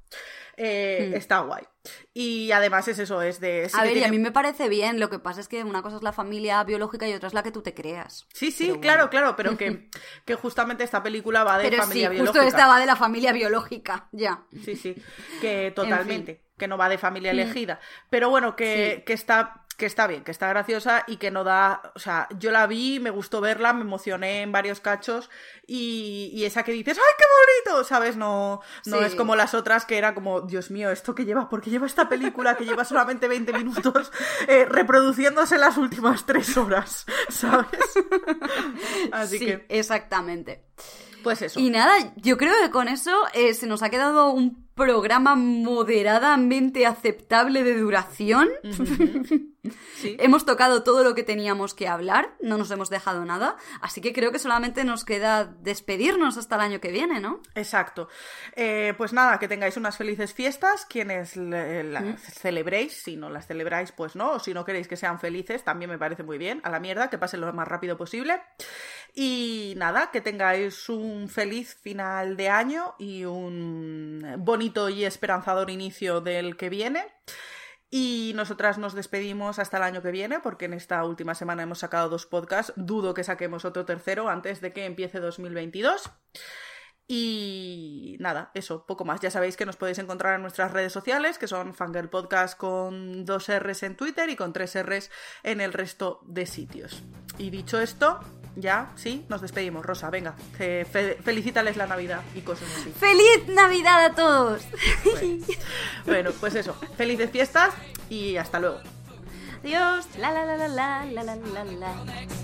Está guay. Y además es eso, es de... sí A que ver, y tiene- a mí me parece bien, lo que pasa es que una cosa es la familia biológica y otra es la que tú te creas. Sí, Pero claro, bueno. pero que justamente esta película va de Pero familia sí, biológica. justo esta va de la familia biológica, ya. Sí, que totalmente, que no va de familia elegida. Pero bueno, Sí. que está que está bien, que está graciosa y que no da... O sea, yo la vi, me gustó verla, me emocioné en varios cachos y esa que dices, ¡ay, qué bonito! ¿Sabes? No Sí. es como las otras que era como, Dios mío, ¿esto qué lleva? ¿Por qué lleva esta película que lleva solamente 20 minutos reproduciéndose las últimas 3 horas? ¿Sabes? Así Sí, que, exactamente. pues eso. Y nada, yo creo que con eso se nos ha quedado un programa moderadamente aceptable de duración. Sí. Hemos tocado todo lo que teníamos que hablar, no nos hemos dejado nada, así que creo que solamente nos queda despedirnos hasta el año que viene, ¿no? Exacto. Pues nada, que tengáis unas felices fiestas, quienes las celebréis, si no las celebráis, pues no, o si no queréis que sean felices, también me parece muy bien, a la mierda, que pasen lo más rápido posible. Y nada, que tengáis un feliz final de año y un bonito y esperanzador inicio del que viene. Y nosotras nos despedimos hasta el año que viene, porque en esta última semana hemos sacado 2 podcasts. Dudo que saquemos otro tercero antes de que empiece 2022. Y nada, eso, poco más. Ya sabéis que nos podéis encontrar en nuestras redes sociales, que son Fangirl Podcast con 2 R's en Twitter y con 3 R's en el resto de sitios. Y dicho esto, ya, sí, nos despedimos. Rosa, venga, felicítales la Navidad y cosas así. ¡Feliz Navidad a todos! Bueno, pues eso, felices fiestas y hasta luego. Adiós. La la la la la la la la.